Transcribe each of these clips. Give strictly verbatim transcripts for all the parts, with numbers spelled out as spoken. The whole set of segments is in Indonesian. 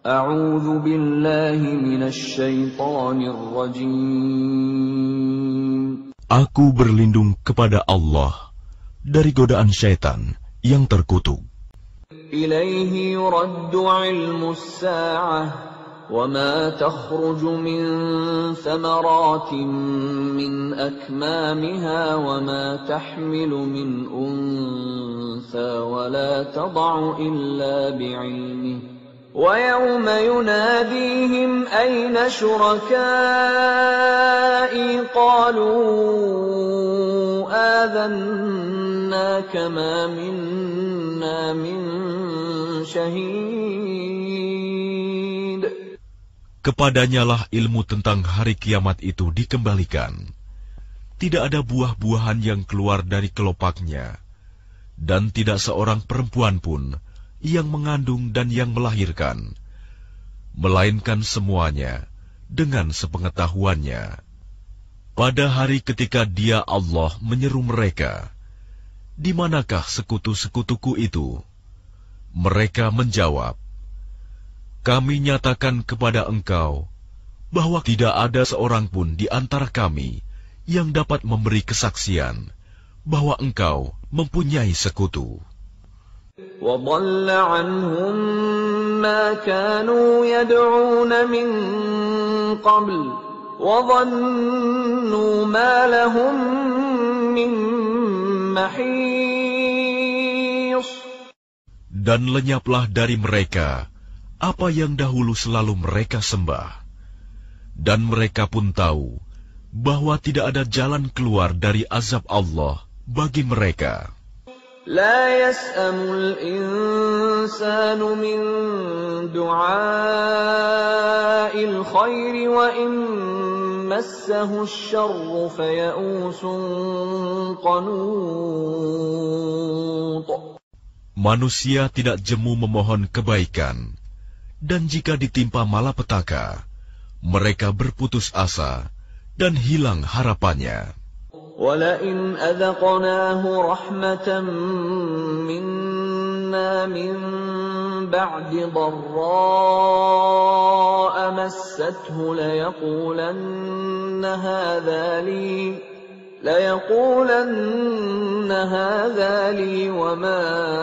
A'udzu billahi minasy syaithanir rajim. Aku berlindung kepada Allah dari godaan syaitan yang terkutuk. Ilaihi yuraddu ilmus sa'ah وما تخرج من ثمرات من أكمامها وما تحمل من أنثى ولا تضع إلا بعلمه ويوم يناديهم أين شركائي قالوا آذناك ما منا من شهيد. Kepadanyalah ilmu tentang hari kiamat itu dikembalikan. Tidak ada buah-buahan yang keluar dari kelopaknya, dan tidak seorang perempuan pun yang mengandung dan yang melahirkan, melainkan semuanya dengan sepengetahuannya. Pada hari ketika Dia Allah menyeru mereka, "Di manakah sekutu-sekutuku itu?" Mereka menjawab, "Kami nyatakan kepada engkau bahwa tidak ada seorang pun di antara kami yang dapat memberi kesaksian bahwa engkau mempunyai sekutu." وَضَلَّ عَنْهُمْ مَا كَانُوا يَدْعُونَ مِنْ قَبْلُ وَظَنُّوا مَا لَهُمْ مِنْ مَحِيصٍ. Dan lenyaplah dari mereka apa yang dahulu selalu mereka sembah, dan mereka pun tahu bahwa tidak ada jalan keluar dari azab Allah bagi mereka. La yas'amul insanu min du'a'il khairi wa in massahu asy-syarru faya'usun qanut. Manusia tidak jemu memohon kebaikan, dan jika ditimpa malapetaka, mereka berputus asa dan hilang harapannya. وَلَئِنْ أَذَقْنَاهُ رَحْمَةً مِنَّا مِنْ بَعْدِ ضَرَّاءَ مَسَّتْهُ لَيَقُولَنَّ هَذَا لِي لَيَقُولَنَّ هَذَا لِي وَمَا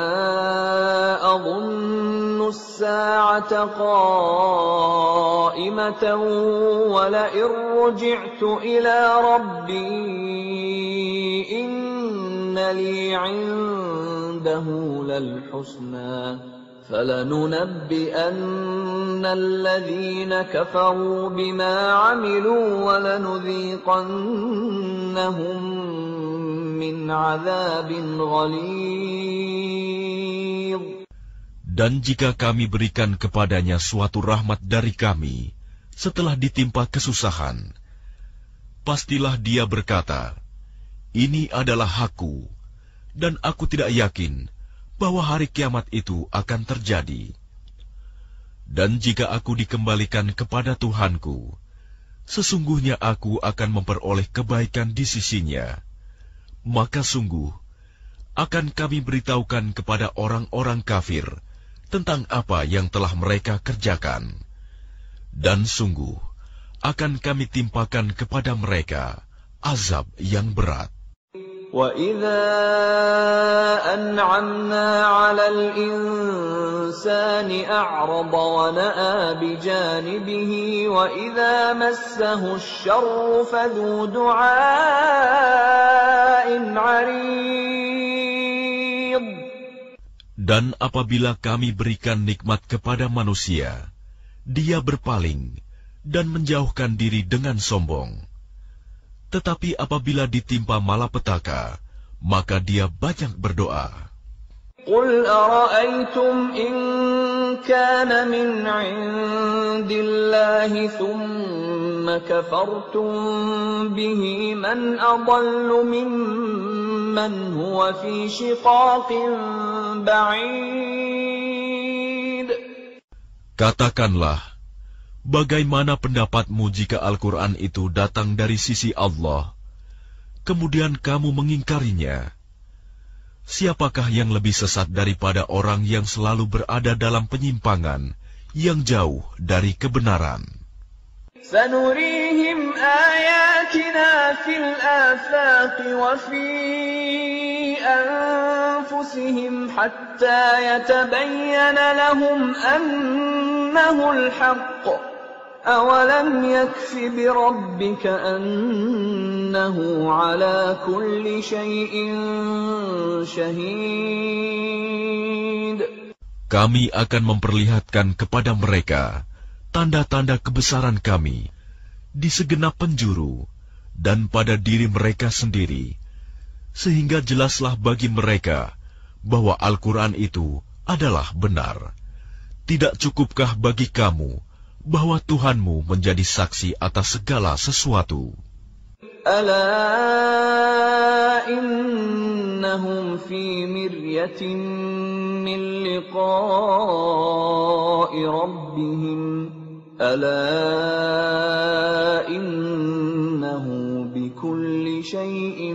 أَظُنُّ السَّاعَةَ قَائِمَةً وَلَئِن رُّجِعْتُ إِلَى رَبِّي إِنَّ لِي عِندَهُ لَلْحُسْنَى فَلَنُنَبِّئَنَّ الَّذِينَ كَفَرُوا بِمَا عَمِلُوا وَلَنُذِيقَنَّهُم مِّنْ عَذَابٍ غَلِيظٍ. Dan jika kami berikan kepadanya suatu rahmat dari kami setelah ditimpa kesusahan, pastilah dia berkata, "Ini adalah hakku," dan aku tidak yakin bahwa hari kiamat itu akan terjadi. Dan jika aku dikembalikan kepada Tuhanku, sesungguhnya aku akan memperoleh kebaikan di sisinya, maka sungguh akan kami beritahukan kepada orang-orang kafir tentang apa yang telah mereka kerjakan, dan sungguh akan kami timpakan kepada mereka azab yang berat. وَإِذَا أَنْعَمْنَا عَلَى الْإِنسَانِ أَعْرَضَ وَنَأَىٰ بِجَانِبِهِ وَإِذَا مَسَّهُ الشَّرُّ فَذُو دُعَاءٍ عَرِيضٍ. Dan apabila kami berikan nikmat kepada manusia, dia berpaling dan menjauhkan diri dengan sombong. Tetapi apabila ditimpa malapetaka, maka dia banyak berdoa. قُلْ أَرَأَيْتُمْ إِنْ كَانَ مِنْ عِنْدِ اللَّهِ ثُمَّ كَفَرْتُمْ بِهِ مَنْ أَضَلُّ مِمَّنْ هُوَ فِي شِقَاقٍ بَعِيدٍ. Katakanlah, bagaimana pendapatmu jika Al-Quran itu datang dari sisi Allah, kemudian kamu mengingkarinya? Siapakah yang lebih sesat daripada orang yang selalu berada dalam penyimpangan yang jauh dari kebenaran. سنريهم آياتنا في الآفاق وفي أنفسهم حتى يتبين لهم أنه الحق أولم يكف بربك أنه على كل شيء شهيد. Kami akan memperlihatkan kepada mereka tanda-tanda kebesaran kami di segenap penjuru dan pada diri mereka sendiri, sehingga jelaslah bagi mereka bahwa Al-Quran itu adalah benar. Tidak cukupkah bagi kamu bahwa Tuhanmu menjadi saksi atas segala sesuatu? Ala innahum fi miryatin min liqa'i rabbihim Ala innahu bikulli syai'in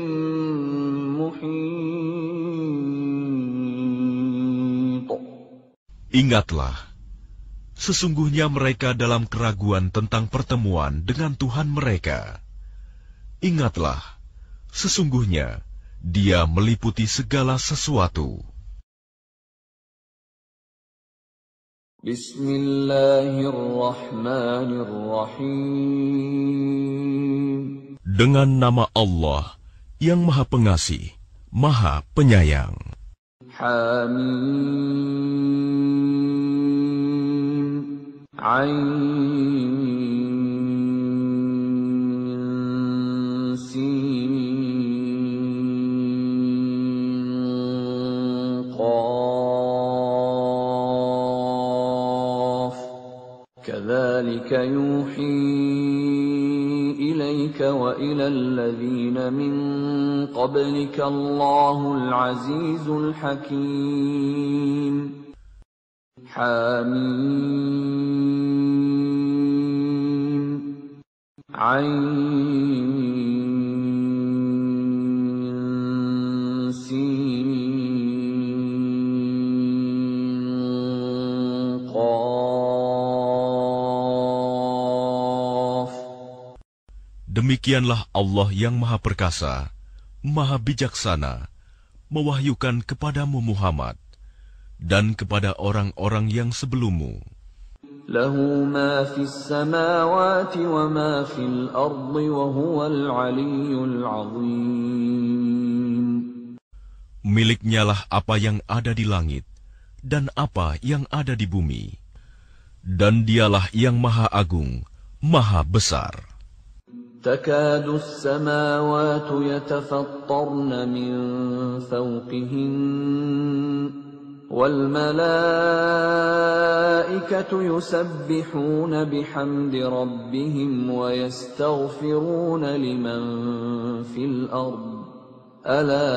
muhit. Ingatlah, sesungguhnya mereka dalam keraguan tentang pertemuan dengan Tuhan mereka. Ingatlah, sesungguhnya Dia meliputi segala sesuatu. Bismillahirrahmanirrahim. Dengan nama Allah yang Maha Pengasih, Maha Penyayang. Hamim. Ain Sin Qaf. Kadzalika yuhi ilaika wa ilal ladzina min qablika Allahul Azizul Hakim. Hamim. Ain Sin Qaf. Demikianlah Allah yang Maha Perkasa, Maha Bijaksana, mewahyukan kepadamu Muhammad dan kepada orang-orang yang sebelummu. Lahu ma fis samawati wa ma fil ardi wa huwal aliyyul azim. Miliknyalah apa yang ada di langit dan apa yang ada di bumi, dan Dialah yang Maha Agung, Maha Besar. Takadu as-samawati yatafattarna min fawqihin وَالْمَلَائِكَةُ يُسَبِّحُونَ بِحَمْدِ رَبِّهِمْ وَيَسْتَغْفِرُونَ لِمَنْ فِي الْأَرْضِ أَلَا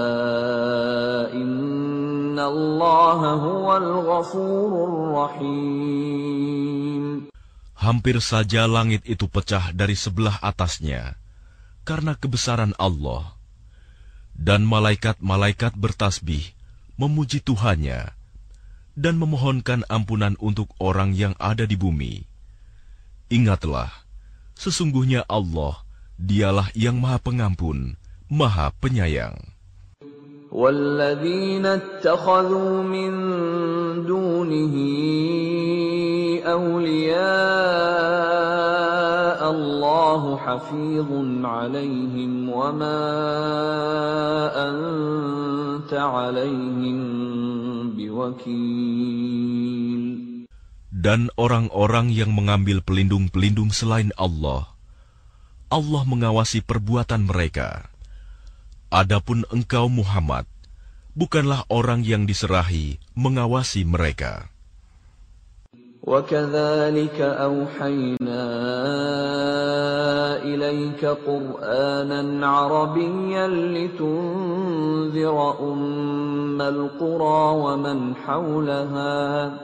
إِنَّ اللَّهَ هُوَ الْغَفُورُ الرَّحِيمُ. Hampir saja langit itu pecah dari sebelah atasnya karena kebesaran Allah, dan malaikat-malaikat bertasbih memuji Tuhannya dan memohonkan ampunan untuk orang yang ada di bumi. Ingatlah, sesungguhnya Allah, Dialah yang Maha Pengampun, Maha Penyayang. وَالَّذِينَ اتَّخَذُوا مِن دُونِهِ أَوْلِيَاءَ اللَّهُ حَفِيظٌ عَلَيْهِمْ وَمَا أَنْتَ عَلَيْهِمْ بِوَكِيلٍ. Dan orang-orang yang mengambil pelindung-pelindung selain Allah, Allah mengawasi perbuatan mereka. Adapun engkau Muhammad, bukanlah orang yang diserahi mengawasi mereka. وَكَذَلِكَ أَوْحَيْنَا إِلَيْكَ قُرْآنًا عَرَبِيًّا لِتُنذِرَ أُمَّ الْقُرَى وَمَنْ حَوْلَهَا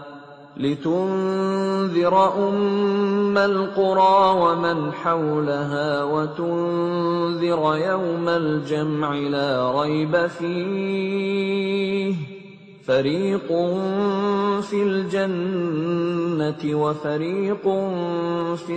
لِتُنذِرَ أُمَّ الْقُرَى وَمَنْ حَوْلَهَا وَتُنذِرَ يَوْمَ الْجَمْعِ لَا رَيْبَ فِيهِ فريق في الجنة وفريق في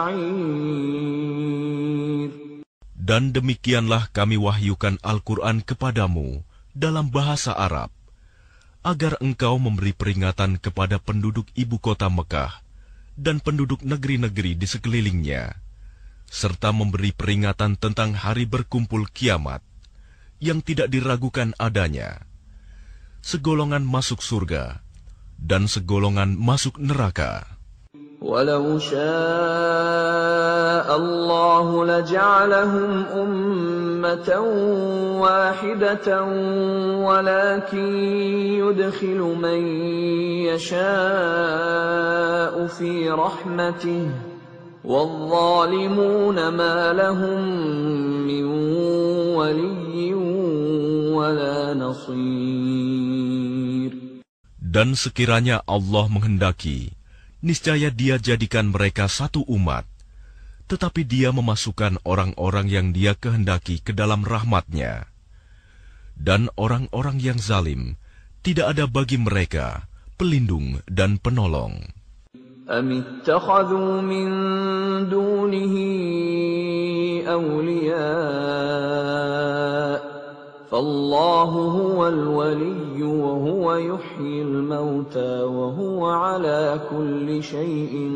السعير. Dan demikianlah kami wahyukan Al-Quran kepadamu dalam bahasa Arab, agar engkau memberi peringatan kepada penduduk ibu kota Mekah dan penduduk negeri-negeri di sekelilingnya, serta memberi peringatan tentang hari berkumpul kiamat yang tidak diragukan adanya. Segolongan masuk surga dan segolongan masuk neraka. Walau syaa Allah laja'alahum ummatan wahidatan walakin yudkhilu man yasha'u fi rahmatihi wadh-dhalimuna ma lahum min waliyyin wala nasir. Dan sekiranya Allah menghendaki, niscaya Dia jadikan mereka satu umat, tetapi Dia memasukkan orang-orang yang Dia kehendaki ke dalam rahmat-Nya. Dan orang-orang yang zalim, tidak ada bagi mereka pelindung dan penolong. Am ittakhadhu min dunihi awliya fallahu huwal waliyyu wa huwa yuhyil mauta wa huwa ala kulli syai'in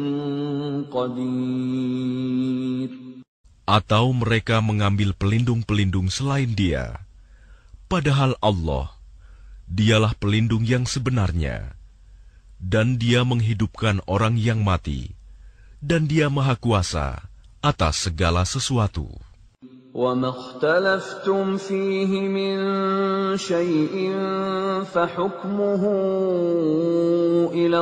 qadir. Atau mereka mengambil pelindung-pelindung selain Dia, padahal Allah, Dialah pelindung yang sebenarnya, dan Dia menghidupkan orang yang mati, dan Dia Maha Kuasa atas segala sesuatu. وَمَا اخْتَلَفْتُمْ فِيهِ مِنْ شَيْءٍ فَحُكْمُهُ إِلَى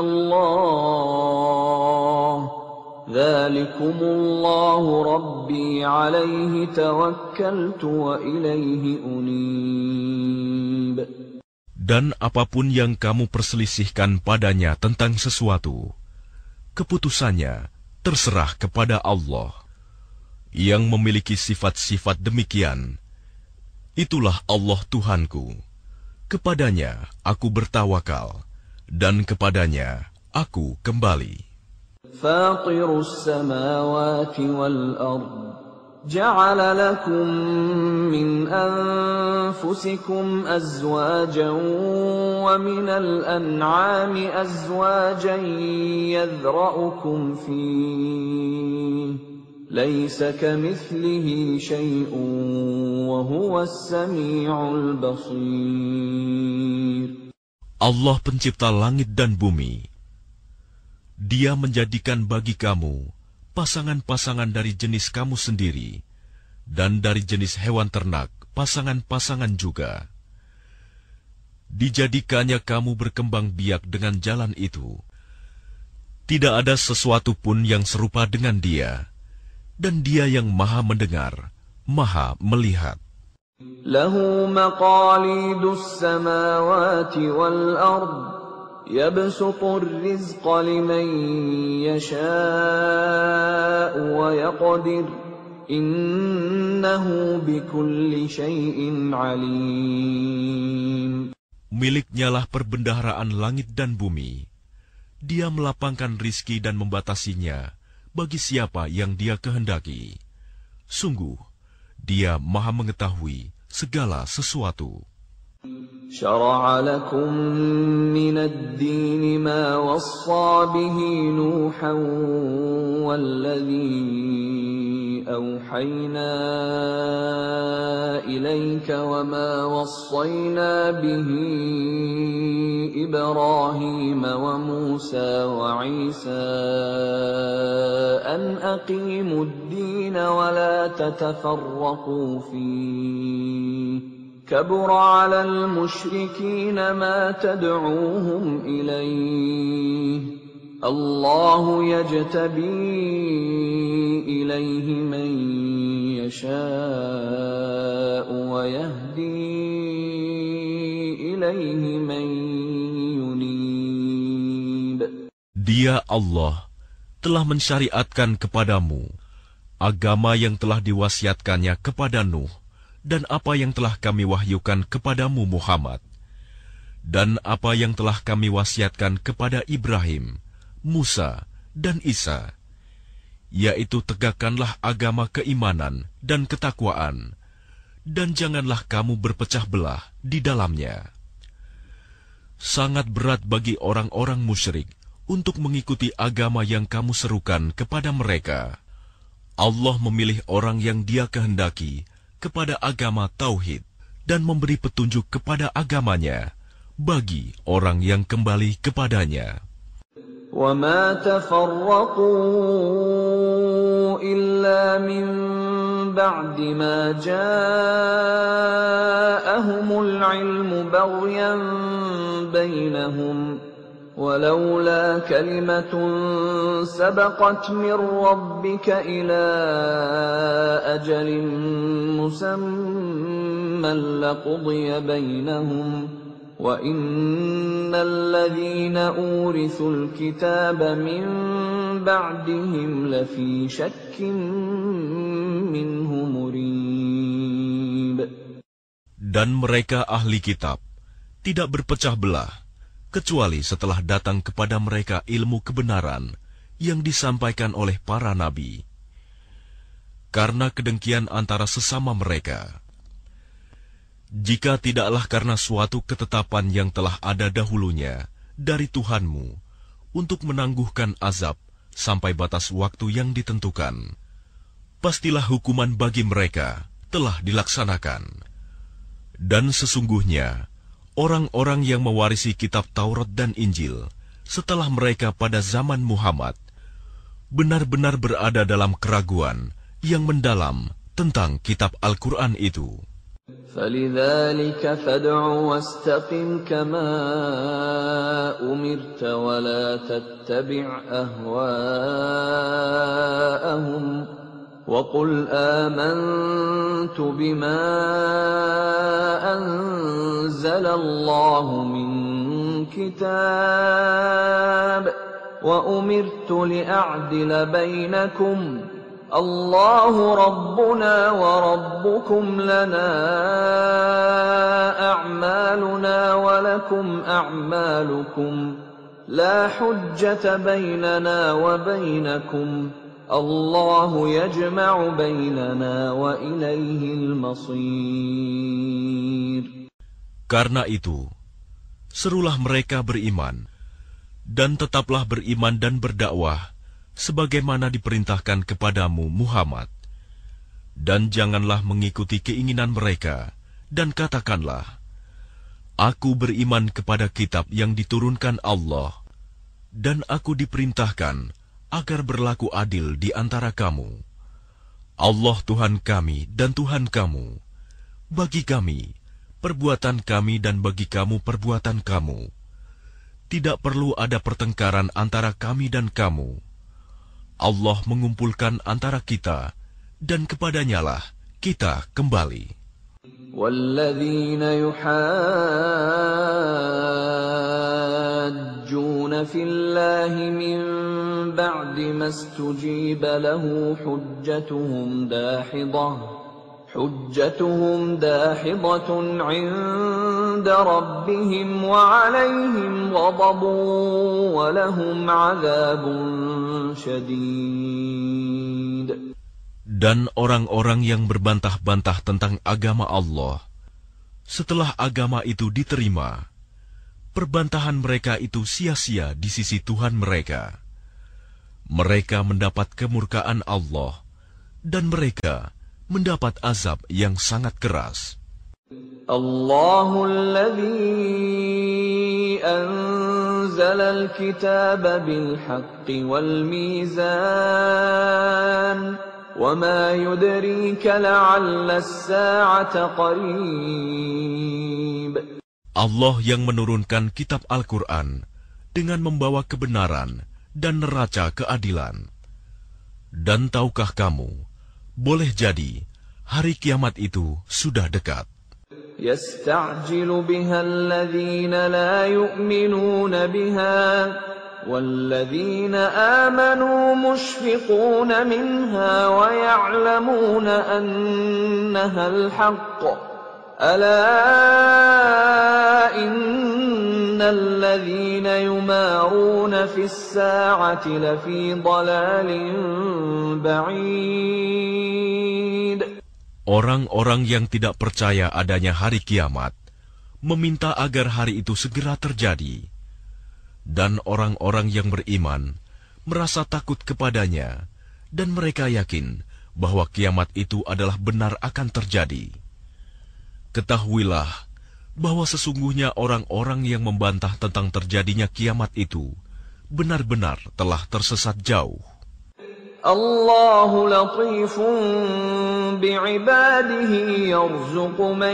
اللَّهِ ذَلِكُمُ اللَّهُ رَبِّي عَلَيْهِ تَوَكَّلْتُ وَإِلَيْهِ أُنِيبُ. Dan apapun yang kamu perselisihkan padanya tentang sesuatu, keputusannya terserah kepada Allah. Yang memiliki sifat-sifat demikian, itulah Allah Tuhanku. Kepadanya aku bertawakal, dan kepadanya aku kembali. Fatirus samawati wal ard, ja'ala lakum min anfusikum azwajan wa minal an'ami azwajan yadhra'ukum fihi. Laisa kamithlihi syai'un wa huwas sami'ul basir. Allah pencipta langit dan bumi. Dia menjadikan bagi kamu pasangan-pasangan dari jenis kamu sendiri, dan dari jenis hewan ternak pasangan-pasangan juga. Dijadikannya kamu berkembang biak dengan jalan itu. Tidak ada sesuatu pun yang serupa dengan Dia. Dan Dia yang maha mendengar, maha melihat. Lahu maqalidus samawati wal ard, yabsutur rizqa liman yasha'u wa yaqdir, innahu bikulli syai'in alim. Miliknyalah perbendaharaan langit dan bumi. Dia melapangkan rizki dan membatasinya bagi siapa yang Dia kehendaki. Sungguh, Dia maha mengetahui segala sesuatu. Syara'a lakum minad din ma wassa bihi Nuhan walladhi awhayna ilayka wa ma wassayna bihi Ibrahim wa Musa wa Isa an aqimud din wa la tatafarraqu fihi. كبر على المشركين ما تدعوهم إليه الله يجتبي إليه من يشاء ويهدي إليه من ينيب. Dia Allah telah mensyariatkan kepadamu agama yang telah diwasiatkannya kepada Nuh, dan apa yang telah kami wahyukan kepadamu Muhammad. dan apa yang telah kami wasiatkan kepada Ibrahim, Musa, dan Isa, yaitu tegakkanlah agama keimanan dan ketakwaan, dan janganlah kamu berpecah belah di dalamnya. Sangat berat bagi orang-orang musyrik untuk mengikuti agama yang kamu serukan kepada mereka. Allah memilih orang yang Dia kehendaki kepada agama tauhid dan memberi petunjuk kepada agamanya bagi orang yang kembali kepadanya. وَمَا تَفَرَّقُوا إِلَّا مِن بَعْدِ مَا جَاءَهُمُ الْعِلْمُ بَغْيًا بَيْنَهُمْ وَلَوْلَا كَلِمَةٌ سَبَقَتْ مِن رَّبِّكَ إِلَىٰ أَجَلٍ مُّسَمًّى لَّقُضِيَ بَيْنَهُمْ وَإِنَّ الَّذِينَ أُورِثُوا الْكِتَابَ مِن بَعْدِهِمْ لَفِي شَكٍّ مِّنْهُ مُرِيبٍ. Dan mereka ahli kitab tidak berpecah belah, kecuali setelah datang kepada mereka ilmu kebenaran yang disampaikan oleh para nabi. Karena kedengkian antara sesama mereka. Jika tidaklah karena suatu ketetapan yang telah ada dahulunya dari Tuhanmu untuk menangguhkan azab sampai batas waktu yang ditentukan, pastilah hukuman bagi mereka telah dilaksanakan. Dan sesungguhnya, orang-orang yang mewarisi kitab Taurat dan Injil setelah mereka pada zaman Muhammad benar-benar berada dalam keraguan yang mendalam tentang kitab Al-Quran itu. فَلِذَلِكَ فَادْعُ وَاسْتَقِمْ كَمَا أُمِرْتَ وَلَا تَتَّبِعْ أَهْوَاءَهُمْ وَقُلْ آمَنْتُ بِمَا أَنزَلَ اللَّهُ مِنْ كِتَابٍ وَأُمِرْتُ لِأَعْدِلَ بَيْنَكُمْ اللَّهُ رَبُّنَا وَرَبُّكُمْ لَنَا أَعْمَالُنَا وَلَكُمْ أَعْمَالُكُمْ لَا حُجَّةَ بَيْنَنَا وَبَيْنَكُمْ اللَّهُ يَجْمَعُ بَيْنَنَا وَإِلَيْهِ الْمَصِيرُ. Karena itu, serulah mereka beriman, dan tetaplah beriman dan berdakwah sebagaimana diperintahkan kepadamu Muhammad. Dan janganlah mengikuti keinginan mereka, dan katakanlah, Aku beriman kepada kitab yang diturunkan Allah, dan aku diperintahkan agar berlaku adil di antara kamu. Allah Tuhan kami dan Tuhan kamu. Bagi kami, perbuatan kami dan bagi kamu perbuatan kamu. Tidak perlu ada pertengkaran antara kami dan kamu. Allah mengumpulkan antara kita, dan kepadanyalah kita kembali. وَالَّذِينَ يُحَاجُّونَ فِي اللَّهِ مِن بَعْدِ مَا اسْتُجِيبَ لَهُ حُجَّتُهُمْ دَاحِضَةٌ حُجَّتُهُمْ دَاحِضَةٌ عِندَ رَبِّهِمْ وَعَلَيْهِمْ غَضَبٌ وَلَهُمْ عَذَابٌ شَدِيدٌ. Dan orang-orang yang berbantah-bantah tentang agama Allah, setelah agama itu diterima, perbantahan mereka itu sia-sia di sisi Tuhan mereka. Mereka mendapat kemurkaan Allah, dan mereka mendapat azab yang sangat keras. Allahul ladzi anzalal kitaba bil haqqi wal mizan وَمَا يُدْرِيكَ لَعَلَّ السَّاعَةَ قَرِيبٌ. Allah yang menurunkan kitab Al-Quran dengan membawa kebenaran dan neraca keadilan. Dan tahukah kamu, boleh jadi hari kiamat itu sudah dekat. يَسْتَعْجِلُ بِهَا الَّذِينَ لَا يُؤْمِنُونَ بِهَا وَالَّذِينَ آمَنُوا مُشْفِقُونَ مِنْهَا وَيَعْلَمُونَ أَنَّهَا الْحَقُّ أَلَا إِنَّ الذين يمارون في الساعة لفي ضلال بعيد. Orang-orang yang tidak percaya adanya hari kiamat meminta agar hari itu segera terjadi, dan orang-orang yang beriman merasa takut kepadanya, dan mereka yakin bahwa kiamat itu adalah benar akan terjadi. Ketahuilah bahwa sesungguhnya orang-orang yang membantah tentang terjadinya kiamat itu benar-benar telah tersesat jauh. Allahu latifun bi'ibadihi yarzuqu man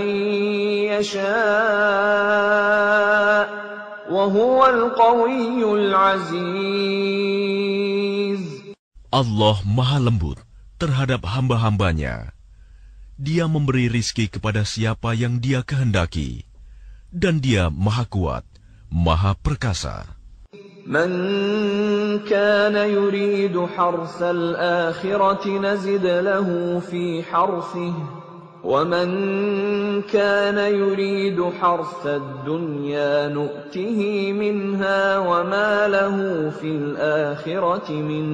yasha' wa huwal qawiyyul aziz. Allah Maha Lembut terhadap hamba-hambanya. Dia memberi rizki kepada siapa yang Dia kehendaki, dan Dia Maha Kuat, Maha Perkasa. Man kana yuridu harsal akhirati nazid lahu fi harsihi, wa man kana yuridu harsad dunya nu'tihi minha wa ma lahu fil akhirati min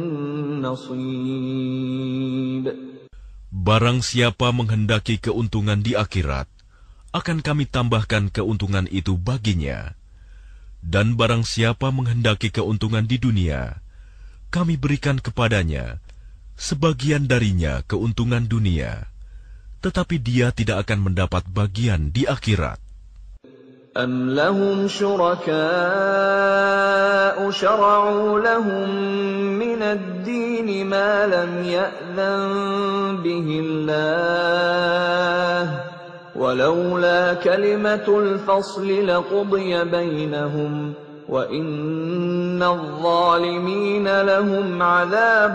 nasib. Barang siapa menghendaki keuntungan di akhirat, akan kami tambahkan keuntungan itu baginya. Dan barang siapa menghendaki keuntungan di dunia, kami berikan kepadanya sebagian darinya keuntungan dunia, tetapi dia tidak akan mendapat bagian di akhirat. أَمْ لَهُمْ شُرَكَاءُ شَرَعُوا لَهُم مِّنَ الدِّينِ مَا لَمْ يَأْذَن بِهِ اللَّهُ وَلَوْلَا كَلِمَةُ الْفَصْلِ لَقُضِيَ بَيْنَهُمْ وَإِنَّ الظَّالِمِينَ لَهُمْ عَذَابٌ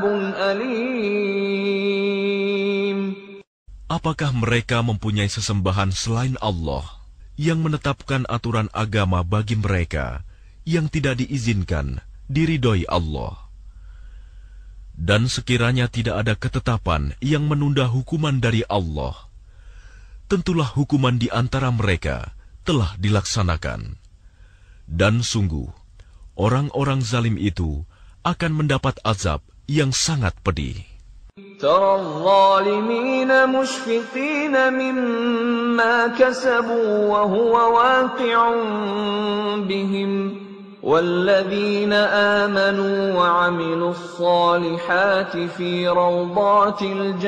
أَلِيمٌ. Apakah mereka mempunyai sesembahan selain Allah yang menetapkan aturan agama bagi mereka yang tidak diizinkan diridhoi Allah? Dan sekiranya tidak ada ketetapan yang menunda hukuman dari Allah, tentulah hukuman di antara mereka telah dilaksanakan. Dan sungguh, orang-orang zalim itu akan mendapat azab yang sangat pedih. ترى الظالمين مشفقين مما كسبوا وهو واقع بهم والذين آمنوا وعملوا الصالحات في روضات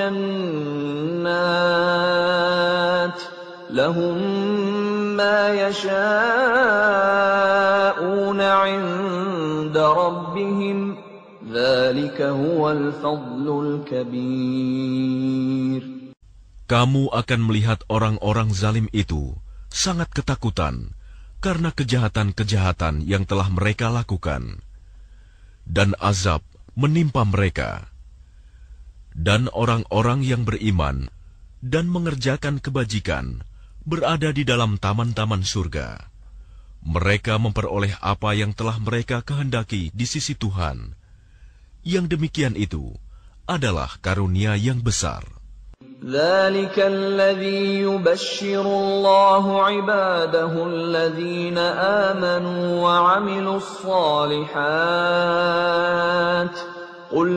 الجنات لهم ما يشاءون عند ربهم ذلك هو الفضل الكبير. Kamu akan melihat orang-orang zalim itu sangat ketakutan karena kejahatan-kejahatan yang telah mereka lakukan, dan azab menimpa mereka. Dan orang-orang yang beriman dan mengerjakan kebajikan berada di dalam taman-taman surga. Mereka memperoleh apa yang telah mereka kehendaki di sisi Tuhan. Yang demikian itu adalah karunia yang besar. ذَلِكَ الَّذِي يُبَشِّرُ اللَّهُ عِبَادَهُ الَّذِينَ آمَنُوا وَعَمِلُوا الصَّالِحَاتِ قُل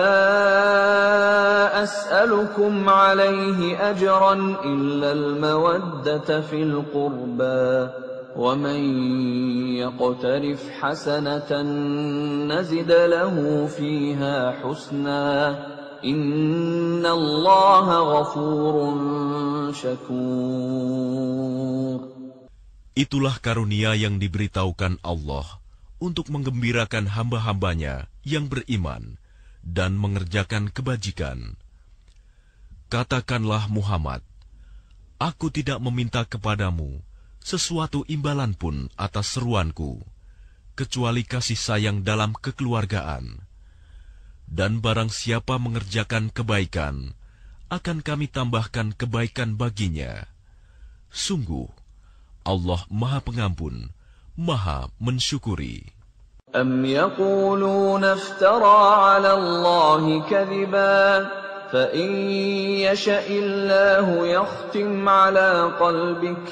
لَّا أَسْأَلُكُمْ عَلَيْهِ أَجْرًا إِلَّا الْمَوَدَّةَ فِي الْقُرْبَى وَمَن يَقْتَرِفْ حَسَنَةً نَّزِدْ لَهُ فِيهَا حُسْنًا إِنَّ اللَّهَ غَفُورٌ شَكُورٌ. Itulah karunia yang diberitahukan Allah untuk menggembirakan hamba-hambanya yang beriman dan mengerjakan kebajikan. Katakanlah Muhammad, aku tidak meminta kepadamu sesuatu imbalan pun atas seruanku, kecuali kasih sayang dalam kekeluargaan. Dan barang siapa mengerjakan kebaikan, akan kami tambahkan kebaikan baginya. Sungguh, Allah Maha Pengampun, Maha Mensyukuri. أَمْ يَقُولُونَ افْتَرَىٰ عَلَى اللَّهِ كَذِبًا فَإِن يَشَإِ اللَّهُ يَخْتِمْ عَلَىٰ قَلْبِكَ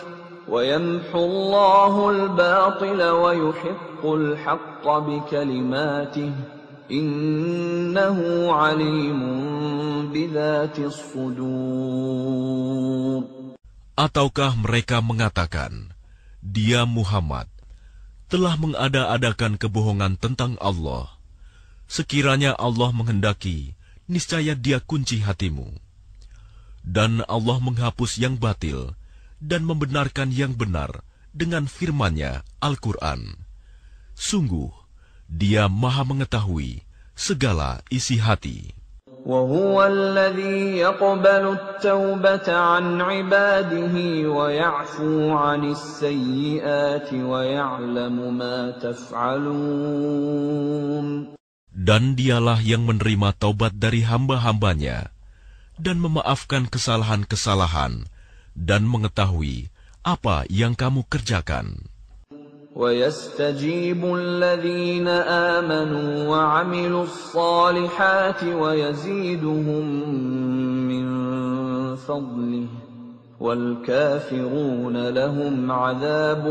وَيَمْحُو اللَّهُ الْبَاطِلَ وَيُحِقُّ الْحَقَّ بِكَلِمَاتِهِ إِنَّهُ عَلِيمٌ بِذَاتِ الصُّدُورِ. Ataukah mereka mengatakan, Dia Muhammad telah mengada-adakan kebohongan tentang Allah. Sekiranya Allah menghendaki, niscaya Dia kunci hatimu. Dan Allah menghapus yang batil dan membenarkan yang benar dengan firman-Nya Al-Quran. Sungguh, Dia Maha mengetahui segala isi hati. وَهُوَ الَّذِي يَقْبَلُ التَّوْبَةَ عَنْ عِبَادِهِ وَيَعْفُو عَنِ السَّيِّئَاتِ وَيَعْلَمُ مَا تَفْعَلُونَ. Dan Dialah yang menerima taubat dari hamba-hambanya dan memaafkan kesalahan-kesalahan dan mengetahui apa yang kamu kerjakan. وَيَسْتَجِيبُ الَّذِينَ آمَنُوا وَعَمِلُوا الصَّالِحَاتِ وَيَزِيدُهُم مِّن فَضْلِهِ وَالْكَافِرُونَ لَهُمْ عَذَابٌ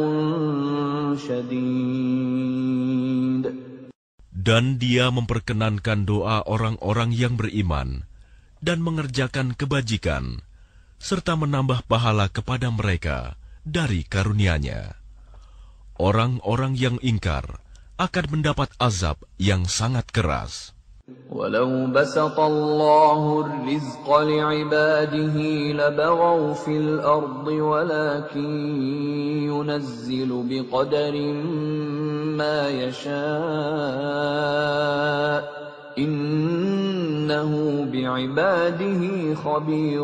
شَدِيدٌ. Dan Dia memperkenankan doa orang-orang yang beriman dan mengerjakan kebajikan, serta menambah pahala kepada mereka dari karunia-Nya. Orang-orang yang ingkar akan mendapat azab yang sangat keras. وَلَوْ بَسَطَ اللَّهُ الرِّزْقَ لِعِبَادِهِ لَبَغَوْا فِي الْأَرْضِ وَلَكِنْ يُنَزِّلُ بِقَدَرٍ مَا يَشَاءُ إِنَّهُ بِعِبَادِهِ خَبِيرٌ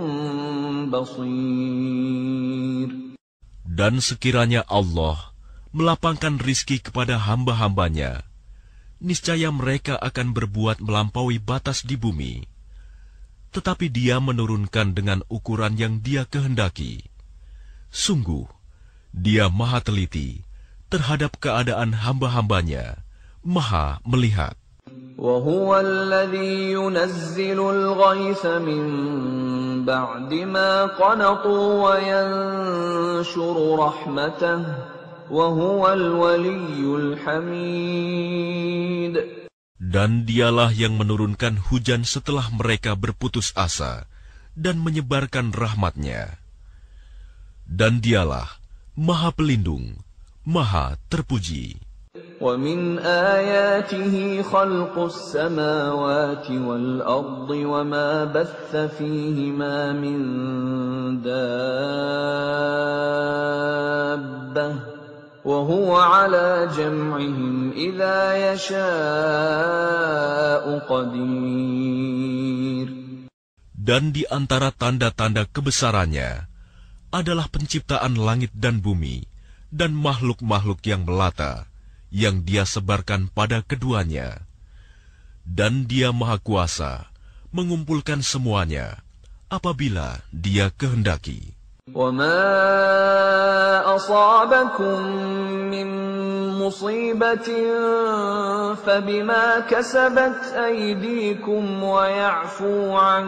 بَصِيرٌ. Dan sekiranya Allah melapangkan rizki kepada hamba-hambanya, niscaya mereka akan berbuat melampaui batas di bumi. Tetapi Dia menurunkan dengan ukuran yang Dia kehendaki. Sungguh, Dia Maha teliti terhadap keadaan hamba-hambanya, Maha melihat. وَهُوَ الَّذِي يُنَزِّلُ الْغَيْثَ مِن بَعْدِ مَا قَنَطُوا وَيَنشُرُ رَحْمَتَهُ وَهُوَ الْوَلِيُّ الْحَمِيدُ. Dan Dialah yang menurunkan hujan setelah mereka berputus asa dan menyebarkan rahmat-Nya. Dan Dialah Maha Pelindung, Maha Terpuji. وَمِنْ آيَاتِهِ خَلْقُ السَّمَاوَاتِ وَالْأَرْضِ وَمَا بَثَّ فِيهِمَا مِنْ دَابَّةٍ وَهُوَ عَلَى جَمْعِهِمْ إِذَا يَشَاءُ قَدِيرٌ. Dan di antara tanda-tanda kebesarannya adalah penciptaan langit dan bumi dan makhluk-makhluk yang melata yang Dia sebarkan pada keduanya. Dan Dia Maha Kuasa mengumpulkan semuanya apabila Dia kehendaki. وَمَا أَصَابَكُم مِّن مُّصِيبَةٍ فَبِمَا كَسَبَتْ أَيْدِيكُمْ وَيَعْفُو عَن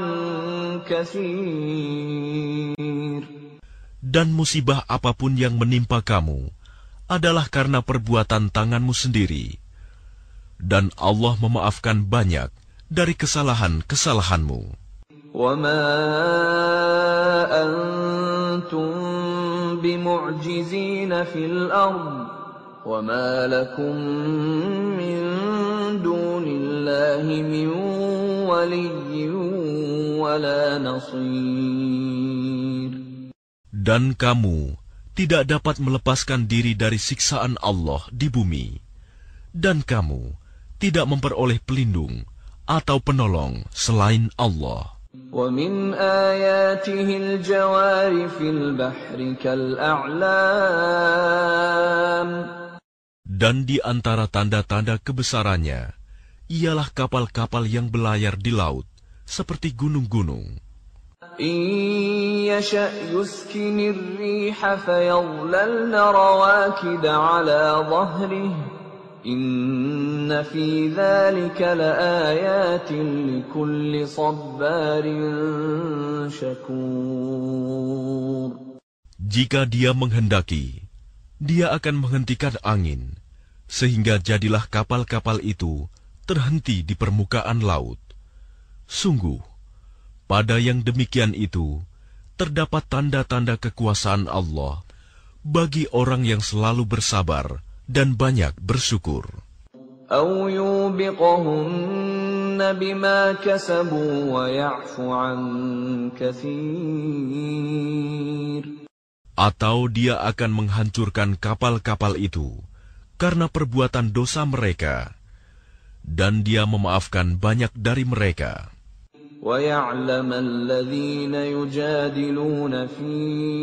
كَثِيرٍ. Dan musibah apapun yang menimpa kamu adalah karena perbuatan tanganmu sendiri. Dan Allah memaafkan banyak dari kesalahan-kesalahanmu. وَمَا أَنْتُمْ بِمُعْجِزِينَ فِي الْأَرْضِ وَمَا لَكُمْ مِنْ دُونِ اللَّهِ مِنْ وَلِيٍّ وَلَا نَصِيرٍ. Dan kamu tidak dapat melepaskan diri dari siksaan Allah di bumi, dan kamu tidak memperoleh pelindung atau penolong selain Allah. وَمِنْ آيَاتِهِ الْجَوَارِ فِي الْبَحْرِ كَالْأَعْلَامِ. Dan di antara tanda-tanda kebesarannya ialah kapal-kapal yang belayar di laut seperti gunung-gunung. إِن يَشَأْ يُسْكِنِ الرِّيحَ فَيَظْلَلْنَ رَوَاكِدَ عَلَى ظَهْرِهِ إِنَّ فِي ذَلِكَ لَآيَاتٍ لِكُلِّ صَبَّارٍ شَكُورٍ. Jika Dia menghendaki, Dia akan menghentikan angin, sehingga jadilah kapal-kapal itu terhenti di permukaan laut. Sungguh, pada yang demikian itu, terdapat tanda-tanda kekuasaan Allah bagi orang yang selalu bersabar dan banyak bersyukur. أَوْ يُوبِقْهُنَّ بِمَا كَسَبُوا وَيَعْفُ عَنْ كَثِيرٍ. Atau Dia akan menghancurkan kapal-kapal itu karena perbuatan dosa mereka, dan Dia memaafkan banyak dari mereka. وَيَعْلَمَ الَّذِينَ يُجَادِلُونَ فِي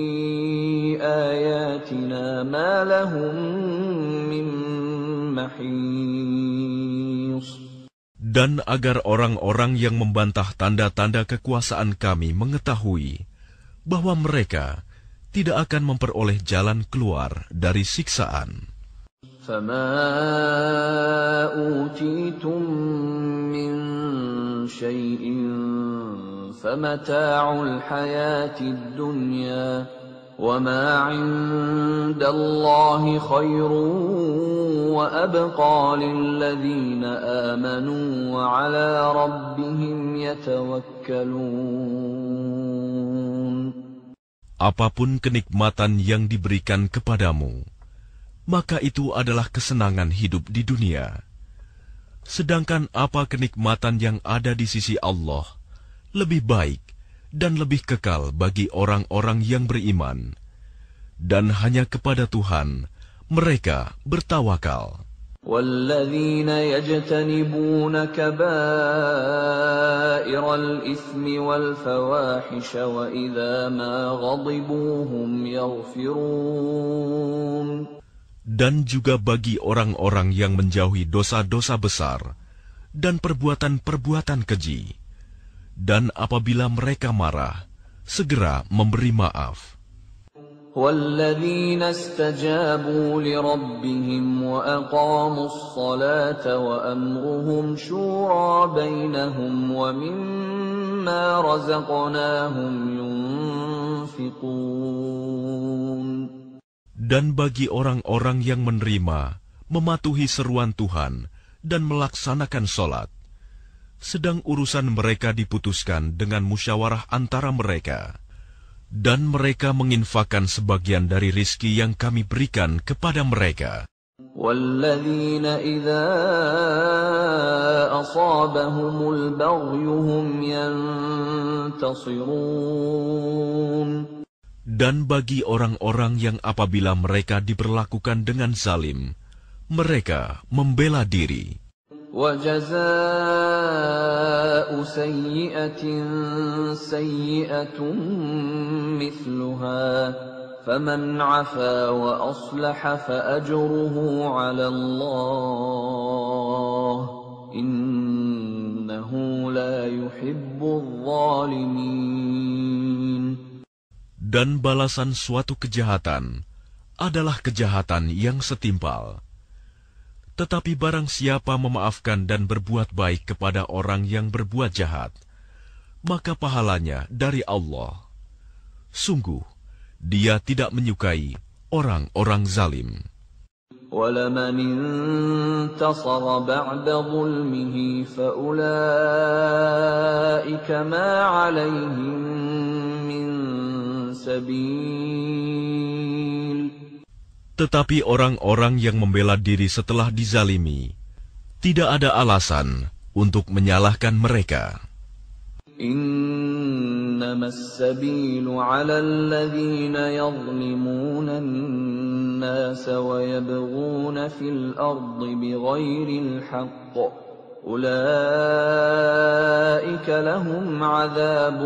آيَاتِنَا مَا لَهُم مِّن مَّحِيصٍ. Dan agar orang-orang yang membantah tanda-tanda kekuasaan Kami mengetahui bahwa mereka tidak akan memperoleh jalan keluar dari siksaan. فَمَا أُوتِيتُم مِّن شَيْءٍ فَمَتَاعُ الْحَيَاةِ الدُّنْيَا وَمَا عِندَ اللَّهِ خَيْرٌ وَأَبْقَىٰ لِلَّذِينَ آمَنُوا وَعَلَىٰ رَبِّهِمْ يَتَوَكَّلُونَ. Apapun kenikmatan yang diberikan kepadamu, maka itu adalah kesenangan hidup di dunia. Sedangkan apa kenikmatan yang ada di sisi Allah lebih baik dan lebih kekal bagi orang-orang yang beriman, dan hanya kepada Tuhan mereka bertawakal. وَالَّذِينَ يَجْتَنِبُونَ كَبَائِرَ الْإِثْمِ وَالْفَوَاحِشَ وَإِذَا مَا غَضِبُوا هُمْ يَغْفِرُونَ. Dan juga bagi orang-orang yang menjauhi dosa-dosa besar dan perbuatan-perbuatan keji, dan apabila mereka marah, segera memberi maaf. وَالَّذِينَ اسْتَجَابُوا لِرَبِّهِمْ وَأَقَامُوا الصَّلَاةَ وَأَمْرُهُمْ شُورَىٰ بَيْنَهُمْ وَمِمَّا رَزَقْنَاهُمْ يُنْفِقُونَ. Dan bagi orang-orang yang menerima, mematuhi seruan Tuhan, dan melaksanakan sholat, sedang urusan mereka diputuskan dengan musyawarah antara mereka, dan mereka menginfakkan sebagian dari rizki yang Kami berikan kepada mereka. وَالَّذِينَ إِذَا أَصَابَهُمُ الْبَغْيُ هُمْ يَنْتَصِرُونَ. Dan bagi orang-orang yang apabila mereka diperlakukan dengan zalim, mereka membela diri. وَجَزَاءُ سَيِّئَةٍ سَيِّئَةٌ مِثْلُهَا فَمَنْ عَفَا وَأَصْلَحَ فَأَجْرُهُ عَلَى اللَّهِ إِنَّهُ لَا يُحِبُّ الظَّالِمِينَ. Dan balasan suatu kejahatan adalah kejahatan yang setimpal. Tetapi barang siapa memaafkan dan berbuat baik kepada orang yang berbuat jahat, maka pahalanya dari Allah. Sungguh, Dia tidak menyukai orang-orang zalim. وَلَمَنِ انتَصَرَ بَعْدَ ظُلْمِهِ فَأُولَٰئِكَ مَا عَلَيْهِم مِّن سَبِيلٍ. Tetapi orang-orang yang membela diri setelah dizalimi, tidak ada alasan untuk menyalahkan mereka. إِنَّمَا السَّبِيلُ عَلَى الَّذِينَ يَظْلِمُونَ النَّاسَ وَيَبْغُونَ فِي الْأَرْضِ بِغَيْرِ الْحَقِّ أُولَٰئِكَ لَهُمْ عَذَابٌ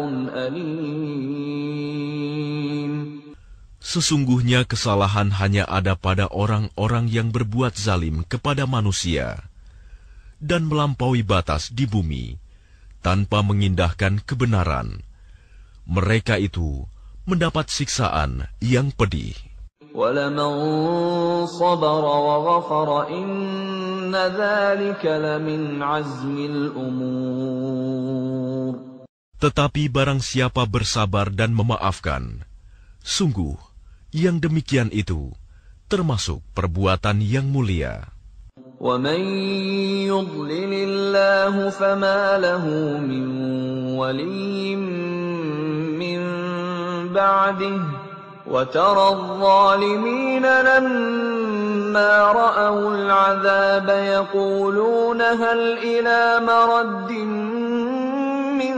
أَلِيمٌ. Sesungguhnya kesalahan hanya ada pada orang-orang yang berbuat zalim kepada manusia dan melampaui batas di bumi tanpa mengindahkan kebenaran. Mereka itu mendapat siksaan yang pedih. وَلَمَنْ صَبَرَ وَغَفَرَ إِنَّ ذَلِكَ لَمِنْ عَزْمِ الْأُمُورِ. Tetapi barang siapa bersabar dan memaafkan, sungguh Yang demikian itu termasuk perbuatan yang mulia. وَمَن يُضْلِلِ اللَّهُ فَمَا لَهُ مِن وَلِيٍّ مِّن بَعْدِهِ وَتَرَى الظَّالِمِينَ لَمَّا رَأَوُا الْعَذَابَ يَقُولُونَ هَلْ إِلَىٰ مَرَدٍّ مِّن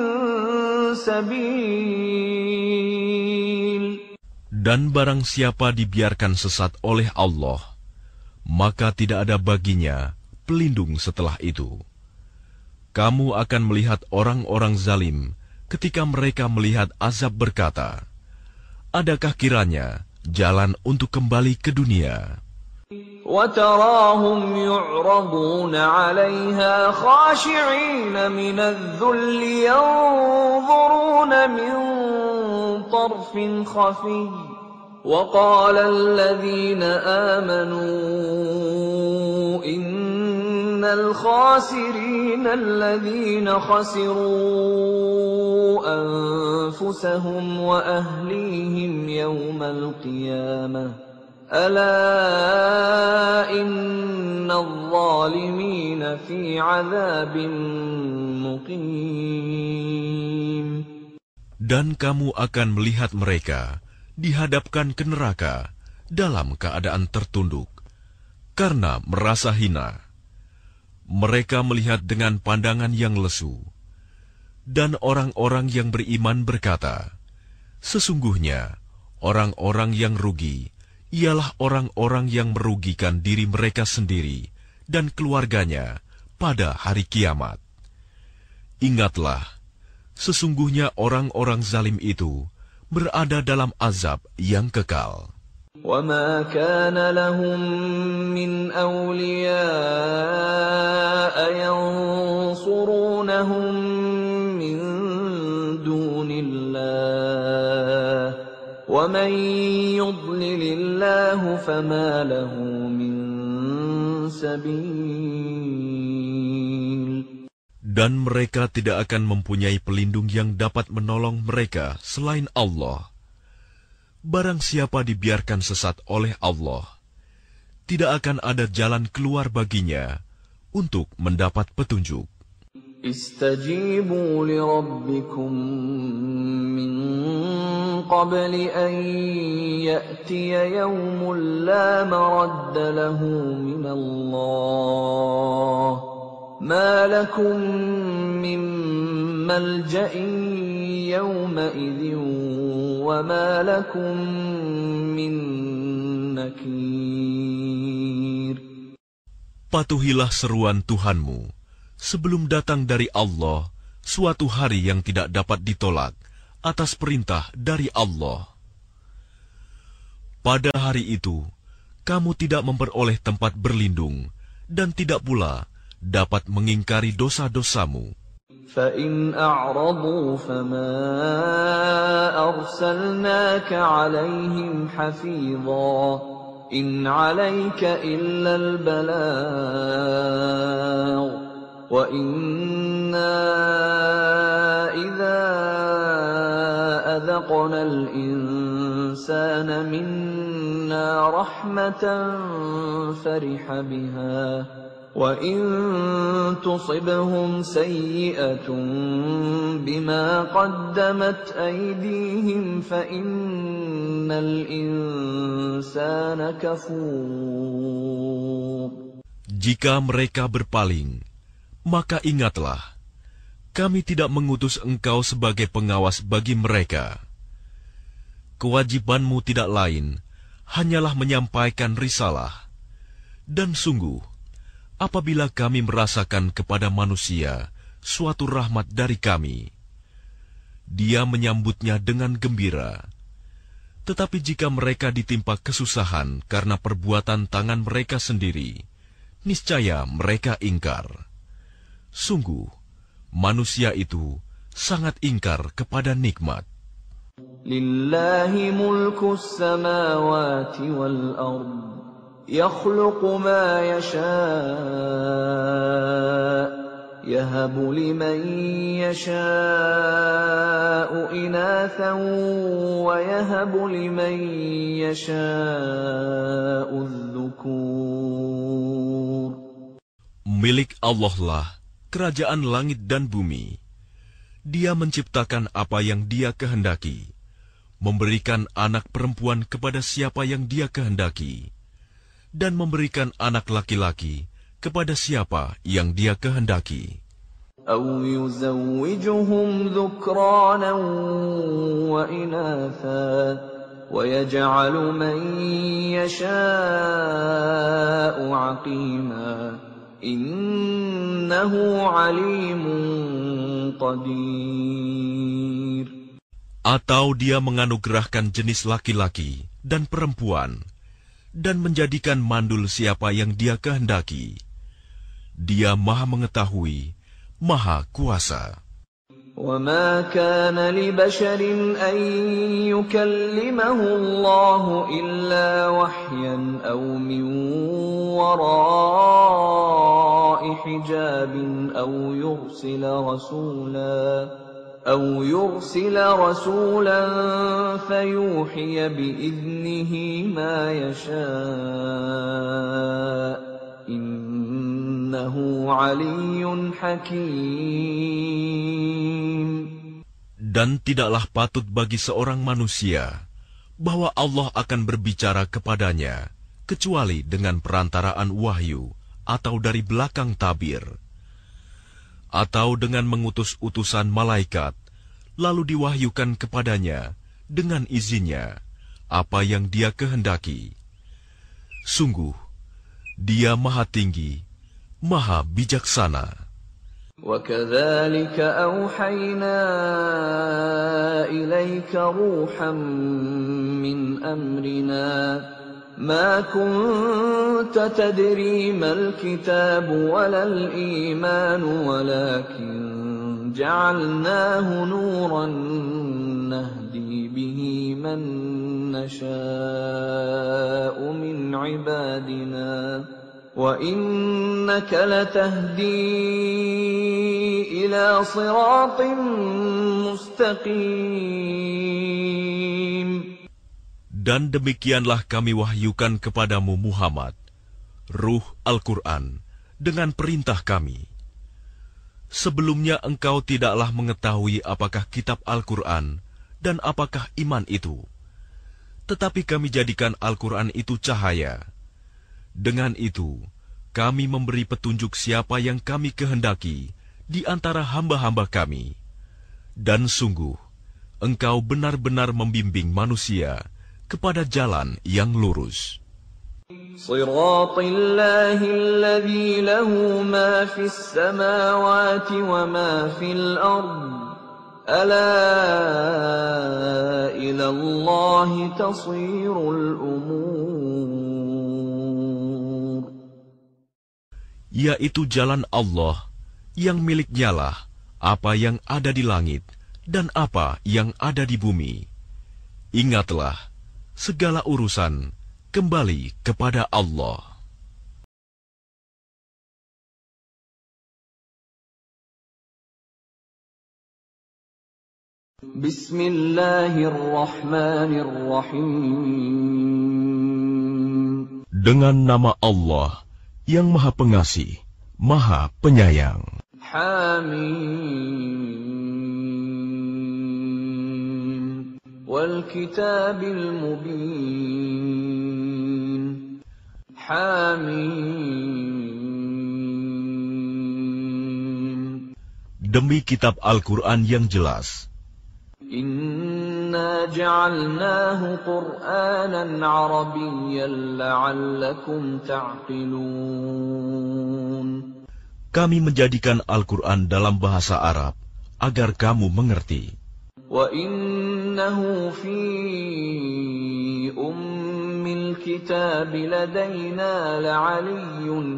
سَبِيلٍ. Dan barang siapa dibiarkan sesat oleh Allah, maka tidak ada baginya pelindung setelah itu. Kamu akan melihat orang-orang zalim ketika mereka melihat azab berkata, adakah kiranya jalan untuk kembali ke dunia? وَتَرَاهُمْ يُعْرَضُونَ عَلَيْهَا خَاشِعِينَ مِنَ الذُّلِّ يَنظُرُونَ مِن طَرْفٍ خَفِيٍّ وَقَالَ الَّذِينَ آمَنُوا إِنَّ الْخَاسِرِينَ الَّذِينَ خَسِرُوا أَنفُسَهُمْ وَأَهْلِيهِمْ يَوْمَ الْقِيَامَةِ أَلَا إِنَّ الظَّالِمِينَ فِي عَذَابٍ مُقِيمٍ. Dan kamu akan melihat mereka dihadapkan ke neraka dalam keadaan tertunduk karena merasa hina. Mereka melihat dengan pandangan yang lesu, dan orang-orang yang beriman berkata, sesungguhnya orang-orang yang rugi ialah orang-orang yang merugikan diri mereka sendiri dan keluarganya pada hari kiamat. Ingatlah, sesungguhnya orang-orang zalim itu berada dalam azab yang kekal. وَمَا كَانَ لَهُم مِّنْ أَوْلِيَاءَ يَنصُرُونَهُم مِّن دُونِ اللَّهِ وَمَن يُضْلِلِ اللَّهُ فَمَا لَهُ مِن سَبِيلٍ. Dan mereka tidak akan mempunyai pelindung yang dapat menolong mereka selain Allah. Barang siapa dibiarkan sesat oleh Allah, tidak akan ada jalan keluar baginya untuk mendapat petunjuk. Istajibu li rabbikum min qabli an ya'tiya yawmun la maradda lahu min Allah. ما لكم من ملجأ يومئذ وما لكم من نكير. Patuhilah seruan Tuhanmu sebelum datang dari Allah suatu hari yang tidak dapat ditolak atas perintah dari Allah. Pada hari itu, kamu tidak memperoleh tempat berlindung dan tidak pula dapat mengingkari dosa-dosamu. فَإِنْ أَعْرَضُوا فَمَا أَرْسَلْنَاكَ عَلَيْهِمْ حَفِيظًا إِنْ عَلَيْكَ إِلَّا الْبَلَاغُ وَإِنَّا إِذَا أَذَقْنَا الْإِنسَانَ مِنَّا رَحْمَةً فَرِحَ بِهَا وَإِن تُصِبْهُمْ سَيِّئَةٌ بِمَا قَدَّمَتْ أَيْدِيهِمْ فَإِنَّ الْإِنسَانَ كَفُورٌ. Jika mereka berpaling, maka ingatlah, kami tidak mengutus engkau sebagai pengawas bagi mereka. Kewajibanmu tidak lain, hanyalah menyampaikan risalah. Dan sungguh, apabila kami merasakan kepada manusia suatu rahmat dari kami, dia menyambutnya dengan gembira. Tetapi jika mereka ditimpa kesusahan karena perbuatan tangan mereka sendiri, niscaya mereka ingkar. Sungguh, manusia itu sangat ingkar kepada nikmat. Lillahi mulkus samawati wal ardh يخلق ما يشاء يهب لمن يشاء إناثا ويهب لمن يشاء الذكور. Milik Allah lah kerajaan langit dan bumi. Dia menciptakan apa yang Dia kehendaki, memberikan anak perempuan kepada siapa yang Dia kehendaki, dan memberikan anak laki-laki kepada siapa yang Dia kehendaki. أو يزوجهم ذكرانا وإناثا ويجعل من يشاء عقيما إنه عليم قدير. Atau Dia menganugerahkan jenis laki-laki dan perempuan dan menjadikan mandul siapa yang Dia kehendaki. Dia Maha Mengetahui, Maha Kuasa. وَمَا كَانَ لِبَشَرٍ أَن يُكَلِّمَهُ اللَّهُ إِلَّا وَحْيًا أَوْ مِنْ وَرَاءِ حِجَابٍ أَوْ يُرْسِلَ رَسُولًا أَوْ يُرْسِلَ رَسُولًا فَيُوحِيَ بِإِذْنِهِ مَا يَشَاءُ إِنَّهُ عَلِيٌّ حَكِيمٌ. Dan tidaklah patut bagi seorang manusia bahwa Allah akan berbicara kepadanya kecuali dengan perantaraan wahyu atau dari belakang tabir, atau dengan mengutus utusan malaikat, lalu diwahyukan kepadanya dengan izinnya apa yang Dia kehendaki. Sungguh, Dia Maha Tinggi, Maha Bijaksana. وَكَذَلِكَ أَوْحَيْنَا إِلَيْكَ رُوحًا مِّنْ أَمْرِنَا مَا كُنْتَ تَدْرِي مَا الْكِتَابُ وَلَا الْإِيمَانُ وَلَكِنْ جَعَلْنَاهُ نُورًا نَهْدِي بِهِ مَن نَّشَاءُ مِنْ عِبَادِنَا وَإِنَّكَ لَتَهْدِي إِلَى صِرَاطٍ مُسْتَقِيمٍ. Dan demikianlah kami wahyukan kepadamu Muhammad, Ruh Al-Quran, dengan perintah kami. Sebelumnya engkau tidaklah mengetahui apakah kitab Al-Quran dan apakah iman itu. Tetapi kami jadikan Al-Quran itu cahaya. Dengan itu, kami memberi petunjuk siapa yang kami kehendaki di antara hamba-hamba kami. Dan sungguh, engkau benar-benar membimbing manusia kepada jalan yang lurus. Shiratal ladzi lahu ma fis samawati wa ma fil ard. Ala ila Allahi tasirul umur. Yaitu jalan Allah yang miliknyalah apa yang ada di langit dan apa yang ada di bumi. Ingatlah, segala urusan kembali kepada Allah. Bismillahirrahmanirrahim. Dengan nama Allah yang Maha Pengasih, Maha Penyayang. Hamim. Wal kitabil mubin. Hamim. Demi kitab Al-Quran yang jelas. Inna ja'alnahu Qur'anan Arabiyyan la'allakum ta'qilun. Kami menjadikan Al-Quran dalam bahasa Arab agar kamu mengerti. Wa innahu fi ummil kitab ladaina la'aliyyun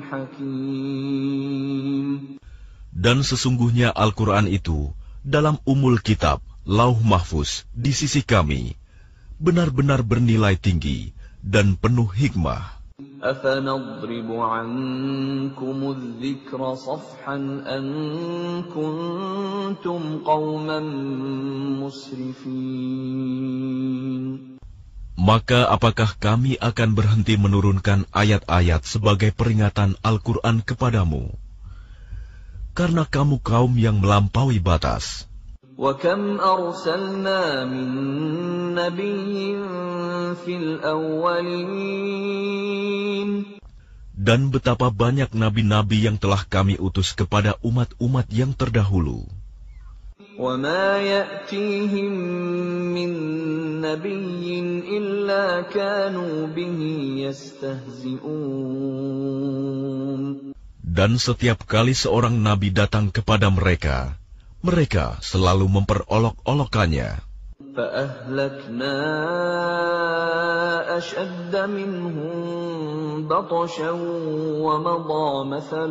hakim. Dan sesungguhnya Al-Quran itu dalam umul kitab Lauh Mahfuz di sisi kami benar-benar bernilai tinggi dan penuh hikmah. أَفَنَضْرِبُ عَنكُمُ الذِّكْرَ صَفْحًا أَن كُنتُمْ قَوْمًا مُسْرِفِينَ. Maka apakah kami akan berhenti menurunkan ayat-ayat sebagai peringatan Al-Quran kepadamu? Karena kamu kaum yang melampaui batas. وَكَمْ أَرْسَلْنَا مِن نَّبِيٍّ فِي الْأَوَّلِينَ. Dan betapa banyak nabi-nabi yang telah kami utus kepada umat-umat yang terdahulu. وَمَا يَأْتِيهِم مِّن نَّبِيٍّ إِلَّا كَانُوا بِهِ يَسْتَهْزِئُونَ. Dan setiap kali seorang nabi datang kepada mereka, mereka selalu memperolok-olokannya. فَأَهْلَكْنَا أَشَدَّ مِنْهُم بَطْشًا وَمَضَىٰ مَثَلُ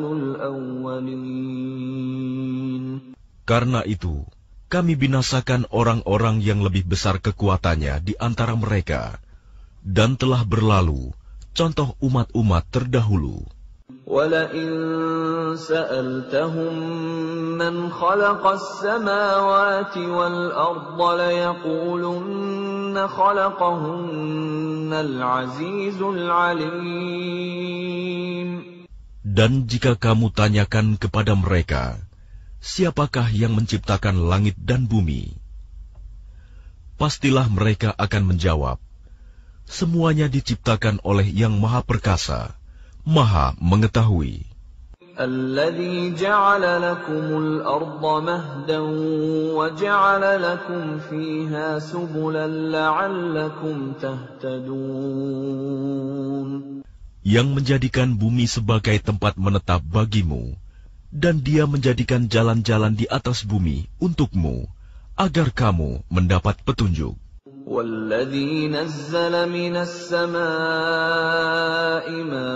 الْأَوَّلِينَ. Karena itu, kami binasakan orang-orang yang lebih besar kekuatannya di antara mereka, dan telah berlalu contoh umat-umat terdahulu. وَلَئِن سَأَلْتَهُم مَّنْ خَلَقَ السَّمَاوَاتِ وَالْأَرْضَ لَيَقُولُنَّ خَلَقَهُنَّ الْعَزِيزُ الْعَلِيمُ. Dan jika kamu tanyakan kepada mereka, siapakah yang menciptakan langit dan bumi? Pastilah mereka akan menjawab, semuanya diciptakan oleh Yang Maha Perkasa, Maha Mengetahui. الَّذِي جَعَلَ لَكُمُ الْأَرْضَ مَهْدًا وَجَعَلَ لَكُمْ فِيهَا سُبُلًا لَعَلَّكُمْ تَهْتَدُونَ. Yang menjadikan bumi sebagai tempat menetap bagimu, dan Dia menjadikan jalan-jalan di atas bumi untukmu, agar kamu mendapat petunjuk. وَالَّذِي نَزَّلَ مِنَ السَّمَاءِ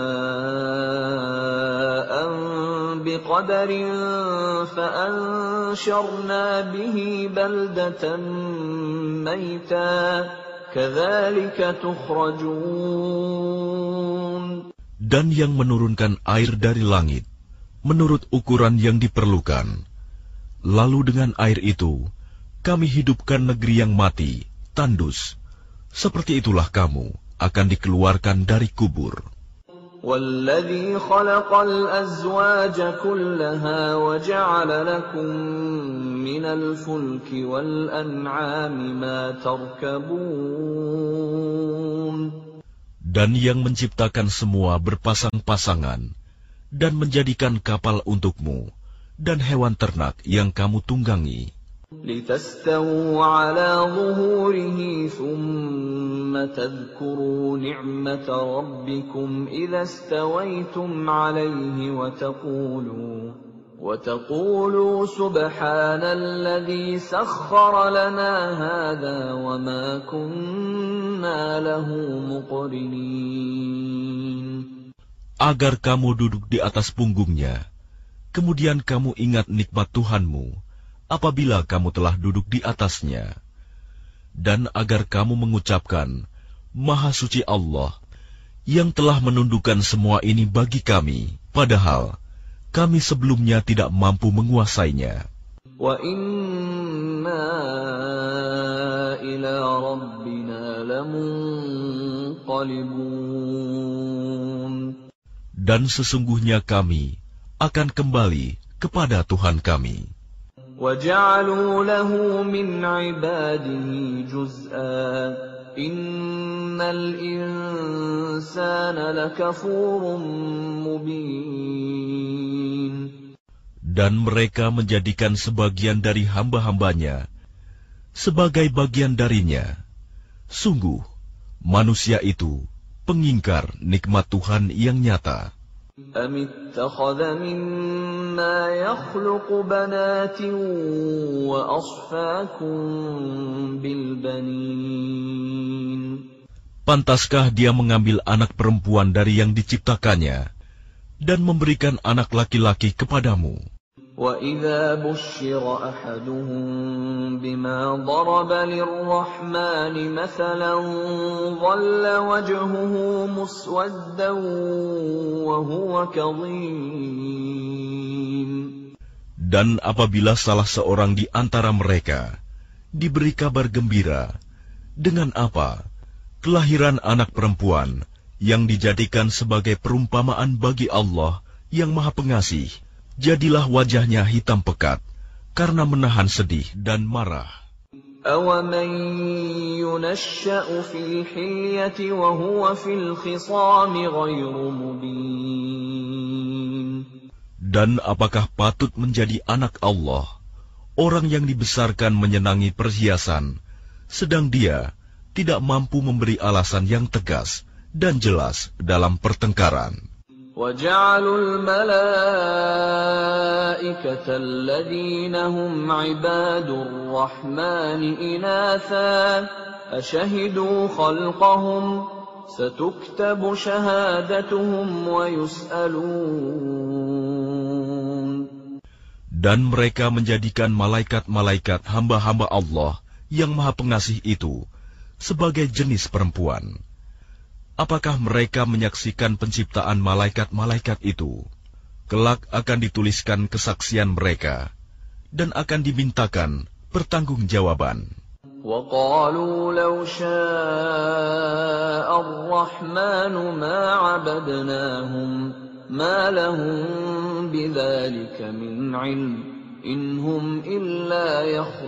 مَاءً بِقَدَرٍ فَأَنشَرْنَا بِهِ بَلْدَةً مَّيْتًا كَذَلِكَ تُخْرَجُونَ. Dan yang menurunkan air dari langit menurut ukuran yang diperlukan, lalu dengan air itu kami hidupkan negeri yang mati, tandus. Seperti itulah kamu akan dikeluarkan dari kubur. وَالَّذِي خَلَقَ الْأَزْوَاجَ كُلَّهَا وَجَعَلَ لَكُم مِّنَ الْفُلْكِ وَالْأَنْعَامِ مَا تَرْكَبُونَ. Dan yang menciptakan semua berpasang-pasangan, dan menjadikan kapal untukmu, dan hewan ternak yang kamu tunggangi. لِتَسْتَوُوا عَلَى ظُهُورِهِ ثُمَّ تَذْكُرُوا نِعْمَةَ رَبِّكُمْ إِذَا اسْتَوَيْتُمْ عَلَيْهِ وَتَقُولُوا وَتَقُولُوا سُبْحَانَ الَّذِي سَخَّرَ لَنَا هَذَا وَمَا كُنَّا لَهُ مُقْرِنِينَ. Agar kamu duduk di atas punggungnya, kemudian kamu ingat nikmat Tuhanmu apabila kamu telah duduk di atasnya, dan agar kamu mengucapkan, Maha Suci Allah, yang telah menundukkan semua ini bagi kami, padahal kami sebelumnya tidak mampu menguasainya. Wa inna ila rabbina lamunqalibun. Dan sesungguhnya kami akan kembali kepada Tuhan kami. وَجَعَلُوا لَهُ مِنْ عِبَادِهِ جُزْءًا إِنَّ الْإِنسَانَ لَكَفُورٌ مُبِينٌ. Dan mereka menjadikan sebagian dari hamba-hambanya sebagai bagian darinya. Sungguh, manusia itu pengingkar nikmat Tuhan yang nyata. أَمِ اتَّخَذَ مِمَّا يَخْلُقُ بَنَاتٍ وَأَصْفَاكُم بِالْبَنِينَ. Pantaskah dia mengambil anak perempuan dari yang diciptakannya dan memberikan anak laki-laki kepadamu? وَإِذَا بُشِّرَ أَحَدُهُم بِمَا ضَرَبَ لِلرَّحْمَنِ مَثَلًا ظَلَّ وَجْهُهُ مُسْوَدًّا وَهُوَ كَظِيمٌ. Dan apabila salah seorang di antara mereka diberi kabar gembira dengan apa? Kelahiran anak perempuan yang dijadikan sebagai perumpamaan bagi Allah yang Maha Pengasih, jadilah wajahnya hitam pekat karena menahan sedih dan marah. أَوَمَن يُنَشَّأُ فِي الْحِلْيَةِ وَهُوَ فِي الْخِصَامِ غَيْرُ مُبِينٍ. Dan apakah patut menjadi anak Allah, orang yang dibesarkan menyenangi perhiasan, sedang dia tidak mampu memberi alasan yang tegas dan jelas dalam pertengkaran. وَجَعَلُوا الْمَلَائِكَةَ الَّذِينَ هُمْ عِبَادُ الرَّحْمَنِ إِنَاثًا أَشَهِدُوا خَلْقَهُمْ سَتُكْتَبُ شَهَادَتُهُمْ وَيُسْأَلُونَ. Dan mereka menjadikan malaikat-malaikat hamba-hamba Allah yang Maha Pengasih itu sebagai jenis perempuan. Apakah mereka menyaksikan penciptaan malaikat-malaikat itu? Kelak akan dituliskan kesaksian mereka dan akan dimintakan pertanggungjawaban. وَقَالُوا لَوْ شَاءَ الرَّحْمَنُ مَا عَبَدْنَاهُمْ مَا لَهُم بِذَلِكَ مِنْ عِلْمٍ إِنْ هُمْ إِلَّا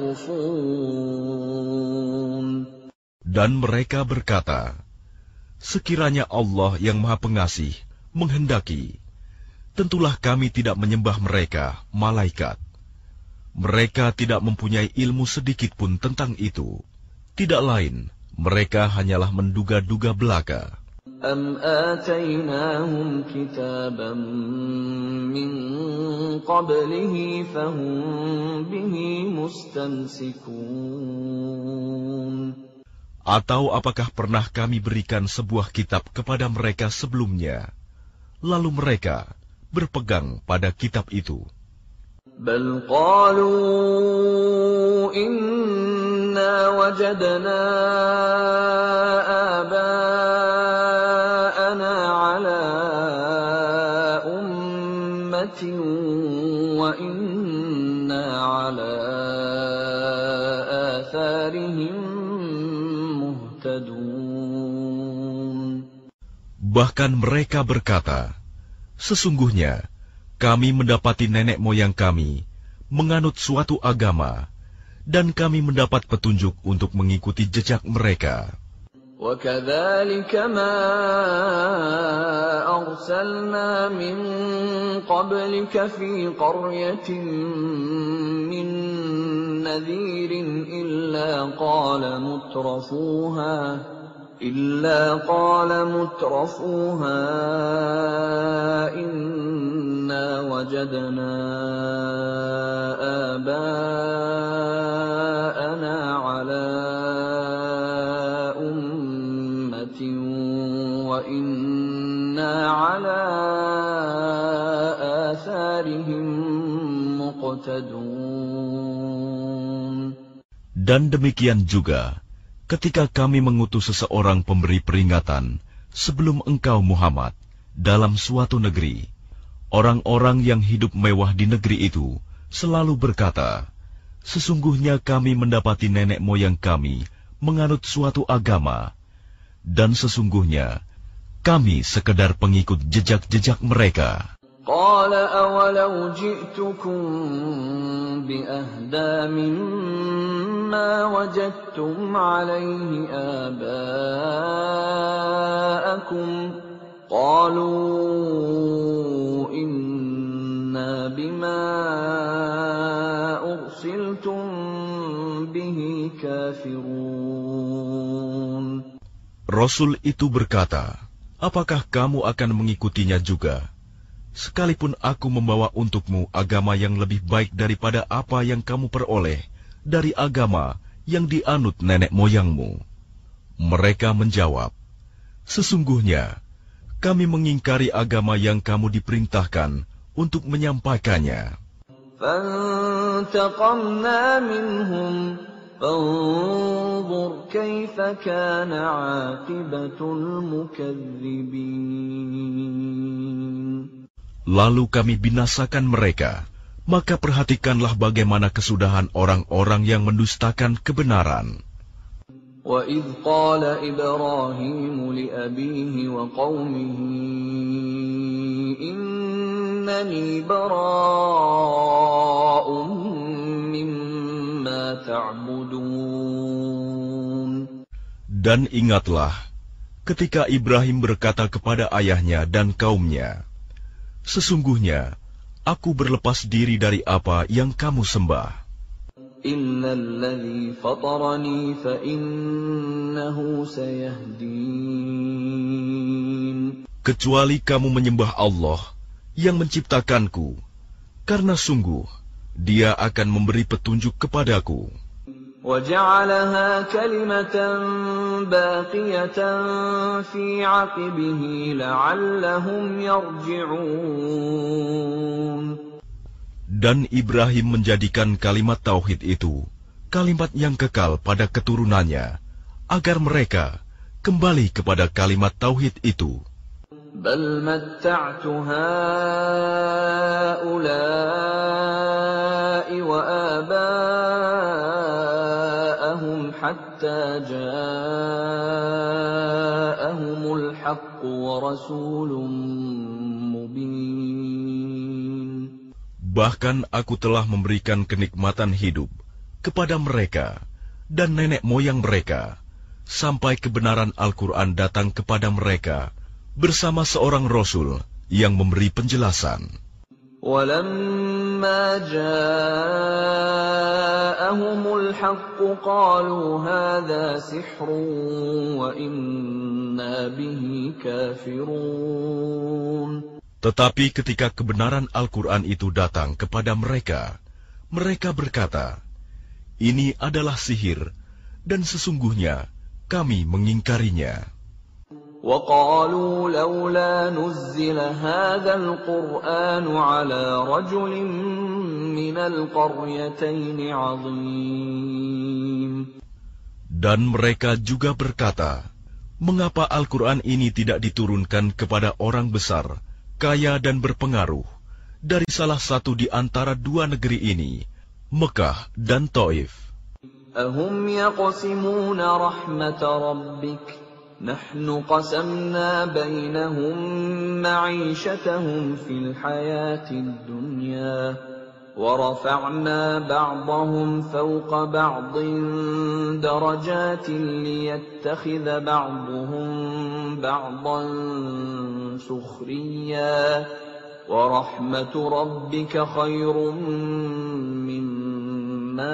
يَخْرُصُونَ. Dan mereka berkata, sekiranya Allah yang Maha Pengasih menghendaki, tentulah kami tidak menyembah mereka, malaikat. Mereka tidak mempunyai ilmu sedikit pun tentang itu. Tidak lain, mereka hanyalah menduga-duga belaka. أَمْ آتَيْنَاهُمْ كِتَابًا مِّن قَبْلِهِ فَهُمْ بِهِ مُسْتَمْسِكُونَ. Atau apakah pernah kami berikan sebuah kitab kepada mereka sebelumnya, lalu mereka berpegang pada kitab itu? بَلْ قَالُوا إِنَّا وَجَدْنَا آبَاءَنَا عَلَىٰ أُمَّةٍ وَإِنَّا عَلَىٰ آثَارِهِم. Bahkan mereka berkata, sesungguhnya kami mendapati nenek moyang kami menganut suatu agama, dan kami mendapat petunjuk untuk mengikuti jejak mereka. وَكَذَلِكَ مَا أَرْسَلْنَا مِن قَبْلِكَ فِي قَرْيَةٍ مِّن نَّذِيرٍ إِلَّا قَالَ مُتْرَفُوهَا إِلَّا قَالَ مُتْرَفُوهَا إِنَّا وَجَدْنَا آبَاءَنَا عَلَىٰ أُمَّةٍ وَإِنَّا عَلَىٰ آثَارِهِم مُقْتَدُونَ. Dan demikian juga ketika kami mengutus seseorang pemberi peringatan sebelum engkau Muhammad dalam suatu negeri, orang-orang yang hidup mewah di negeri itu selalu berkata, sesungguhnya kami mendapati nenek moyang kami menganut suatu agama, dan sesungguhnya kami sekedar pengikut jejak-jejak mereka. قال أولو جئتكم بأهدى مما وجدتم عليه آباءكم قالوا إنا بما أرسلتم به كافرون. Rasul itu berkata, apakah kamu akan mengikutinya juga? Sekalipun aku membawa untukmu agama yang lebih baik daripada apa yang kamu peroleh dari agama yang dianut nenek moyangmu. Mereka menjawab, sesungguhnya kami mengingkari agama yang kamu diperintahkan untuk menyampaikannya. فانتقمنا منهم فانظر كيف كان عاقبة المكذبين. Lalu kami binasakan mereka, maka perhatikanlah bagaimana kesudahan orang-orang yang mendustakan kebenaran. وَإِذْ قَالَ إِبْرَاهِيمُ لِأَبِيهِ وَقَوْمِهِ إِنَّنِي بَرَاءٌ مِّمَّا تَعْبُدُونَ. Dan ingatlah, ketika Ibrahim berkata kepada ayahnya dan kaumnya, sesungguhnya, aku berlepas diri dari apa yang kamu sembah. إِلَّا الَّذِي فَطَرَنِي فَإِنَّهُ سَيَهْدِينِ. Kecuali kamu menyembah Allah yang menciptakanku, karena sungguh Dia akan memberi petunjuk kepadaku. وَجَعَلَهَا كَلِمَةً بَاقِيَةً فِي عَقِبِهِ لَعَلَّهُمْ يَرْجِعُونَ. Dan Ibrahim menjadikan kalimat tauhid itu kalimat yang kekal pada keturunannya, agar mereka kembali kepada kalimat tauhid itu. بَلْ مَتَّعْتُ هَؤُلَاءِ وَآبَاءَهُمْ حَتَّى جَاءَهُمُ الْحَقُّ وَرَسُولٌ مُّبِينٌ. Bahkan aku telah memberikan kenikmatan hidup kepada mereka dan nenek moyang mereka, sampai kebenaran Al-Quran datang kepada mereka bersama seorang Rasul yang memberi penjelasan. وَلَمَّا جَاءَهُمُ الْحَقُّ قَالُوا هَذَا سِحْرٌ وَإِنَّا بِهِ كَافِرُونَ. Tetapi ketika kebenaran Al-Quran itu datang kepada mereka, mereka berkata, ini adalah sihir, dan sesungguhnya kami mengingkarinya. وَقَالُوا لَوْلَا نُزِّلَ هَذَا الْقُرْآنُ عَلَى رَجُلٍ مِّنَ الْقَرْيَتَيْنِ عَظِيمٍ. Dan mereka juga berkata, mengapa Al-Quran ini tidak diturunkan kepada orang besar, kaya dan berpengaruh, dari salah satu di antara dua negeri ini, Mekah dan Taif. أَهُمْ يَقْسِمُونَ رَحْمَةَ رَبِّكَ نَحْنُ قَسَمْنَا بَيْنَهُمْ مَعِيشَتَهُمْ فِي الْحَيَاةِ الدُّنْيَا وَرَفَعْنَا بَعْضَهُمْ فَوْقَ بَعْضٍ دَرَجَاتٍ لِيَتَّخِذَ بَعْضُهُمْ بَعْضًا سُخْرِيًّا وَرَحْمَةُ رَبِّكَ خَيْرٌ مِّمَّا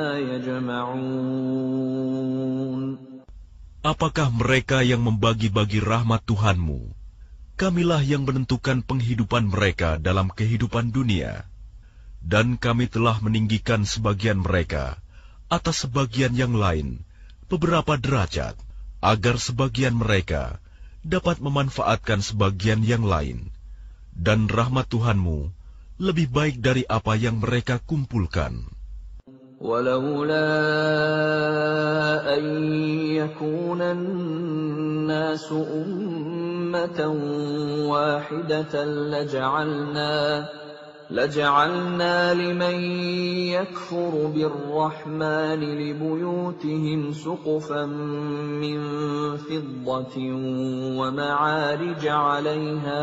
يَجْمَعُونَ. Apakah mereka yang membagi-bagi rahmat Tuhanmu? Kamilah yang menentukan penghidupan mereka dalam kehidupan dunia. Dan kami telah meninggikan sebagian mereka atas sebagian yang lain beberapa derajat, agar sebagian mereka dapat memanfaatkan sebagian yang lain. Dan rahmat Tuhanmu lebih baik dari apa yang mereka kumpulkan. وَلَوْلَا أَن يَكُونَ النَّاسُ أُمَّةً وَاحِدَةً لَجَعَلْنَا لَجَعَلْنَا لِمَن يَكْفُرُ بِالرَّحْمَنِ لِبُيُوتِهِمْ سُقُفًا مِّن فِضَّةٍ وَمَعَارِجَ عَلَيْهَا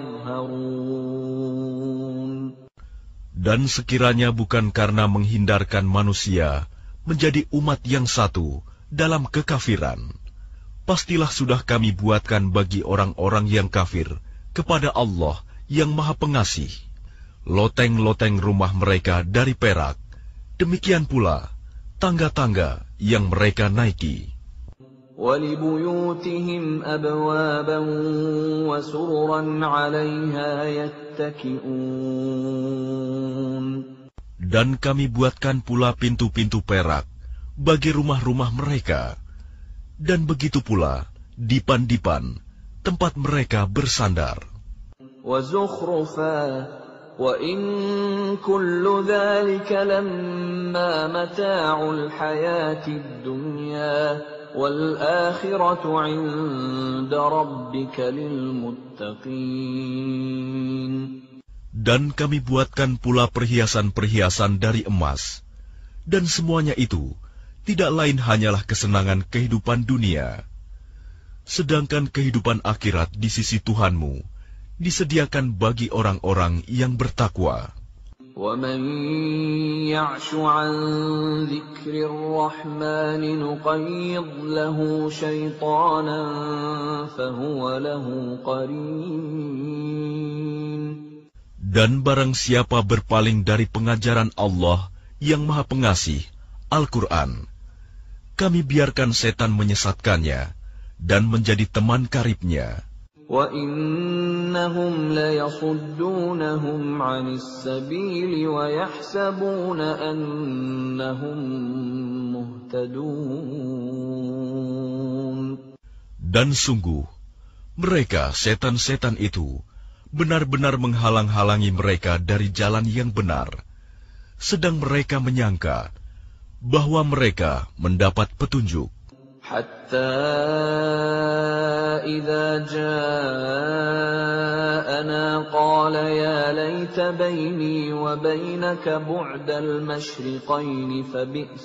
يَظْهَرُونَ. Dan sekiranya bukan karena menghindarkan manusia menjadi umat yang satu dalam kekafiran, pastilah sudah kami buatkan bagi orang-orang yang kafir kepada Allah yang Maha Pengasih loteng-loteng rumah mereka dari perak, demikian pula tangga-tangga yang mereka naiki. وَلِبُيُوتِهِمْ أَبْوَابًا وَسُرُرًا عَلَيْهَا يَتَّكِئُونَ. Dan kami buatkan pula pintu-pintu perak bagi rumah-rumah mereka, dan begitu pula dipan-dipan tempat mereka bersandar. وَزُخْرُفًا وَإِن كُلُّ ذَلِكَ لَمَّا مَتَاعُ الْحَيَاةِ الدُّنْيَا وَالْآخِرَةُ عِندَ رَبِّكَ لِلْمُتَّقِينَ. Dan kami buatkan pula perhiasan-perhiasan dari emas, dan semuanya itu tidak lain hanyalah kesenangan kehidupan dunia. Sedangkan kehidupan akhirat di sisi Tuhanmu disediakan bagi orang-orang yang bertakwa. وَمَن يَعْشُ عَن ذِكْرِ الرَّحْمَنِ نُقَيِّضْ لَهُ شَيْطَانًا فَهُوَ لَهُ قَرِينٌ. Dan barang siapa berpaling dari pengajaran Allah yang Maha Pengasih, Al-Quran, kami biarkan setan menyesatkannya dan menjadi teman karibnya. وَإِنَّهُمْ لَيَصُدُّونَهُمْ عَنِ السَّبِيلِ وَيَحْسَبُونَ أَنَّهُمْ مُهْتَدُونَ. Dan sungguh, mereka setan-setan itu benar-benar menghalang-halangi mereka dari jalan yang benar, sedang mereka menyangka bahwa mereka mendapat petunjuk. حَتَّى إِذَا جَاءَنَا قَالَ يَا لَيْتَ بَيْنِي وَبَيْنَكَ بُعْدَ الْمَشْرِقَيْنِ فَبِئْسَ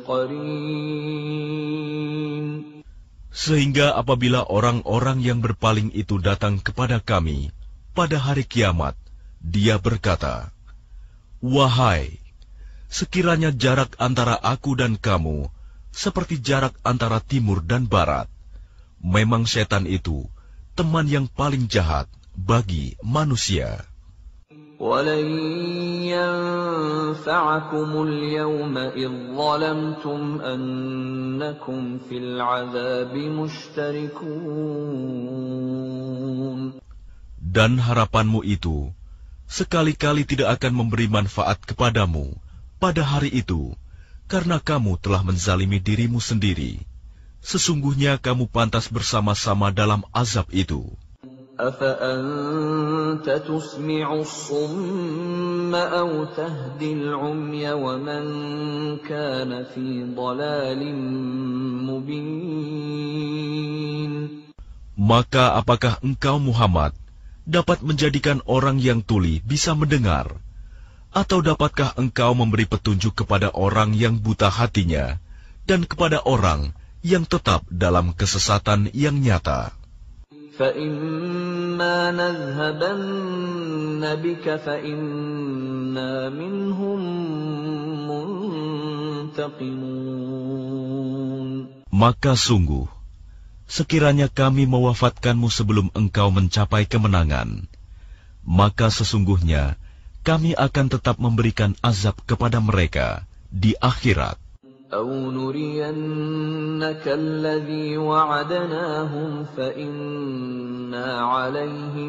الْقَرِينُ. Sehingga apabila orang-orang yang berpaling itu datang kepada kami pada hari kiamat, dia berkata, "Wahai, sekiranya jarak antara aku dan kamu seperti jarak antara timur dan barat, memang setan itu teman yang paling jahat bagi manusia." وَلَن يَنفَعَكُمُ الْيَوْمَ إِذ ظَّلَمْتُمْ أَنَّكُمْ فِي الْعَذَابِ مُشْتَرِكُونَ. Dan harapanmu itu sekali-kali tidak akan memberi manfaat kepadamu pada hari itu, karena kamu telah menzalimi dirimu sendiri. Sesungguhnya kamu pantas bersama-sama dalam azab itu. أَفَأَنْتَ تُسْمِعُ الصُّمَّ أَوْ تَهْدِي الْعُمْيَ وَمَنْ كَانَ فِي ضَلَالٍ مُبِينٍ. Maka apakah engkau Muhammad dapat menjadikan orang yang tuli bisa mendengar? Atau dapatkah engkau memberi petunjuk kepada orang yang buta hatinya dan kepada orang yang tetap dalam kesesatan yang nyata? فَإِمَّا نَذْهَبَنَّ بِكَ فَإِنَّا مِنْهُمْ مُنْتَقِمُونَ. Maka sungguh, sekiranya kami mewafatkanmu sebelum engkau mencapai kemenangan, maka sesungguhnya kami akan tetap memberikan azab kepada mereka di akhirat. أَوْ نُرِيَنَّكَ الَّذِي وَعَدْنَاهُمْ فَإِنَّا عَلَيْهِمْ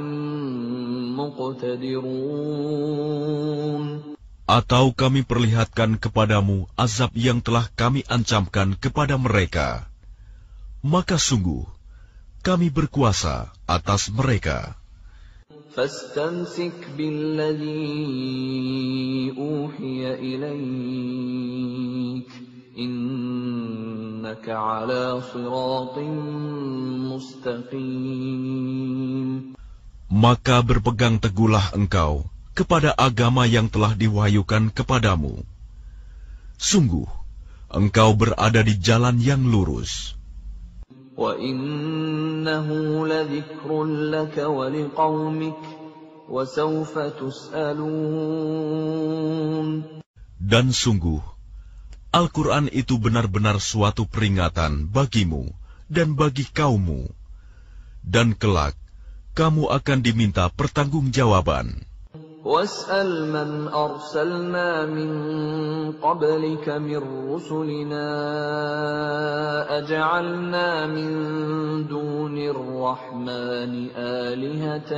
مُقْتَدِرُونَ. Atau kami perlihatkan kepadamu azab yang telah kami ancamkan kepada mereka, maka sungguh kami berkuasa atas mereka. فَاسْتَمْسِكْ بِالَّذِي أُوحِيَ إِلَيْكَ إِنَّكَ عَلَى صِرَاطٍ مُسْتَقِيمٍ. Maka berpegang teguhlah engkau kepada agama yang telah diwahyukan kepadamu. Sungguh, engkau berada di jalan yang lurus. وَإِنَّهُ لَذِكْرٌ لَكَ وَلِقَوْمِكَ وَسَوْفَ تُسْأَلُونَ. Dan sungguh, Al-Quran itu benar-benar suatu peringatan bagimu dan bagi kaummu, dan kelak kamu akan diminta pertanggungjawaban. وَاسْأَلْ مَنْ أَرْسَلْنَا مِنْ قَبْلِكَ مِنْ رُسُلِنَا أَجَعَلْنَا مِنْ دُونِ الرَّحْمَنِ آلِهَةً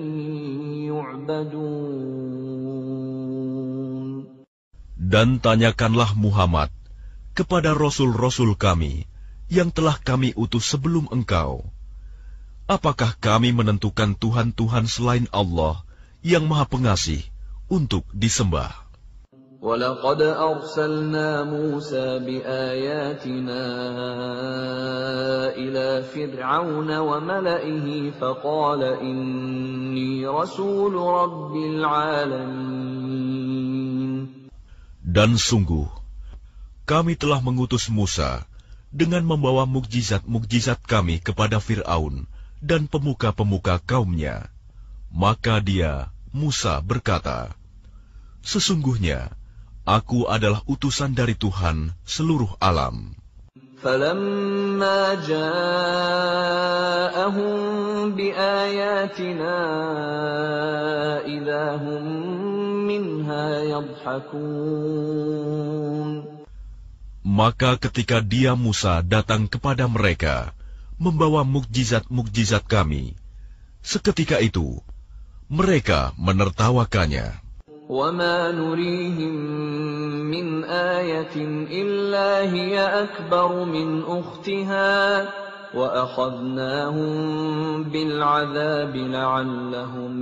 يُعْبَدُونَ. Dan tanyakanlah Muhammad kepada Rasul-Rasul kami yang telah kami utus sebelum engkau, apakah kami menentukan Tuhan-Tuhan selain Allah yang Maha Pengasih untuk disembah. وَلَقَدْ أَرْسَلْنَا مُوسَى بِآيَاتِنَا إِلَى فِرْعَوْنَ وَمَلَئِهِ فَقَالَ إِنِّي رَسُولُ رَبِّ الْعَالَمِينَ. Dan sungguh, kami telah mengutus Musa dengan membawa mukjizat-mukjizat kami kepada Fir'aun dan pemuka-pemuka kaumnya. Maka dia, Musa, berkata, sesungguhnya, aku adalah utusan dari Tuhan seluruh alam. فَلَمَّا جَاءَهُم بِآيَاتِنَا إِذَا هُم مِّنْهَا يَضْحَكُونَ. Maka ketika dia Musa datang kepada mereka, membawa mukjizat-mukjizat kami, seketika itu mereka menertawakannya. وَمَا نُرِيهِم مِّنْ آيَةٍ إِلَّا هِيَ أَكْبَرُ مِنْ أُخْتِهَا وَأَخَذْنَاهُم بِالْعَذَابِ لَعَلَّهُمْ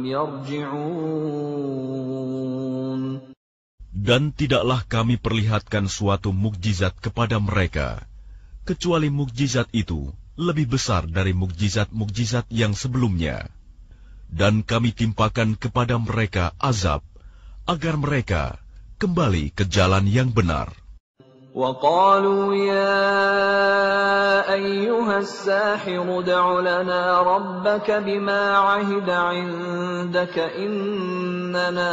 يَرْجِعُونَ. Dan tidaklah kami perlihatkan suatu mukjizat kepada mereka, kecuali mukjizat itu lebih besar dari mukjizat-mukjizat yang sebelumnya. Dan kami timpakan kepada mereka azab, agar mereka kembali ke jalan yang benar. وَقَالُوا يَا أَيُّهَا السَّاحِرُ ادْعُ لَنَا رَبَّكَ بِمَا عَهِدَ عِندَكَ إِنَّنَا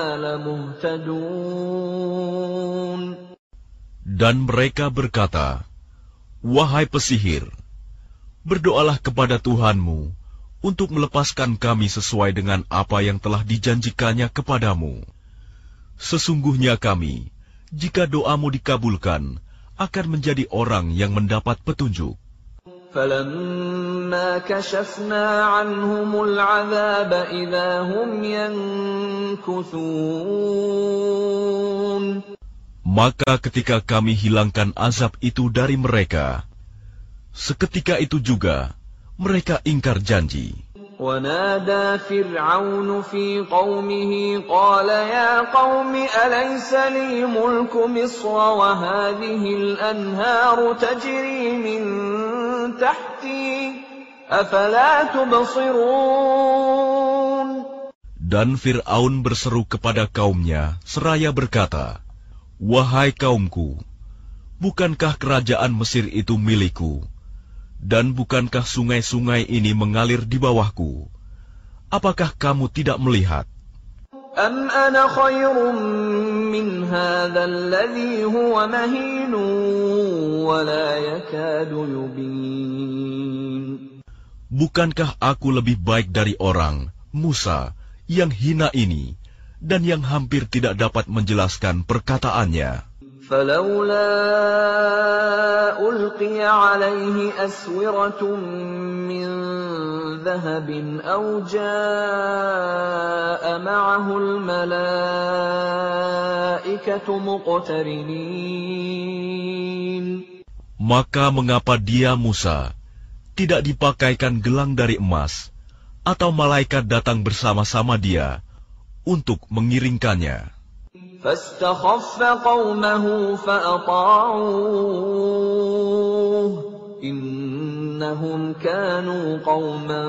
لَمُهْتَدُونَ. Dan mereka berkata, wahai pesihir, berdoalah kepada Tuhanmu untuk melepaskan kami sesuai dengan apa yang telah dijanjikannya kepadamu. Sesungguhnya kami, jika doamu dikabulkan, akan menjadi orang yang mendapat petunjuk. فَلَمَّا كَشَفْنَا عَنْهُمُ الْعَذَابَ إِذَا هُمْ يَنكُثُونَ. Maka ketika kami hilangkan azab itu dari mereka, seketika itu juga mereka ingkar janji. وَنَادَى فِرْعَوْنُ فِي قَوْمِهِ قَالَ يَا قَوْمِ أَلَيْسَ لِي مُلْكُ مِصْرَ وَهَٰذِهِ الْأَنْهَارُ تَجْرِي مِن تَحْتِي أَفَلَا تُبْصِرُونَ. Dan Fir'aun berseru kepada kaumnya seraya berkata, wahai kaumku, bukankah kerajaan Mesir itu milikku? Dan bukankah sungai-sungai ini mengalir di bawahku? Apakah kamu tidak melihat? Am ana khairun min hadzal ladzi huwa mahin wa la yakadu yubin. Bukankah aku lebih baik dari orang, Musa, yang hina ini, dan yang hampir tidak dapat menjelaskan perkataannya? فَلَوْلَا أُلْقِيَ عَلَيْهِ أَسْوِرَةٌ مِّن ذَهَبٍ أَوْ جَاءَ مَعَهُ الْمَلَائِكَةُ مُقْتَرِنِينَ. Maka mengapa dia, Musa, tidak dipakaikan gelang dari emas, atau malaikat datang bersama-sama dia untuk mengiringkannya? فَاسْتَخَفَّ قَوْمَهُ فَأَطَاعُوهُ إِنَّهُمْ كَانُوا قَوْمًا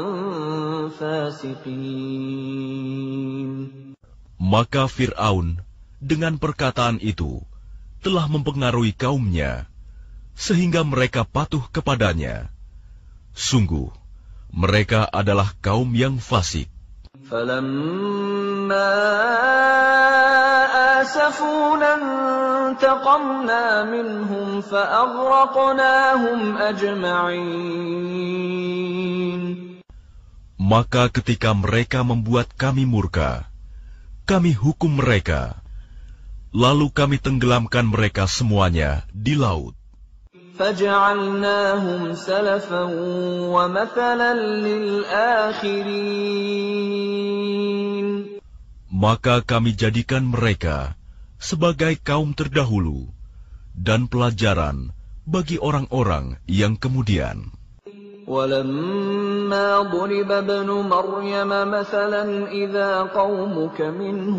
فَاسِقِينَ. Maka Fir'aun dengan perkataan itu telah mempengaruhi kaumnya, sehingga mereka patuh kepadanya. Sungguh, mereka adalah kaum yang fasik. فَلَمَّا آسَفُونَا انتَقَمْنَا مِنْهُمْ فَأَغْرَقْنَاهُمْ أَجْمَعِينَ. Maka ketika mereka membuat kami murka, kami hukum mereka, lalu kami tenggelamkan mereka semuanya di laut. فَجَعَلْنَاهُمْ سَلَفًا وَمَثَلًا لِلْآخِرِينَ. Maka kami jadikan mereka sebagai kaum terdahulu dan pelajaran bagi orang-orang yang kemudian. وَلَمَّا ضُرِبَ ابْنُ مَرْيَمَ مَثَلًا إِذَا قَوْمُكَ مِنْهُ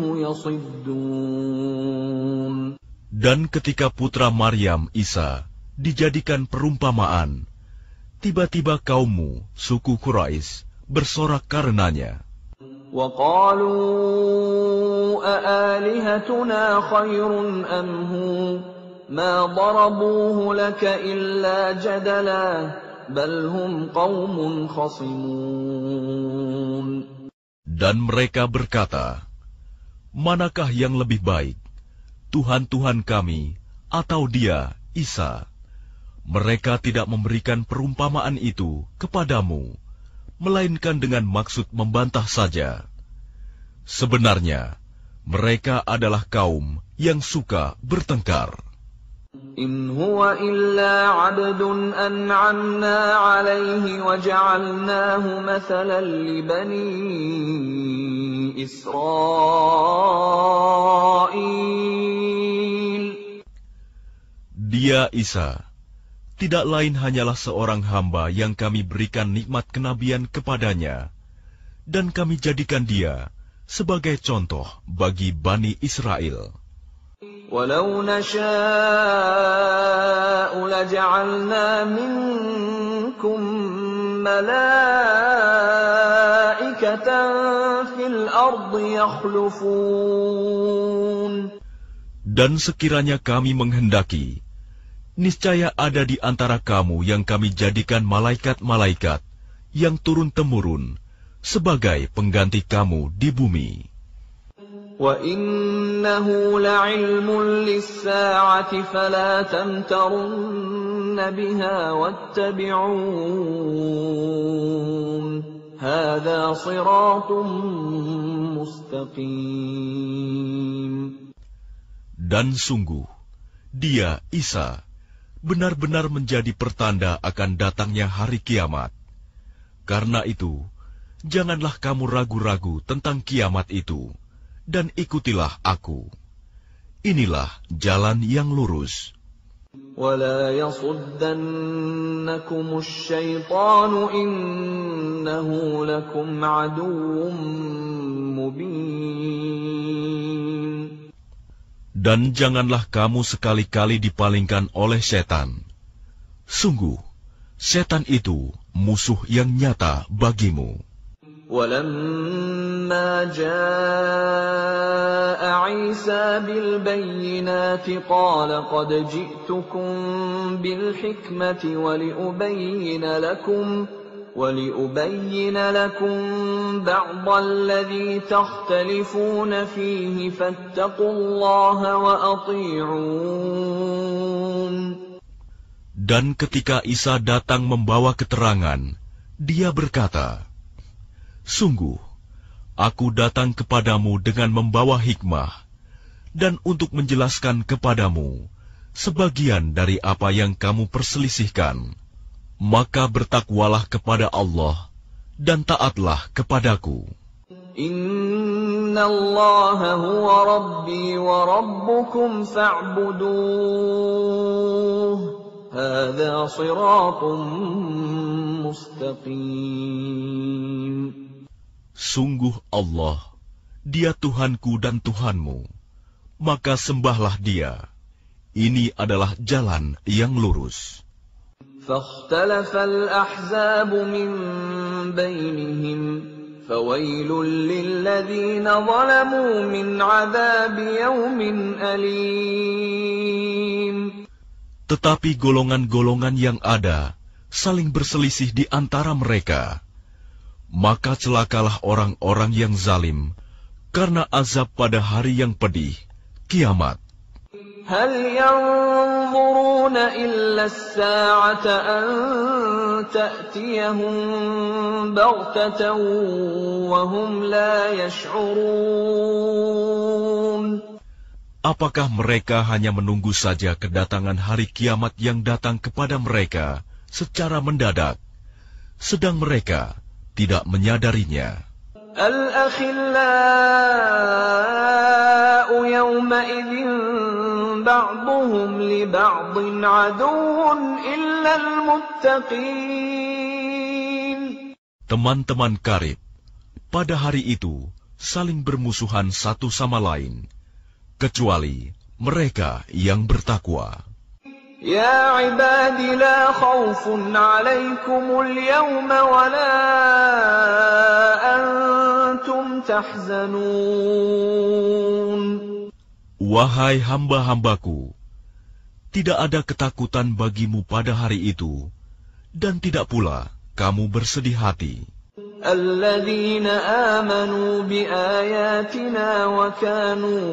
يَصِدُّونَ. Dan ketika putra Maryam, Isa, dijadikan perumpamaan, tiba-tiba kaummu, suku Quraisy, bersorak karenanya. وَقَالُوا أَآلِهَتُنَا خَيْرٌ أَمْ هُوَ مَا ضَرَبُوهُ لَكَ إِلَّا جَدَلًا بَلْ هُمْ قَوْمٌ خَصِمُونَ. Dan mereka berkata, manakah yang lebih baik, Tuhan-Tuhan kami atau dia, Isa? Mereka tidak memberikan perumpamaan itu kepadamu, melainkan dengan maksud membantah saja. Sebenarnya, mereka adalah kaum yang suka bertengkar. إِنْ هُوَ إِلَّا عَبْدٌ أَنْعَمْنَا عَلَيْهِ وَجَعَلْنَاهُ مَثَلًا لِبَنِي إِسْرَائِيلَ. Dia, Isa, tidak lain hanyalah seorang hamba yang kami berikan nikmat kenabian kepadanya, dan kami jadikan dia sebagai contoh bagi Bani Israel. وَلَوْ نَشَاءُ لَجَعَلْنَا مِنكُم مَّلَائِكَةً فِي الْأَرْضِ يَخْلُفُونَ. Dan sekiranya kami menghendaki, niscaya ada di antara kamu yang kami jadikan malaikat-malaikat yang turun-temurun sebagai pengganti kamu di bumi. وَإِنَّهُ لَعِلْمٌ لِلسَّاعَةِ فَلَا تَمْتَرُنَّ بِهَا وَاتَّبِعُونِ هَذَا صِرَاطٌ مُسْتَقِيمٌ. Dan sungguh, dia, Isa, benar-benar menjadi pertanda akan datangnya hari kiamat. Karena itu, janganlah kamu ragu-ragu tentang kiamat itu, dan ikutilah aku. Inilah jalan yang lurus. وَلَا يَصُدَّنَّكُمُ الشَّيْطَانُ إِنَّهُ لَكُمْ عَدُوٌّ مُبِينٌ. Dan janganlah kamu sekali-kali dipalingkan oleh setan. Sungguh, setan itu musuh yang nyata bagimu. وَلَمَّا جَاءَ عِيسَى بِالْبَيِّنَاتِ قَالَ قَدْ جِئْتُكُم بِالْحِكْمَةِ وَلِأُبَيِّنَ لَكُمْ وَلِأُبَيِّنَ لَكُمْ بَعْضَ الَّذِي تَخْتَلِفُونَ فِيهِ فَاتَّقُوا اللَّهَ وَأَطِيعُونِ. Dan ketika Isa datang membawa keterangan, dia berkata, sungguh, aku datang kepadamu dengan membawa hikmah, dan untuk menjelaskan kepadamu sebagian dari apa yang kamu perselisihkan. Maka bertakwalah kepada Allah, dan taatlah kepadaku. Inna Allaha huwa Rabbi wa Rabbukum fa'buduh. Hadha siratun mustaqim. Sungguh Allah, Dia Tuhanku dan Tuhanmu, maka sembahlah Dia. Ini adalah jalan yang lurus. فَاخْتَلَفَ الْأَحْزَابُ مِنْ بَيْنِهِمْ فَوَيْلٌ لِلَّذِينَ ظَلَمُوا مِنْ عَذَابِ يَوْمٍ أَلِيمٍ. Tetapi golongan-golongan yang ada saling berselisih di antara mereka. Maka celakalah orang-orang yang zalim karena azab pada hari yang pedih, kiamat. هل ينظرون إلا الساعة أن تأتيهم بغتة وهم لا يشعرون. Apakah mereka hanya menunggu saja kedatangan hari kiamat yang datang kepada mereka secara mendadak, sedang mereka tidak menyadarinya? Al-akhillau yawma'idhin ba'duhum li ba'din aduwwun illa al-muttaqin. teman-teman karib, pada hari itu saling bermusuhan satu sama lain, kecuali mereka yang bertakwa. Ya ibadi la khawfun alaikumul yawma wa la antum tahzanun. Wahai hamba-hambaku, tidak ada ketakutan bagimu pada hari itu, dan tidak pula kamu bersedih hati. Alladzina amanu bi ayatina wa kanu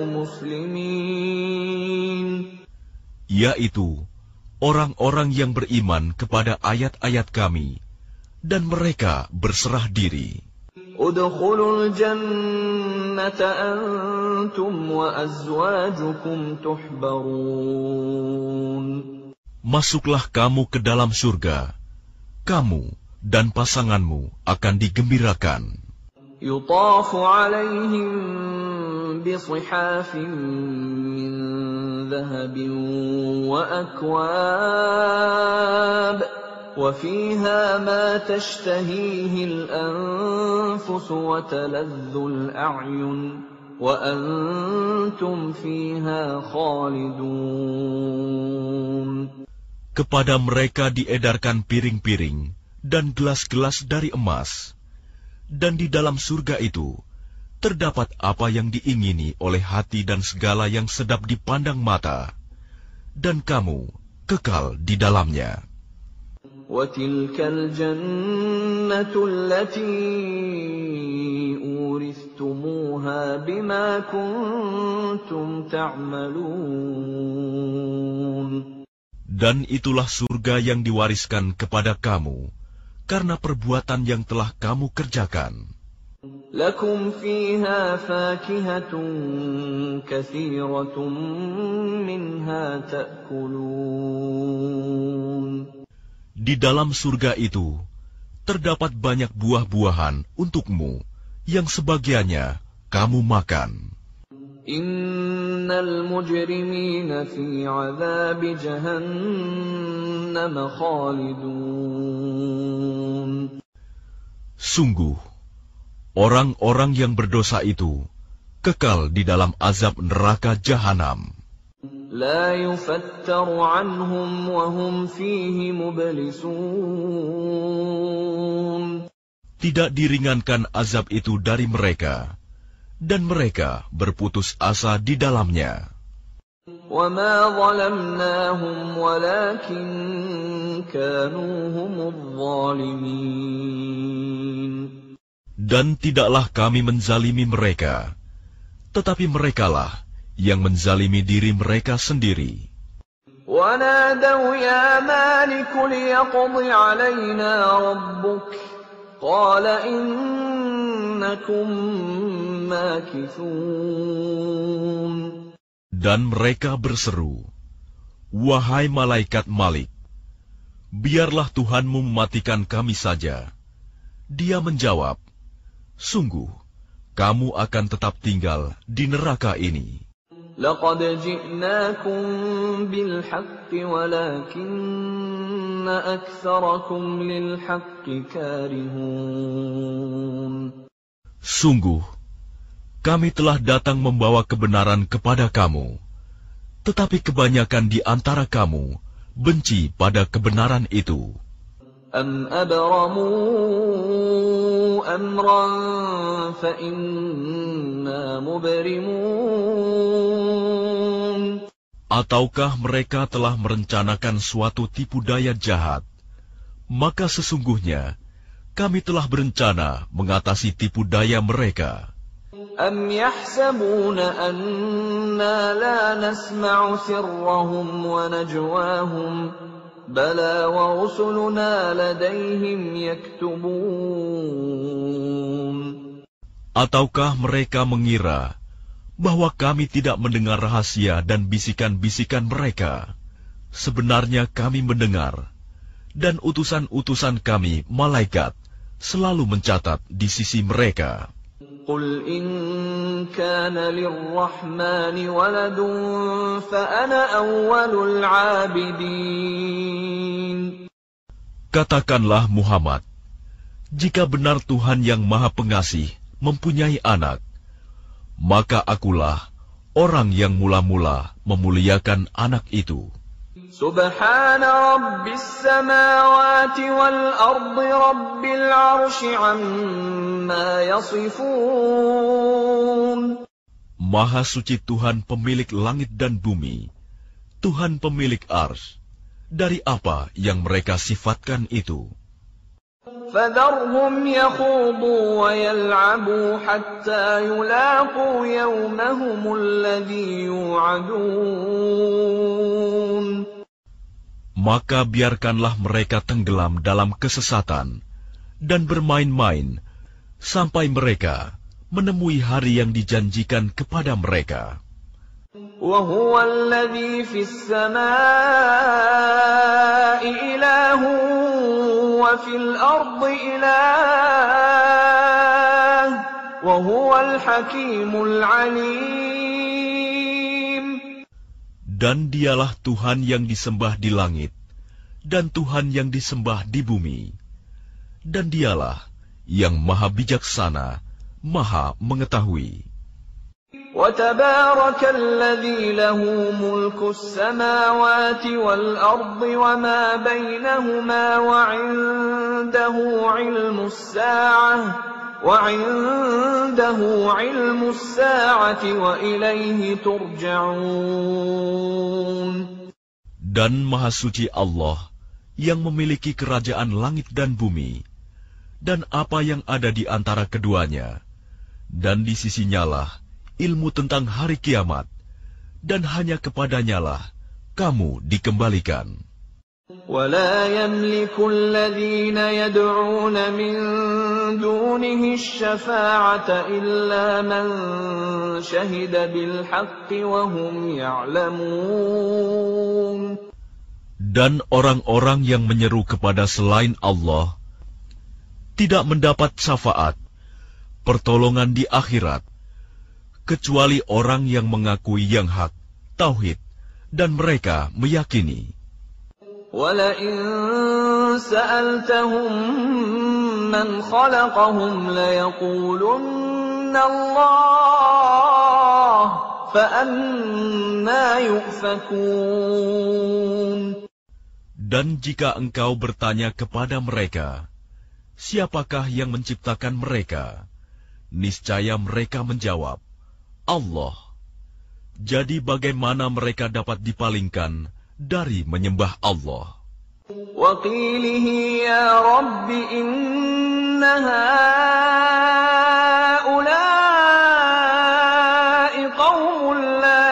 muslimin. Yaitu orang-orang yang beriman kepada ayat-ayat kami, dan mereka berserah diri. Udkhulul jannata antum wa azwajukum tuhbarun. Masuklah kamu ke dalam surga, kamu dan pasanganmu akan digembirakan. Yutafu alaihim bisihafin min dhahabin wa akwab wa fiha ma tashtahihi al-anfus wa taladhdhu al-a'yun wa antum fiha khalidun. Kepada mereka diedarkan piring-piring dan gelas-gelas dari emas, dan di dalam surga itu terdapat apa yang diingini oleh hati dan segala yang sedap dipandang mata, dan kamu kekal di dalamnya. وَتِلْكَ الْجَنَّةُ الَّتِي أُورِثْتُمُوهَا بِمَا كُنتُمْ تَعْمَلُونَ. Dan itulah surga yang diwariskan kepada kamu karena perbuatan yang telah kamu kerjakan. Lakum fiha fakihatun katsiratun minha ta'kulun. Di dalam surga itu terdapat banyak buah-buahan untukmu yang sebagiannya kamu makan. Innal mujrimina fi 'adzabi jahannam khalidun. Sungguh, orang-orang yang berdosa itu kekal di dalam azab neraka jahanam. La yufattaru 'anhum wa hum fihi mublisun. Tidak diringankan azab itu dari mereka, dan mereka berputus asa di dalamnya. وَمَا ظَلَمْنَاهُمْ وَلَكِنْ كَانُوا هُمُ الظَّالِمِينَ. Dan tidaklah kami menzalimi mereka, tetapi merekalah yang menzalimi diri mereka sendiri. وَنَادَوْا يَا مَالِكُ لِيَقْضِ عَلَيْنَا رَبُّكَ قَالَ إِنَّكُمْ مَاكِثُونَ. Dan mereka berseru, "Wahai malaikat Malik, biarlah Tuhanmu mematikan kami saja." Dia menjawab, "Sungguh, kamu akan tetap tinggal di neraka ini." لَقَدْ جِئْنَاكُمْ بِالْحَقِّ وَلَكِنَّ أَكْثَرَكُمْ لِلْحَقِّ كَارِهُونَ. Sungguh, kami telah datang membawa kebenaran kepada kamu, tetapi kebanyakan di antara kamu benci pada kebenaran itu. أَمْ أَبْرَمُوا أَمْرًا فَإِنَّا مُبْرِمُونَ. Ataukah mereka telah merencanakan suatu tipu daya jahat, maka sesungguhnya kami telah berencana mengatasi tipu daya mereka. أَمْ يَحْسَبُونَ أَنَّا لَا نَسْمَعُ سِرَّهُمْ وَنَجْوَاهُمْ بَلَى وَرُسُلُنَا لَدَيْهِمْ يَكْتُبُونَ. Ataukah mereka mengira bahwa kami tidak mendengar rahasia dan bisikan-bisikan mereka? Sebenarnya kami mendengar, dan utusan-utusan kami, malaikat, selalu mencatat di sisi mereka. قُلْ إِنْ كَانَ لِلرَّحْمَنِ وَلَدٌ فَأَنَا أَوَّلُ الْعَابِدِينَ. Katakanlah Muhammad, Jika benar Tuhan yang Maha Pengasih mempunyai anak, maka akulah orang yang mula-mula memuliakan anak itu. Subhana Rabbis samawati wal ardi Rabbil arsy amma yasifun. Maha suci Tuhan pemilik langit dan bumi, Tuhan pemilik arsy, dari apa yang mereka sifatkan itu. فَذَرْهُمْ يَخُوضُوا وَيَلْعَبُوا حَتَّى يُلَاقُوا يَوْمَهُمُ الَّذِي يُوعَدُونَ. Maka biarkanlah mereka tenggelam dalam kesesatan dan bermain-main sampai mereka menemui hari yang dijanjikan kepada mereka. وَهُوَ الَّذِي فِي السَّمَاءِ إِلَٰهٌ وَفِي الْأَرْضِ إِلَٰهٌ وَهُوَ الْحَكِيمُ الْعَلِيمُ. Dan dialah Tuhan yang disembah di langit, dan Tuhan yang disembah di bumi. Dan dialah yang maha bijaksana, maha mengetahui. وَتَبَارَكَ الَّذِي لَهُ مُلْكُ السَّمَاوَاتِ وَالْأَرْضِ وَمَا بَيْنَهُمَا وَعِندَهُ عِلْمُ السَّاعَةِ وَعِندَهُ عِلْمُ السَّاعَةِ وَإِلَيْهِ تُرْجَعُونَ. Dan Maha Suci Allah yang memiliki kerajaan langit dan bumi, dan apa yang ada di antara keduanya, dan di sisinyalah ilmu tentang hari kiamat, dan hanya kepadanyalah kamu dikembalikan. وَلَا يَمْلِكُ الَّذِينَ يَدْعُونَ مِن دُونِهِ الشَّفَاعَةَ إِلَّا مَن شَهِدَ بِالْحَقِّ وَهُمْ يَعْلَمُونَ. Dan orang-orang yang menyeru kepada selain Allah tidak mendapat syafaat, pertolongan di akhirat, kecuali orang yang mengakui yang hak, tauhid, dan mereka meyakini. وَلَئِن سَأَلْتَهُم مَّنْ خَلَقَهُمْ لَيَقُولُنَّ اللَّهُ فَأَنَّىٰ يُؤْفَكُونَ. Dan jika engkau bertanya kepada mereka, siapakah yang menciptakan mereka? Niscaya mereka menjawab, Allah. Jadi bagaimana mereka dapat dipalingkan dari menyembah Allah? وَقِيلِهِ يَا رَبِّ إِنَّ هَٰؤُلَاءِ قَوْمٌ لَّا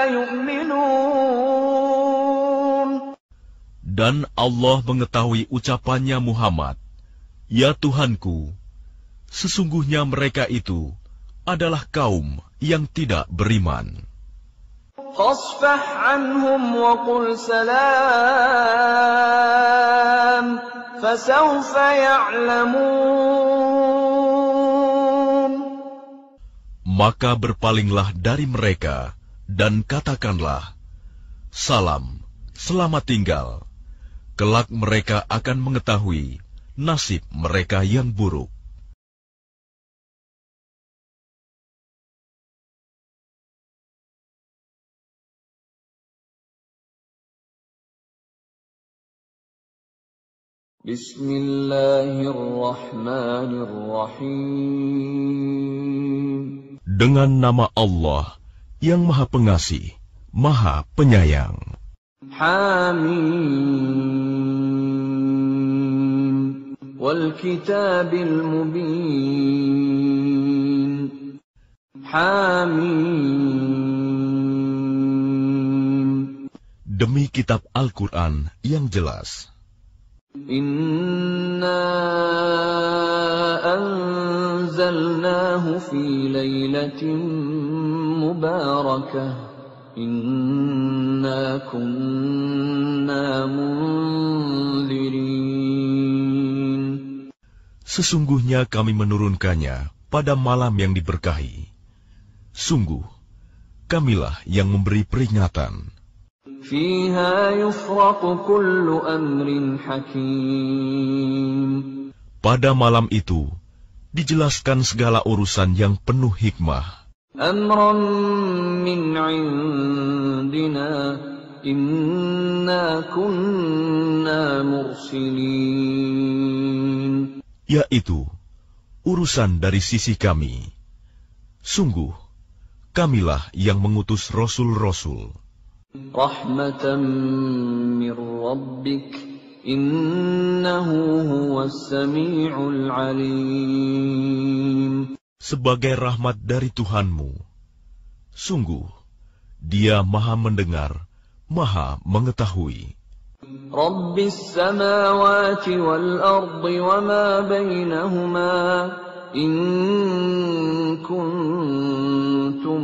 يُؤْمِنُونَ. Dan Allah mengetahui ucapannya Muhammad, Ya Tuhanku, sesungguhnya mereka itu adalah kaum yang tidak beriman. فَاصْفَحْ عَنْهُمْ وَقُلْ سَلَامٌ فَسَوْفَ يَعْلَمُونَ. Maka berpalinglah dari mereka dan katakanlah, Salam, selamat tinggal. Kelak mereka akan mengetahui nasib mereka yang buruk. Bismillahirrahmanirrahim. Dengan nama Allah yang Maha Pengasih, Maha Penyayang. Hamim wal kitabil mubin. Hamim. Demi kitab Al-Quran yang jelas. Inna anzalnahu fi lailatin mubarakah. Inna kunna munzirin. Sesungguhnya kami menurunkannya pada malam yang diberkahi. Sungguh, kamilah yang memberi peringatan. Fiha yufraqu kullu amrin hakim. Pada malam itu, dijelaskan segala urusan yang penuh hikmah. Amran min indina, inna kunna mursilin. Yaitu, urusan dari sisi kami. Sungguh, kamilah yang mengutus rasul-rasul. Rahmatan min rabbik, innahu huwas sami'ul alim. Sebagai rahmat dari Tuhanmu, sungguh, Dia Maha mendengar, Maha mengetahui. Rabbis samawati wal ardi wa ma bainahuma, in kuntum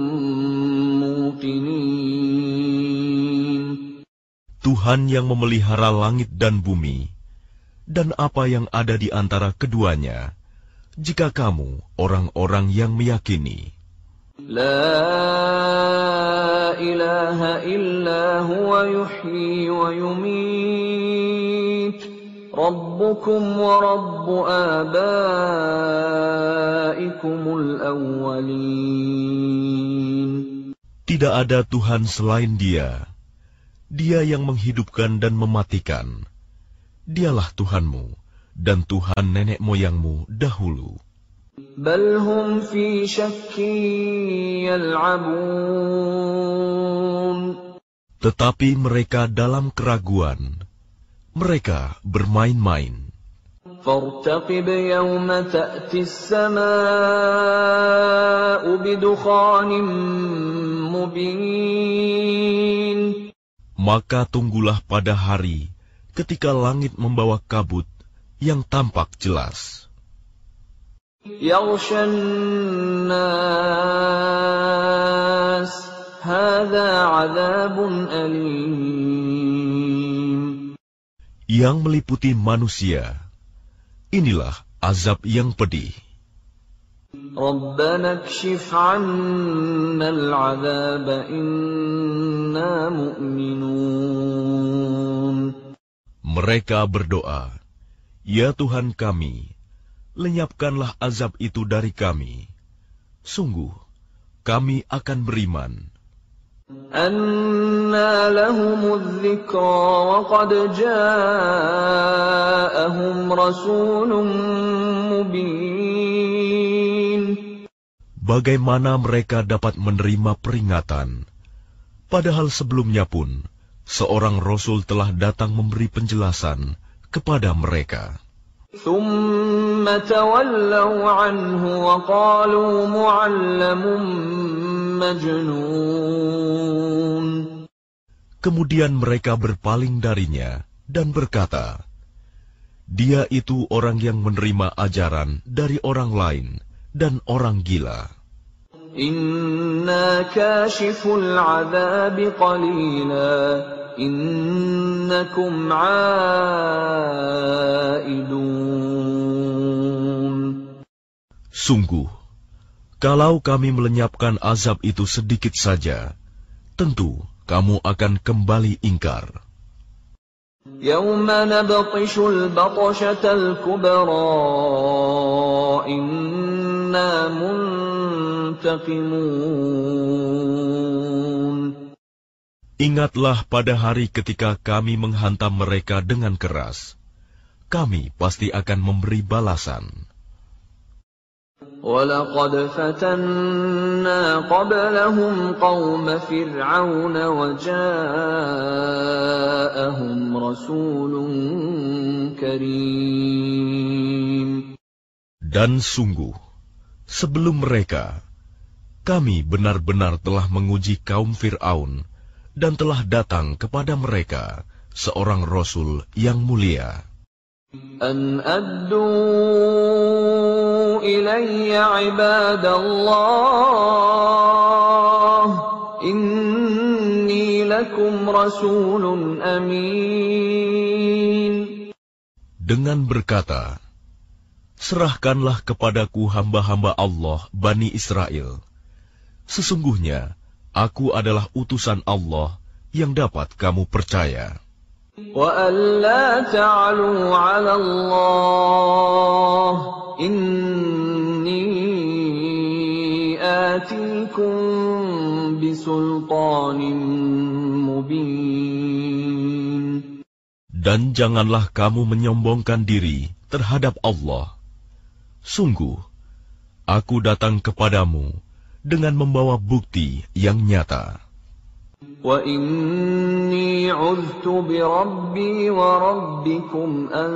muqinin. Tuhan yang memelihara langit dan bumi, dan apa yang ada di antara keduanya, jika kamu orang-orang yang meyakini. La ilaha illa huwa yuhyi wa yumit, Rabbukum wa Rabbu abaikumul awwalin. Tidak ada Tuhan selain Dia. Dia yang menghidupkan dan mematikan. Dialah Tuhanmu dan Tuhan nenek moyangmu dahulu. Bal hum fi syakkin yal'abun. Tetapi mereka dalam keraguan. Mereka bermain-main. فارتقب يوم تأتي السماء بدخان مبين. Maka tunggulah pada hari ketika langit membawa kabut yang tampak jelas. يغشى الناس هذا عذاب أليم. Yang meliputi manusia, inilah azab yang pedih. ربنا اكشف عنا العذاب إنا مؤمنون. Mereka berdoa, Ya Tuhan kami, lenyapkanlah azab itu dari kami. Sungguh, kami akan beriman. أَنَّى لَهُمُ الذِّكْرَى وَقَدْ جَاءَهُمْ رَسُولٌ مُبِينٌ. Bagaimana mereka dapat menerima peringatan, padahal sebelumnya pun seorang Rasul telah datang memberi penjelasan kepada mereka. ثُمَّ تَوَلَّوْا عَنْهُ وَقَالُوا مُعَلَّمٌ مَجْنُونٌ. Kemudian mereka berpaling darinya dan berkata, Dia itu orang yang menerima ajaran dari orang lain dan orang gila. Inna kashiful 'adzabi qalila, innakum 'aidun. Sungguh, kalau kami melenyapkan azab itu sedikit saja, tentu kamu akan kembali ingkar. Yawma nabtishul batshatal kubra, inna muntaqimun. Ingatlah pada hari ketika kami menghantam mereka dengan keras. Kami pasti akan memberi balasan. وَلَقَدْ فَتَنَّا قَبْلَهُمْ قَوْمَ فِرْعَوْنَ وَجَاءَهُمْ رَسُولٌ كَرِيمٌ. Dan sungguh, sebelum mereka, kami benar-benar telah menguji kaum Fir'aun dan telah datang kepada mereka seorang Rasul yang mulia. An addu ilayya ibadallah, inni lakum rasulun amin. Dengan berkata, serahkanlah kepadaku hamba-hamba Allah Bani Israel. Sesungguhnya, aku adalah utusan Allah yang dapat kamu percaya. وَأَلَّا تَعْلُوا عَلَى اللَّهِ إِنِّي آتِيكُم بِسُلْطَانٍ مُبِينٍ. Dan janganlah kamu menyombongkan diri terhadap Allah. Sungguh, aku datang kepadamu dengan membawa bukti yang nyata. وَإِنِّي عُذْتُ بِرَبِّي وَرَبِّكُمْ أَن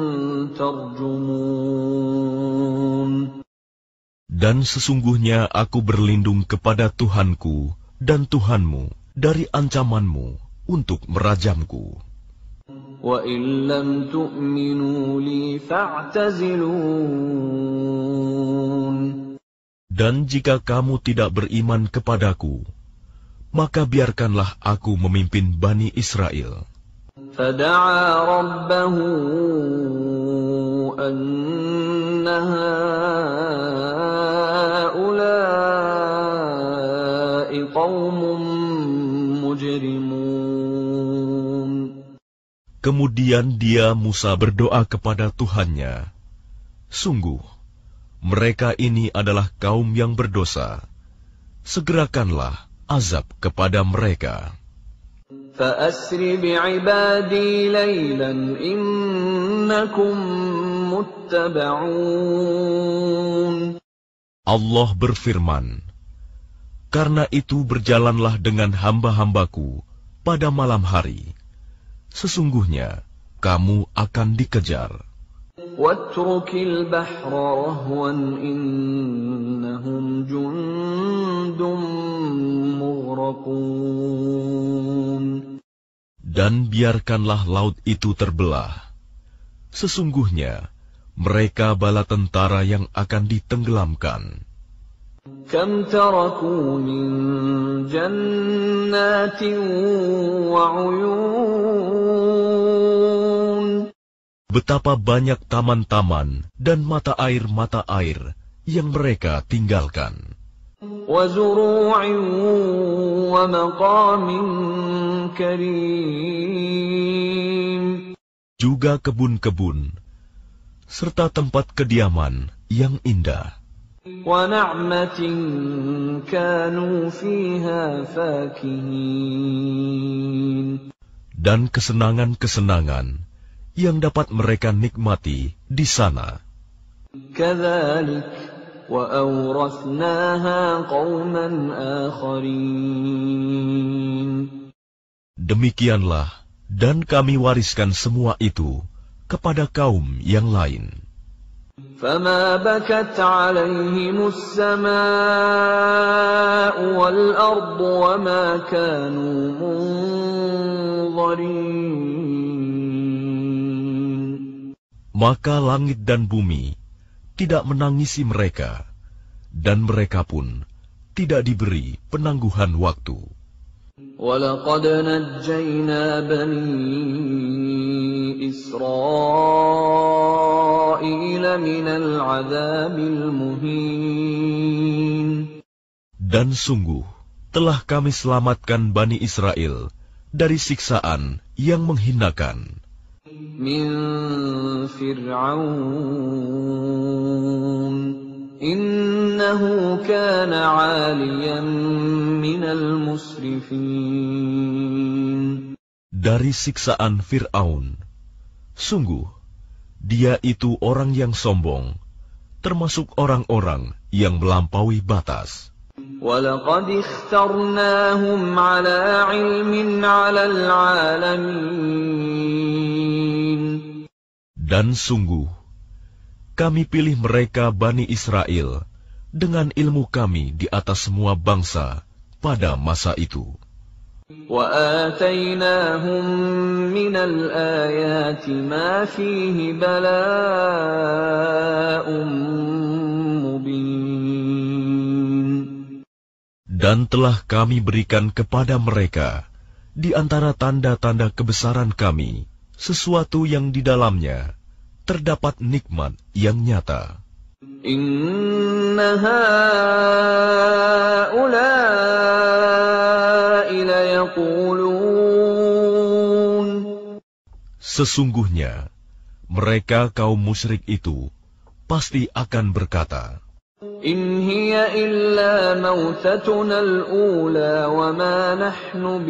تَرْجُمُونِ. Dan sesungguhnya aku berlindung kepada Tuhanku dan Tuhanmu dari ancamanmu untuk merajamku. وَإِن لَّمْ تُؤْمِنُوا لِي فَاعْتَزِلُونِ. Dan jika kamu tidak beriman kepadaku, maka biarkanlah aku memimpin Bani Israel. فَدَعَا رَبَّهُ أَنَّ هَٰؤُلَاءِ قَوْمٌ مُجْرِمُونَ. Kemudian dia Musa berdoa kepada Tuhannya, sungguh, mereka ini adalah kaum yang berdosa. Segerakanlah azab kepada mereka. فَأَسْرِ بِعِبَادِي لَيْلًا إِنَّكُمْ مُتَّبَعُونَ. Allah berfirman, karena itu berjalanlah dengan hamba-hambaku pada malam hari. Sesungguhnya kamu akan dikejar. وَاتْرُكِ الْبَحْرَ رَهْوًا إِنَّهُمْ جُندٌ مُغْرَقُونَ. Dan biarkanlah laut itu terbelah. Sesungguhnya mereka bala tentara yang akan ditenggelamkan. كَمْ تَرَكُوا مِنْ جَنَّاتٍ وَعُيُونٍ. Betapa banyak taman-taman dan mata air-mata air yang mereka tinggalkan. وَزُرُوعٍ وَمَقَامٍ كَرِيمٍ. Juga kebun-kebun, serta tempat kediaman yang indah. وَنَعْمَةٍ كَانُوا فِيهَا فَاكِهِينَ. Dan kesenangan-kesenangan yang dapat mereka nikmati di sana. كَذَلِكَ وَأَوْرَثْنَاهَا قَوْمًا آخَرِينَ. Demikianlah, dan kami wariskan semua itu kepada kaum yang lain. فَمَا بَكَتْ عَلَيْهِمُ السَّمَاءُ وَالْأَرْضُ وَمَا كَانُوا مُنظَرِينَ. Maka langit dan bumi tidak menangisi mereka, dan mereka pun tidak diberi penangguhan waktu. وَلَقَدْ نَجَّيْنَا بَنِي إِسْرَائِيلَ مِنَ الْعَذَابِ الْمُهِينِ. Dan sungguh, telah kami selamatkan Bani Israel dari siksaan yang menghinakan. Min Fir'aun innahu kana 'aliyan minal musrifin. Dari siksaan Fir'aun, sungguh, dia itu orang yang sombong, termasuk orang-orang yang melampaui batas. وَلَقَدِ اخْتَرْنَاهُمْ عَلَى عِلْمٍ عَلَى الْعَالَمِينَ. Dan sungguh, kami pilih mereka Bani Israel dengan ilmu kami di atas semua bangsa pada masa itu. وَآتَيْنَاهُمْ مِنَ الْآيَاتِ مَا فِيهِ بَلَاءٌ مُبِينٌ. Dan telah kami berikan kepada mereka di antara tanda-tanda kebesaran kami sesuatu yang di dalamnya terdapat nikmat yang nyata. Inna haula'i layaqulun. Sesungguhnya mereka kaum musyrik itu pasti akan berkata, In hiya illa mautatuna al-ula wa ma nahnu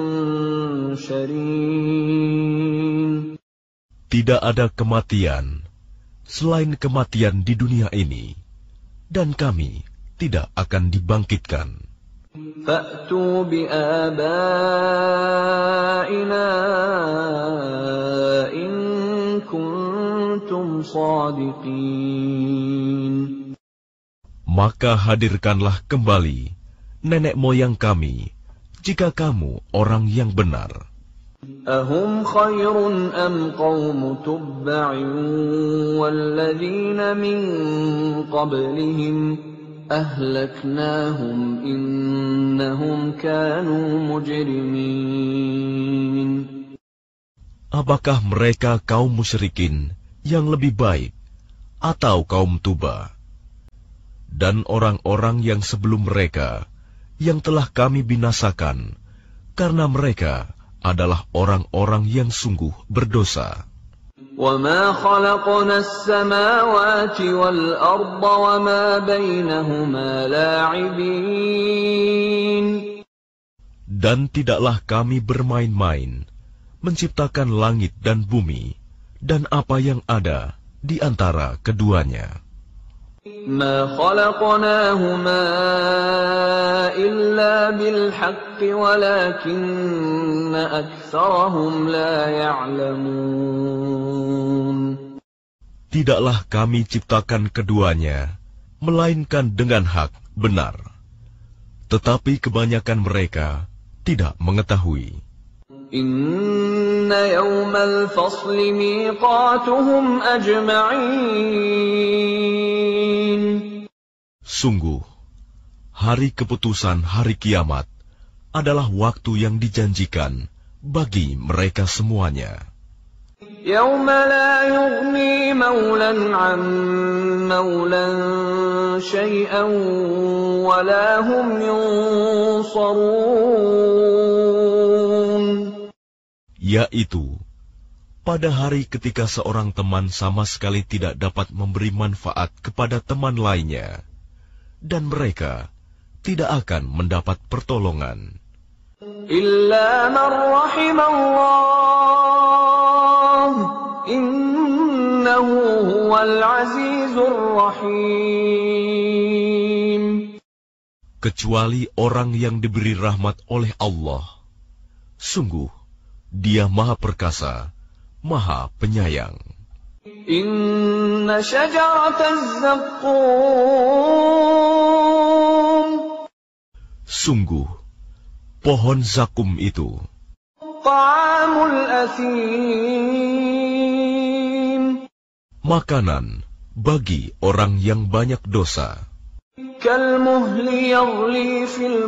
bimunsharin. Tidak ada kematian selain kematian di dunia ini, dan kami tidak akan dibangkitkan. Fa'tu bi'abaina in kuntum shadiqin. Maka hadirkanlah kembali nenek moyang kami, jika kamu orang yang benar. Ahum khairun am qawmu tubba'in walladzina min qablihim ahlaknahum innahum kanu mujrimin. Apakah mereka kaum musyrikin yang lebih baik atau kaum Tuba dan orang-orang yang sebelum mereka yang telah kami binasakan karena mereka adalah orang-orang yang sungguh berdosa. وَمَا خَلَقْنَا السَّمَاوَاتِ وَالْأَرْضَ وَمَا بَيْنَهُمَا لَاعِبِينَ. Dan tidaklah kami bermain-main menciptakan langit dan bumi dan apa yang ada di antara keduanya. مَا خَلَقْنَاهُمَا إِلَّا بِالْحَقِّ وَلَكِنَّ أَكْثَرَهُمْ لَا يَعْلَمُونَ. Tidaklah kami ciptakan keduanya, melainkan dengan hak benar. Tetapi kebanyakan mereka tidak mengetahui. Inna yawmal fasli miqatuhum ajma'in. Sungguh, hari keputusan hari kiamat adalah waktu yang dijanjikan bagi mereka semuanya. Yawma la yughni maulan 'an maulan syai'an wa la hum yunsarun. Yaitu, pada hari ketika seorang teman sama sekali tidak dapat memberi manfaat kepada teman lainnya, dan mereka tidak akan mendapat pertolongan. Illa man rahimallah, innahu huwal azizur rahim. Kecuali orang yang diberi rahmat oleh Allah. Sungguh, Dia Maha Perkasa, Maha Penyayang. Inna syajarataz zaqqum. Sungguh, pohon zakum itu Ta'amul athim. makanan bagi orang yang banyak dosa. Kalmuhli yaghli fil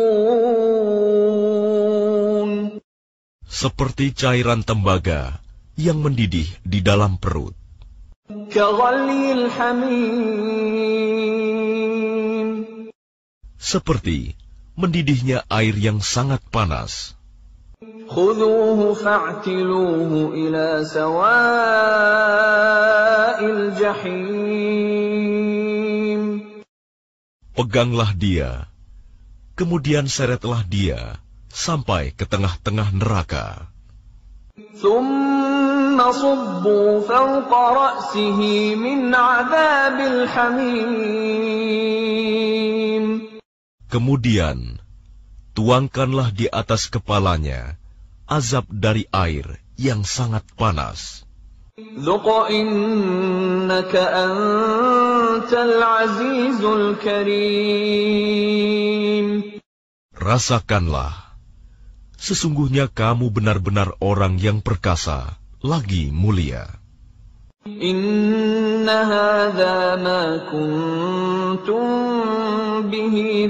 butun. Seperti cairan tembaga yang mendidih di dalam perut. Kaghalil hamim. Seperti mendidihnya air yang sangat panas. Khudhuhu fa'tiluhu ila sawa'il jahim. Peganglah dia, kemudian seretlah dia sampai ke tengah-tengah neraka. Thumma subbu fawqa ra'sihi min 'adzabil hamim. Kemudian, tuangkanlah di atas kepalanya azab dari air yang sangat panas. Dhuq innaka antal azizul karim. Rasakanlah, sesungguhnya kamu benar-benar orang yang perkasa, lagi mulia. Inna hadza ma kuntum bihi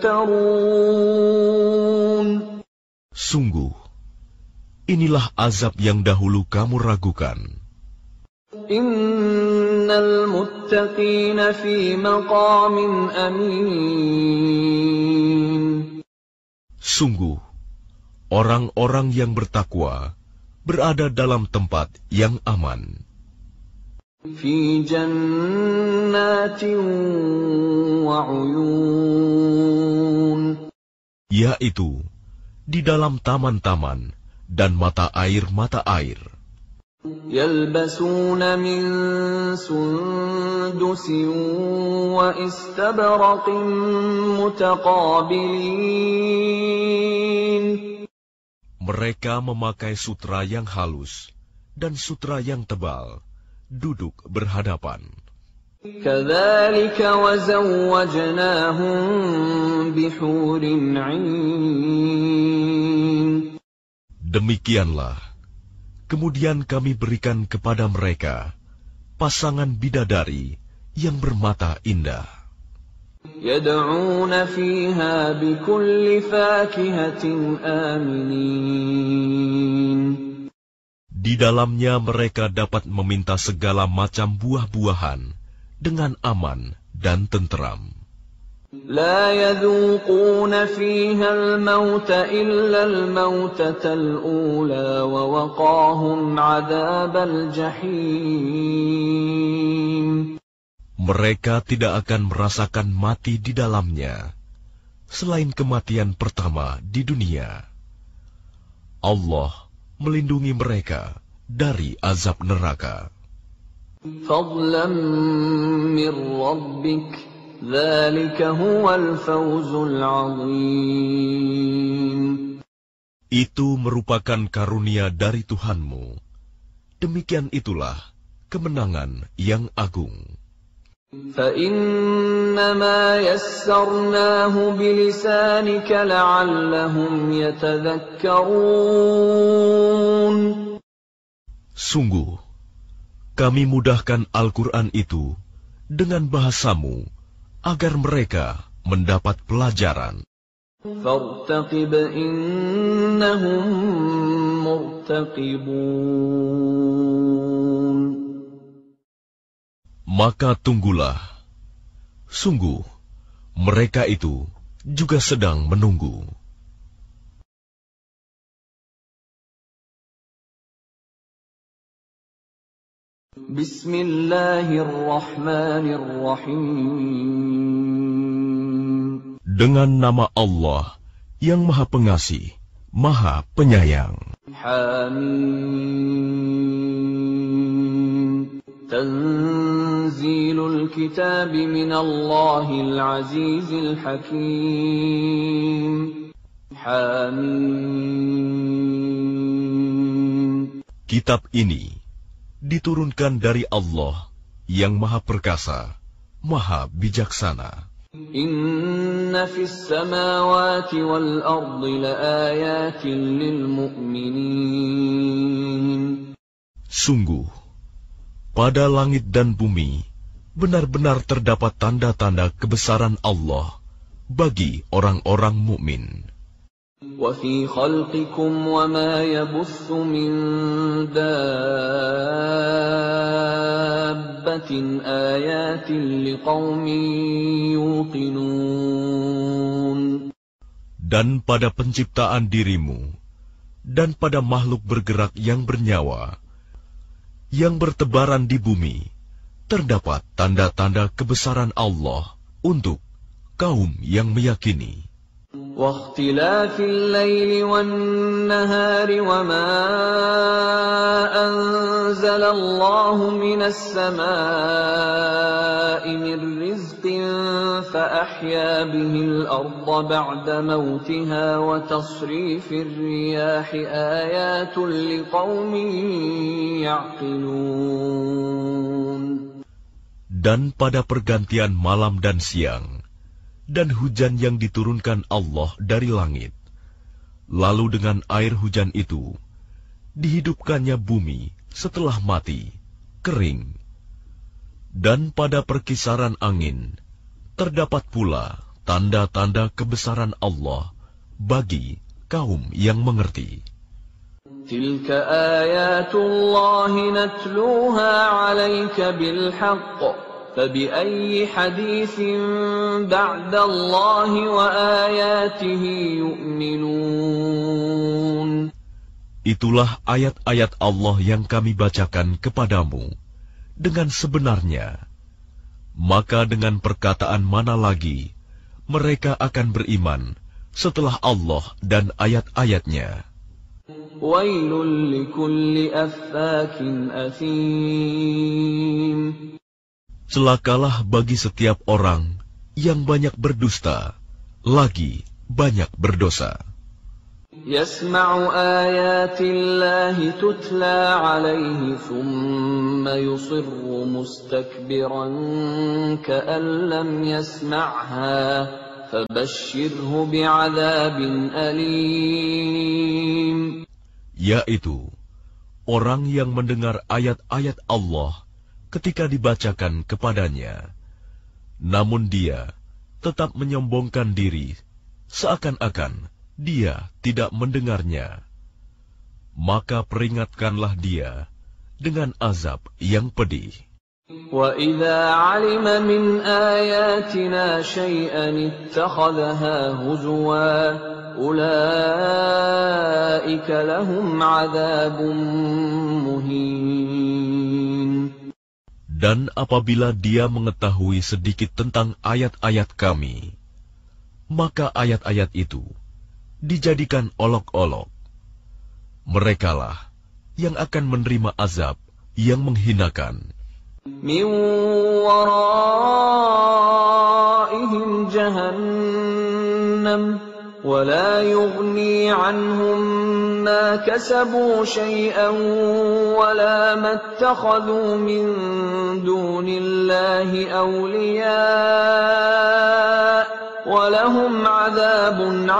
tamtarun. Sungguh, inilah azab yang dahulu kamu ragukan. Innal muttaqina fi maqamin amin. Sungguh, orang-orang yang bertakwa berada dalam tempat yang aman. Fi jannatin wa uyun, yaitu di dalam taman-taman dan mata air-mata air. Yalbasuna min sundusin wa istabraqin mutaqabilin. Mereka memakai sutra yang halus dan sutra yang tebal, duduk berhadapan. Kadzalika wa zawwajnahum bihurin 'ain. Demikianlah, kemudian kami berikan kepada mereka pasangan bidadari yang bermata indah. Yad'una fiha bikulli fakihatin aminin. Di dalamnya mereka dapat meminta segala macam buah-buahan dengan aman dan tenteram. La yadhuquna fiha al-mauta illa al-mautata al-ula wa waqahum 'adzabal jahim. Mereka tidak akan merasakan mati di dalamnya, selain kematian pertama di dunia. Allah melindungi mereka dari azab neraka. Fadlan min rabbik, dzalika huwal fawzul 'azim. Itu merupakan karunia dari Tuhanmu. Demikian itulah kemenangan yang agung. فَإِنَّمَا يَسَّرْنَاهُ بِلِسَانِكَ لَعَلَّهُمْ يَتَذَكَّرُونَ. Sungguh, kami mudahkan Al-Quran itu dengan bahasamu agar mereka mendapat pelajaran. فَارْتَقِبْ إِنَّهُمْ مُرْتَقِبُونَ. Maka tunggulah, sungguh mereka itu juga sedang menunggu. Bismillahirrahmanirrahim. Dengan nama Allah yang Maha Pengasih, Maha Penyayang. Hamim. Tanzilul kitab minallahil azizil hakim. Hamim. Kitab ini diturunkan dari Allah yang Maha Perkasa, Maha Bijaksana. Inna fis samawati wal ardi laayatin lil mu'minin. Sungguh, pada langit dan bumi benar-benar terdapat tanda-tanda kebesaran Allah bagi orang-orang mukmin. Wa fi khalqikum wa ma yabuthu min dabbatin ayatin liqaumin yuqinun. Dan pada penciptaan dirimu dan pada makhluk bergerak yang bernyawa yang bertebaran di bumi, terdapat tanda-tanda kebesaran Allah untuk kaum yang meyakini. واختلاف الليل والنهار وما أنزل الله من السماء من رزق فأحيا به الأرض بعد موتها وتصريف الرياح آيات لقوم يعقلون. Dan pada pergantian malam dan siang, dan hujan yang diturunkan Allah dari langit, lalu dengan air hujan itu dihidupkannya bumi setelah mati, kering. Dan pada perkisaran angin terdapat pula tanda-tanda kebesaran Allah bagi kaum yang mengerti. Tilka ayatullahi natluha 'alaika bil haqq. فَبِأَيِّ حَدِيثٍ بَعْدَ اللَّهِ وَآيَاتِهِ يُؤْمِنُونَ. Itulah ayat-ayat Allah yang kami bacakan kepadamu dengan sebenarnya. Maka dengan perkataan mana lagi mereka akan beriman setelah Allah dan ayat-ayatnya? Wailul likulli affakin athim. Celakalah bagi setiap orang yang banyak berdusta, lagi banyak berdosa. Yasma'u ayatillahi tutla alaihi thumma yusirru mustakbiran ka'an lam yasma'ha fabashshirhu bi'adzabin alim. Yaitu orang yang mendengar ayat-ayat Allah ketika dibacakan kepadanya, namun dia tetap menyombongkan diri seakan-akan dia tidak mendengarnya, maka peringatkanlah dia dengan azab yang pedih. وَإِذَا عَلِمَ مِنْ آيَاتِنَا شَيْئًا اتَّخَذَهَا هُزُوًا أُولَئِكَ لَهُمْ عَذَابٌ مُهِينٌ. Dan apabila dia mengetahui sedikit tentang ayat-ayat kami, maka ayat-ayat itu dijadikan olok-olok. Merekalah yang akan menerima azab yang menghinakan. Min waraihim jahannam wa la yughni anhum ma kasabu shay'an wa la mattakhadhu min dunillahi awliya wa lahum 'adzabun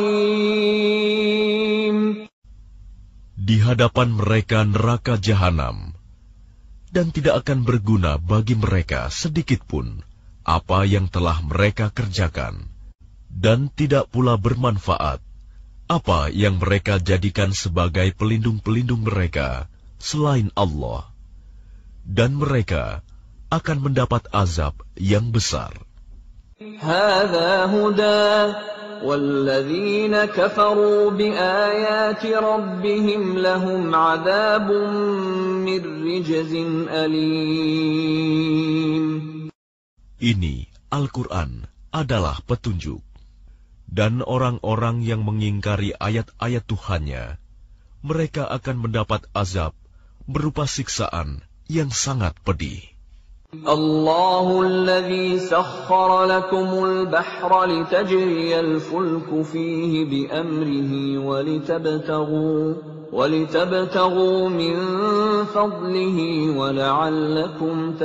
'adzim. Di hadapan mereka neraka jahanam, dan tidak akan berguna bagi mereka sedikitpun apa yang telah mereka kerjakan, dan tidak pula bermanfaat apa yang mereka jadikan sebagai pelindung-pelindung mereka selain Allah, dan mereka akan mendapat azab yang besar. Hadza huda walladzina kafaru biayati rabbihim lahum 'adzabun min rijzin alim. Ini Al-Quran adalah petunjuk, dan orang-orang yang mengingkari ayat-ayat Tuhannya, mereka akan mendapat azab berupa siksaan yang sangat pedih. Allahu alladhi sakhkhara lakumul bahra litajriyal fulku fihi biamrihi walitabtaghu walitabtaghu min fadlihi wala'allakum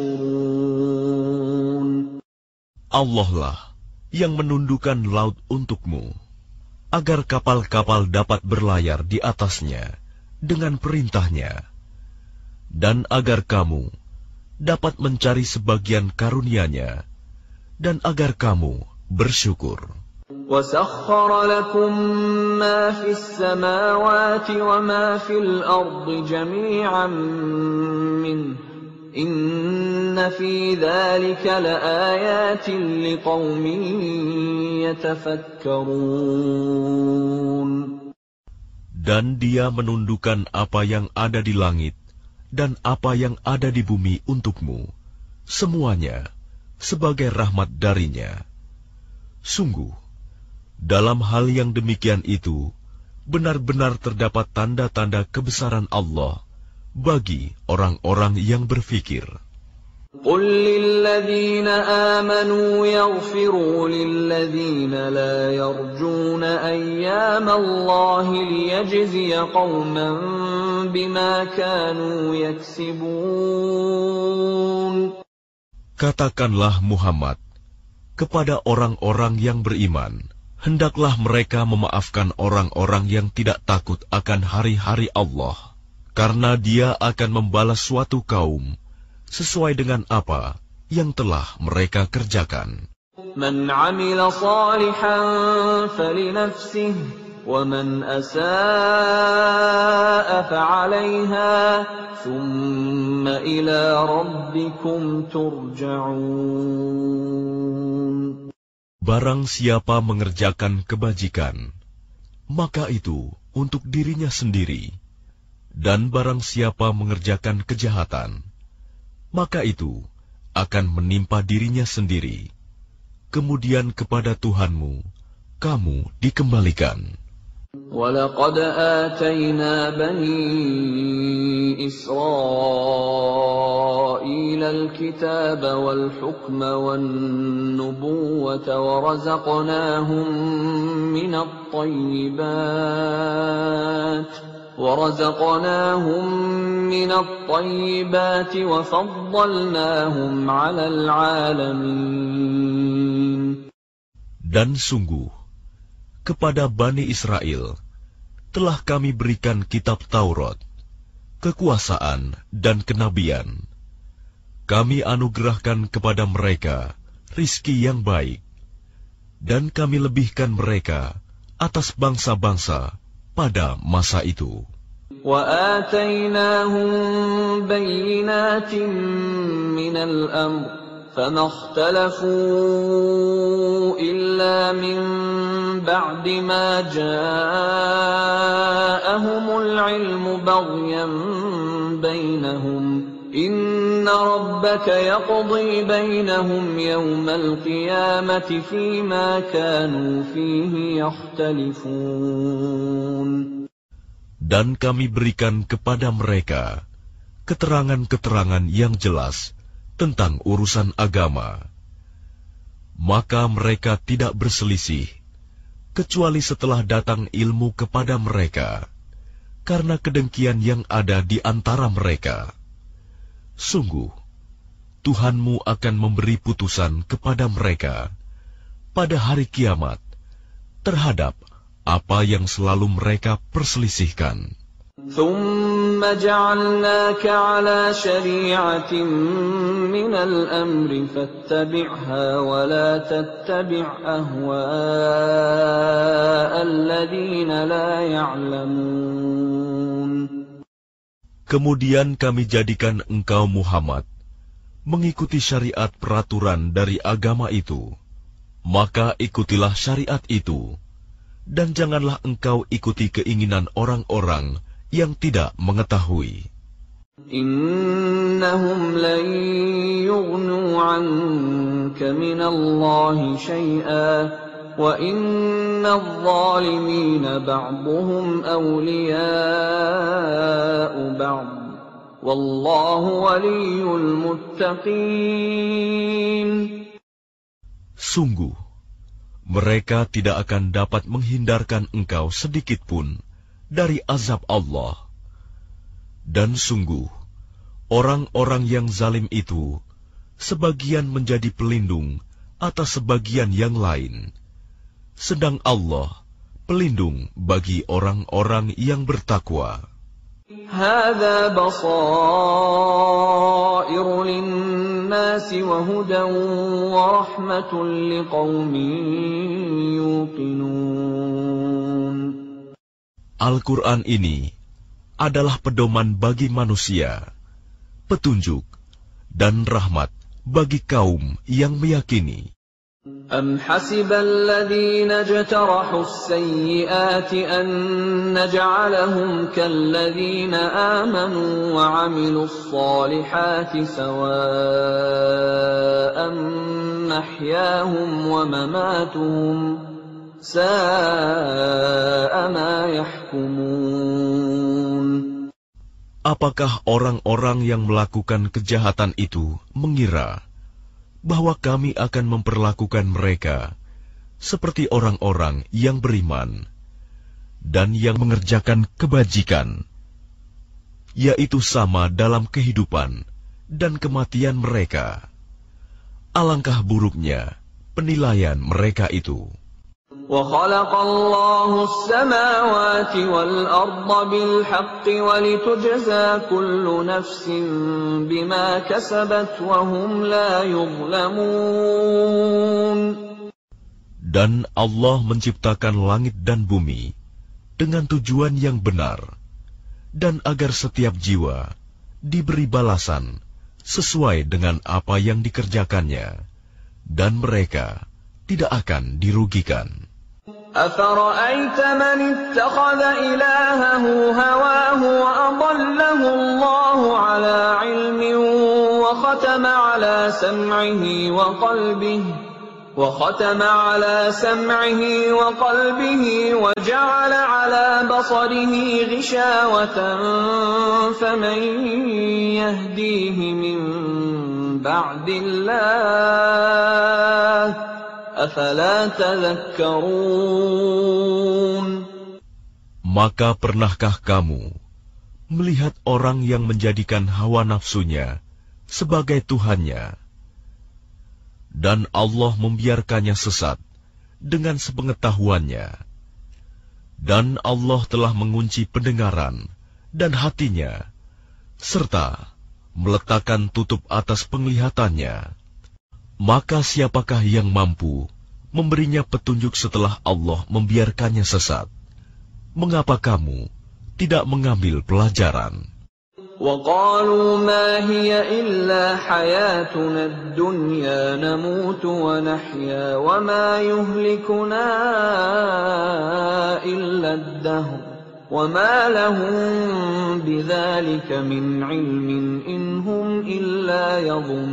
tashkurun. Allah lah yang menundukkan laut untukmu, agar kapal-kapal dapat berlayar di atasnya dengan perintahnya, dan agar kamu dapat mencari sebagian karunia-Nya, dan agar kamu bersyukur. وَسَخَّرَ لَكُم مَّا فِي السَّمَاوَاتِ وَمَا فِي الْأَرْضِ جَمِيعًا مِّنْهُ إِنَّ فِي ذَلِكَ لَآيَاتٍ لِقَوْمٍ يَتَفَكَّرُونَ. Dan Dia menundukkan apa yang ada di langit dan apa yang ada di bumi untukmu, semuanya sebagai rahmat darinya. Sungguh, dalam hal yang demikian itu, benar-benar terdapat tanda-tanda kebesaran Allah bagi orang-orang yang berfikir. قُلْ لِلَّذِينَ آمَنُوا يَغْفِرُوا لِلَّذِينَ لَا يَرْجُونَ أَيَّامَ اللَّهِ لِيَجْزِيَ قَوْمًا بِمَا كَانُوا يَكْسِبُونَ. Katakanlah Muhammad kepada orang-orang yang beriman, hendaklah mereka memaafkan orang-orang yang tidak takut akan hari-hari Allah, karena Dia akan membalas suatu kaum sesuai dengan apa yang telah mereka kerjakan. Man 'amila shalihan falinafsihi wa man asaa'a fa'alayha thumma ila rabbikum turja'un. Barang siapa mengerjakan kebajikan, maka itu untuk dirinya sendiri, dan barang siapa mengerjakan kejahatan, maka itu akan menimpa dirinya sendiri. Kemudian kepada Tuhanmu kamu dikembalikan. وَلَقَدْ آتَيْنَا بَنِي إِسْرَائِيلَ الْكِتَابَ وَالْحُكْمَ وَالنُّبُوَّةَ وَرَزَقْنَاهُم مِّنَ الطَّيِّبَاتِ وَرَزَقْنَاهُم مِّنَ الطَّيِّبَاتِ وَفَضَّلْنَاهُمْ عَلَى الْعَالَمِينَ. Dan sungguh, kepada Bani Israel telah kami berikan kitab Taurat, kekuasaan dan kenabian. Kami anugerahkan kepada mereka rizki yang baik, dan kami lebihkan mereka atas bangsa-bangsa pada masa itu. وَآتَيْنَاهُمْ بَيِّنَاتٍ مِّنَ الْأَمْرِ فَمَا اخْتَلَفُوا إِلَّا مِن بَعْدِ مَا جَاءَهُمُ الْعِلْمُ بَغْيًا بَيْنَهُمْ إِنَّ رَبَّكَ يَقْضِي بَيْنَهُمْ يَوْمَ الْقِيَامَةِ فِيمَا كَانُوا فِيهِ يَخْتَلِفُونَ. Dan kami berikan kepada mereka keterangan-keterangan yang jelas tentang urusan agama. Maka mereka tidak berselisih, kecuali setelah datang ilmu kepada mereka, karena kedengkian yang ada di antara mereka. Sungguh, Tuhanmu akan memberi putusan kepada mereka pada hari kiamat terhadap apa yang selalu mereka perselisihkan. ثُمَّ جَعَلْنَاكَ عَلَى شَرِيعَةٍ مِّنَ الْأَمْرِ فَاتَّبِعْهَا وَلَا تَتَّبِعْ أَهْوَاءَ الَّذِينَ لَا يَعْلَمُونَ. Kemudian kami jadikan engkau Muhammad mengikuti syariat peraturan dari agama itu, maka ikutilah syariat itu, dan janganlah engkau ikuti keinginan orang-orang yang tidak mengetahui. Innahum lan yughnu 'anka minallahi syai'an wa innadh-dhalimina ba'dhuhum awliya'u ba'd wallahu waliyyul muttaqin. Sungguh, mereka tidak akan dapat menghindarkan engkau sedikit pun dari azab Allah. Dan sungguh, orang-orang yang zalim itu sebagian menjadi pelindung atas sebagian yang lain, sedang Allah pelindung bagi orang-orang yang bertakwa. Hadza basairu lin-nasi wa hudan wa rahmatun liqaumin yuqinun. Al-Quran ini adalah pedoman bagi manusia, petunjuk dan rahmat bagi kaum yang meyakini. Am hasibal ladzina jtarahu as-sayyi'ati an naj'alahum kalladzina amanu wa 'amilus salihati sawa'an mahyahum wa mamatuhum sa'a ma yahkumun. Apakah orang-orang yang melakukan kejahatan itu mengira bahwa kami akan memperlakukan mereka seperti orang-orang yang beriman dan yang mengerjakan kebajikan, yaitu sama dalam kehidupan dan kematian mereka? Alangkah buruknya penilaian mereka itu. وَخَلَقَ اللَّهُ السَّمَاوَاتِ وَالْأَرْضَ بِالْحَقِّ وَلِتُجْزَى كُلُّ نَفْسٍ بِمَا كَسَبَتْ وَهُمْ لَا يُظْلَمُونَ. Dan Allah menciptakan langit dan bumi dengan tujuan yang benar, dan agar setiap jiwa diberi balasan sesuai dengan apa yang dikerjakannya, dan mereka tidak akan dirugikan. أفرأيت من اتخذ إلهه هواه وأضله الله على علم وختم على سمعه وقلبه وختم على سمعه وقلبه وجعل على بصره غشاوة فمن يهديه من بعد الله أفلا تذكرون. Maka pernahkah kamu melihat orang yang menjadikan hawa nafsunya sebagai Tuhannya, dan Allah membiarkannya sesat dengan sepengetahuannya, dan Allah telah mengunci pendengaran dan hatinya, serta meletakkan tutup atas penglihatannya. Maka siapakah yang mampu memberinya petunjuk setelah Allah membiarkannya sesat? Mengapa kamu tidak mengambil pelajaran? وَقَالُوا مَا هِيَ إِلَّا حَيَاتُنَا الدُّنْيَا نَمُوتُ وَنَحْيَا وَمَا يُهْلِكُنَا إِلَّا الدَّهْرُ وَمَا لَهُم بِذَلِكَ مِنْ عِلْمٍ إِنْ هُمْ إِلَّا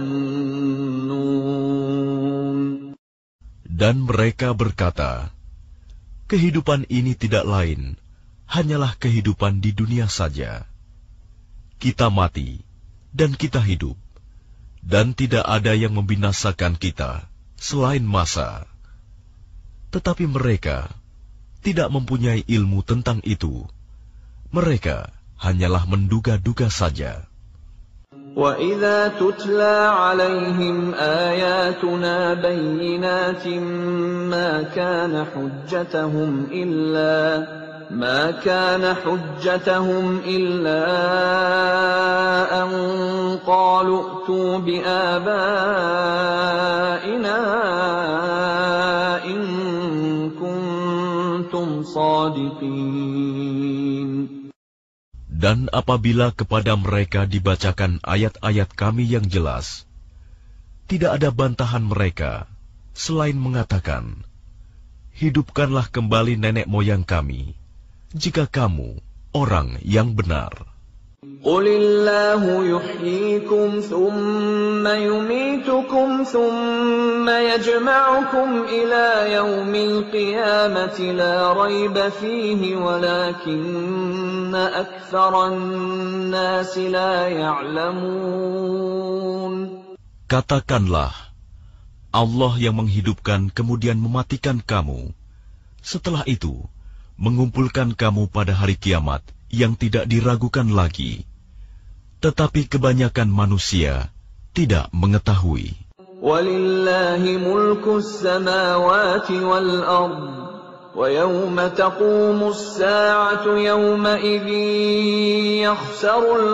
يَظُنُّونَ. Dan mereka berkata, kehidupan ini tidak lain, hanyalah kehidupan di dunia saja. Kita mati, dan kita hidup, dan tidak ada yang membinasakan kita selain masa. Tetapi mereka tidak mempunyai ilmu tentang itu. Mereka hanyalah menduga-duga saja. وَإِذَا تُتْلَى عَلَيْهِمْ آيَاتُنَا بَيِّنَاتٍ مَا كَانَ حُجَّتَهُمْ إِلَّا ما كان حجتهم إلا أن قالوا ائتوا بآبائنا إن كنتم صادقين. Dan apabila kepada mereka dibacakan ayat-ayat kami yang jelas, tidak ada bantahan mereka selain mengatakan, hidupkanlah kembali nenek moyang kami, jika kamu orang yang benar. Qulillahu yuhyikum thumma yumitukum thumma yajma'ukum ila yaumil qiyamati la rayba fihi walakinna aktharan nasi la ya'lamun. Katakanlah, Allah yang menghidupkan kemudian mematikan kamu, setelah itu mengumpulkan kamu pada hari kiamat yang tidak diragukan lagi. Tetapi kebanyakan manusia tidak mengetahui. Walillahi mulkus samawati wal ard, wa yawma taqumus sa'atu yawma idzin yakhsarul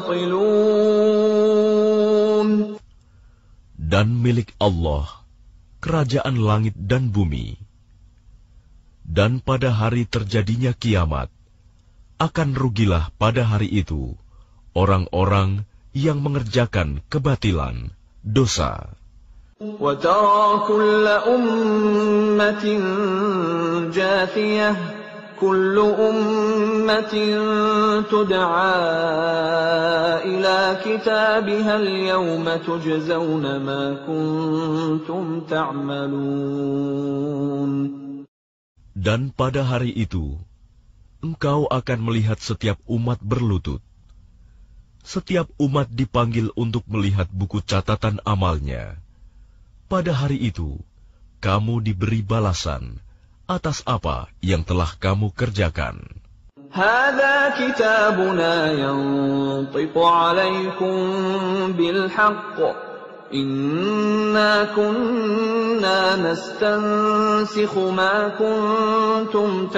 mubtilun. Dan milik Allah kerajaan langit dan bumi. Dan pada hari terjadinya kiamat, akan rugilah pada hari itu orang-orang yang mengerjakan kebatilan, dosa. وَتَرَى كُلَّ أُمَّةٍ جَاثِيَةً كُلُّ أُمَّةٍ تُدْعَى إِلَى كِتَابِهَا الْيَوْمَ تُجْزَوْنَ مَا كُنتُمْ تَعْمَلُونَ. Dan pada hari itu, engkau akan melihat setiap umat berlutut. Setiap umat dipanggil untuk melihat buku catatan amalnya. Pada hari itu, kamu diberi balasan atas apa yang telah kamu kerjakan. Hada kitabuna yantiqu alaikum bilhaqq. Inna kunna nastansikhu ma kuntum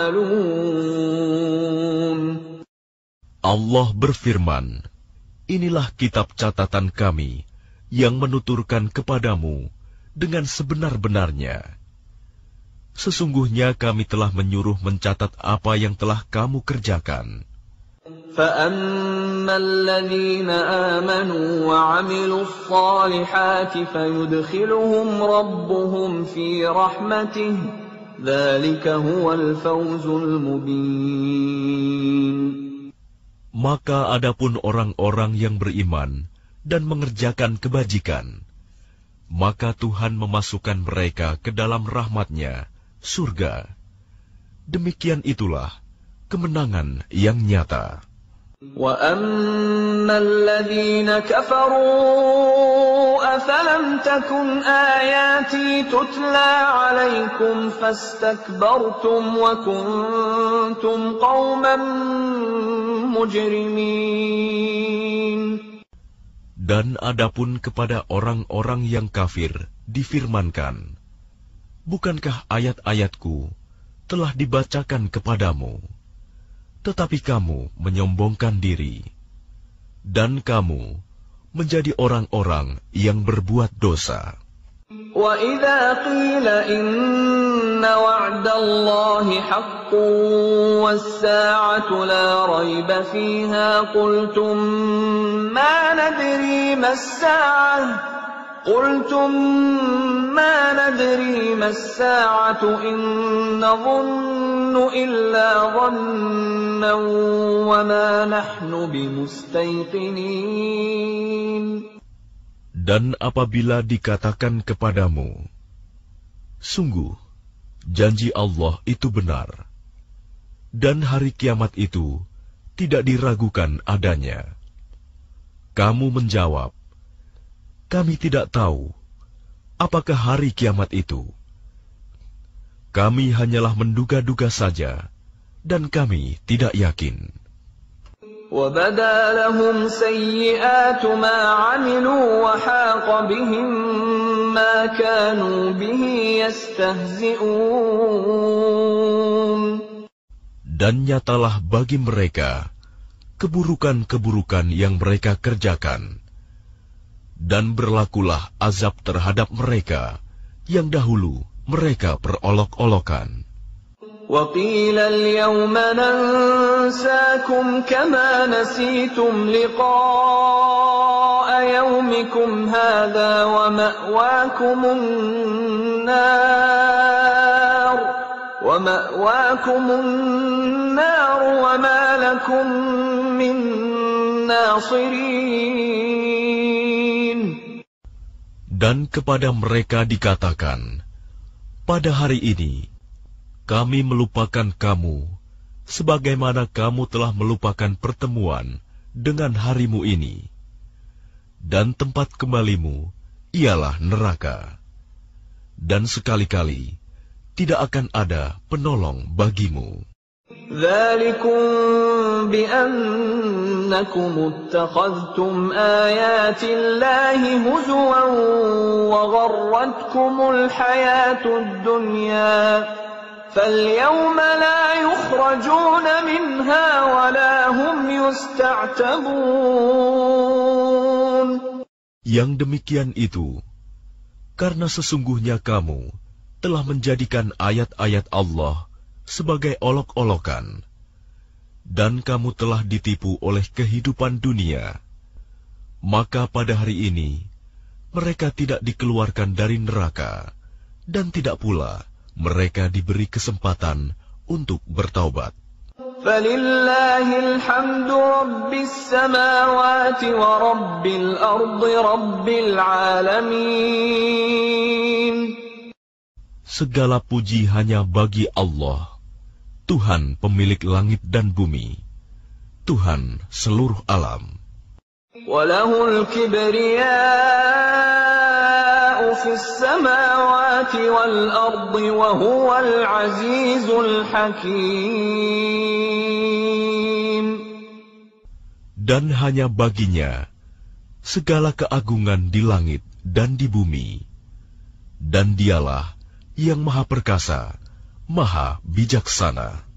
ta'malun. Allah berfirman, inilah kitab catatan kami yang menuturkan kepadamu dengan sebenar-benarnya. Sesungguhnya kami telah menyuruh mencatat apa yang telah kamu kerjakan. فَأَمَّا الَّذِينَ آمَنُوا وَعَمِلُوا الصَّالِحَاتِ فَيُدْخِلُهُمْ رَبُّهُمْ فِي رَحْمَتِهِ ذلك هو الفوز المبين. Maka adapun orang-orang yang beriman dan mengerjakan kebajikan, maka Tuhan memasukkan mereka ke dalam rahmat-Nya, surga. Demikian itulah kemenangan yang nyata. وَأَمَّا الَّذِينَ كَفَرُوا أَفَلَمْ تَكُنْ آيَاتِي تُتْلَى عَلَيْكُمْ فَاسْتَكْبَرْتُمْ وَكُنْتُمْ قَوْمًا مُجْرِمِينَ. Dan adapun kepada orang-orang yang kafir difirmankan, bukankah ayat-ayatku telah dibacakan kepadamu, tetapi kamu menyombongkan diri, dan kamu menjadi orang-orang yang berbuat dosa. وَإِذَا قِيلَ إِنَّ وَعْدَ اللَّهِ حَقٌّ وَالسَّاعَةُ لَا رَيْبَ فِيهَا قُلْتُمْ مَا نَدْرِي مَا السَّاعَةُ قُلْتُمْ مَا نَدْرِي مَا السَّاعَةُ إِن نَّظُنُّ إِلَّا ظَنًّا وَمَا نَحْنُ بِمُسْتَيْقِنِينَ. Dan apabila dikatakan kepadamu, sungguh, janji Allah itu benar, dan hari kiamat itu tidak diragukan adanya, kamu menjawab, kami tidak tahu apakah hari kiamat itu. Kami hanyalah menduga-duga saja, dan kami tidak yakin. وَبَدَا لَهُمْ سَيِّئَاتُ مَا عَمِلُوا وَحَاقَ بِهِم مَّا كَانُوا بِهِ يَسْتَهْزِئُونَ. Dan nyatalah bagi mereka keburukan-keburukan yang mereka kerjakan, dan berlakulah azab terhadap mereka yang dahulu mereka perolok-olokan. وَقِيلَ الْيَوْمَ نَنسَاكُمْ كَمَا نَسِيتُمْ لِقَاءَ يَوْمِكُمْ هَذَا وَمَأْوَاكُمُ النَّارُ وَمَأْوَاكُمُ النَّارُ وَمَا لَكُمْ مِنْ نَاصِرِينَ. Dan kepada mereka dikatakan, pada hari ini kami melupakan kamu, sebagaimana kamu telah melupakan pertemuan dengan harimu ini. Dan tempat kembalimu ialah neraka. Dan sekali-kali tidak akan ada penolong bagimu. ذَلِكُمْ بِأَنَّكُمُ اتَّخَذْتُمْ آيَاتِ اللَّهِ هُزُوًا وَغَرَّتْكُمُ الْحَيَاةُ الدُّنْيَا فَالْيَوْمَ لَا يُخْرَجُونَ مِنْهَا وَلَا هُمْ يُسْتَعْتَبُونَ. Yang demikian itu, karena sesungguhnya kamu telah menjadikan ayat-ayat Allah sebagai olok-olokan, dan kamu telah ditipu oleh kehidupan dunia, maka pada hari ini mereka tidak dikeluarkan dari neraka, dan tidak pula mereka diberi kesempatan untuk bertaubat. فَلِلَّهِ الْحَمْدُ رَبِّ السَّمَاوَاتِ وَرَبِّ الْأَرْضِ رَبِّ الْعَالَمِينَ. Segala puji hanya bagi Allah, Tuhan pemilik langit dan bumi, Tuhan seluruh alam. وَلَهُ الْكِبْرِيَاءُ فِي السَّمَاوَاتِ وَالْأَرْضِ وَهُوَ الْعَزِيزُ الْحَكِيمُ. Dan hanya baginya segala keagungan di langit dan di bumi, dan dialah yang maha perkasa, maha bijaksana.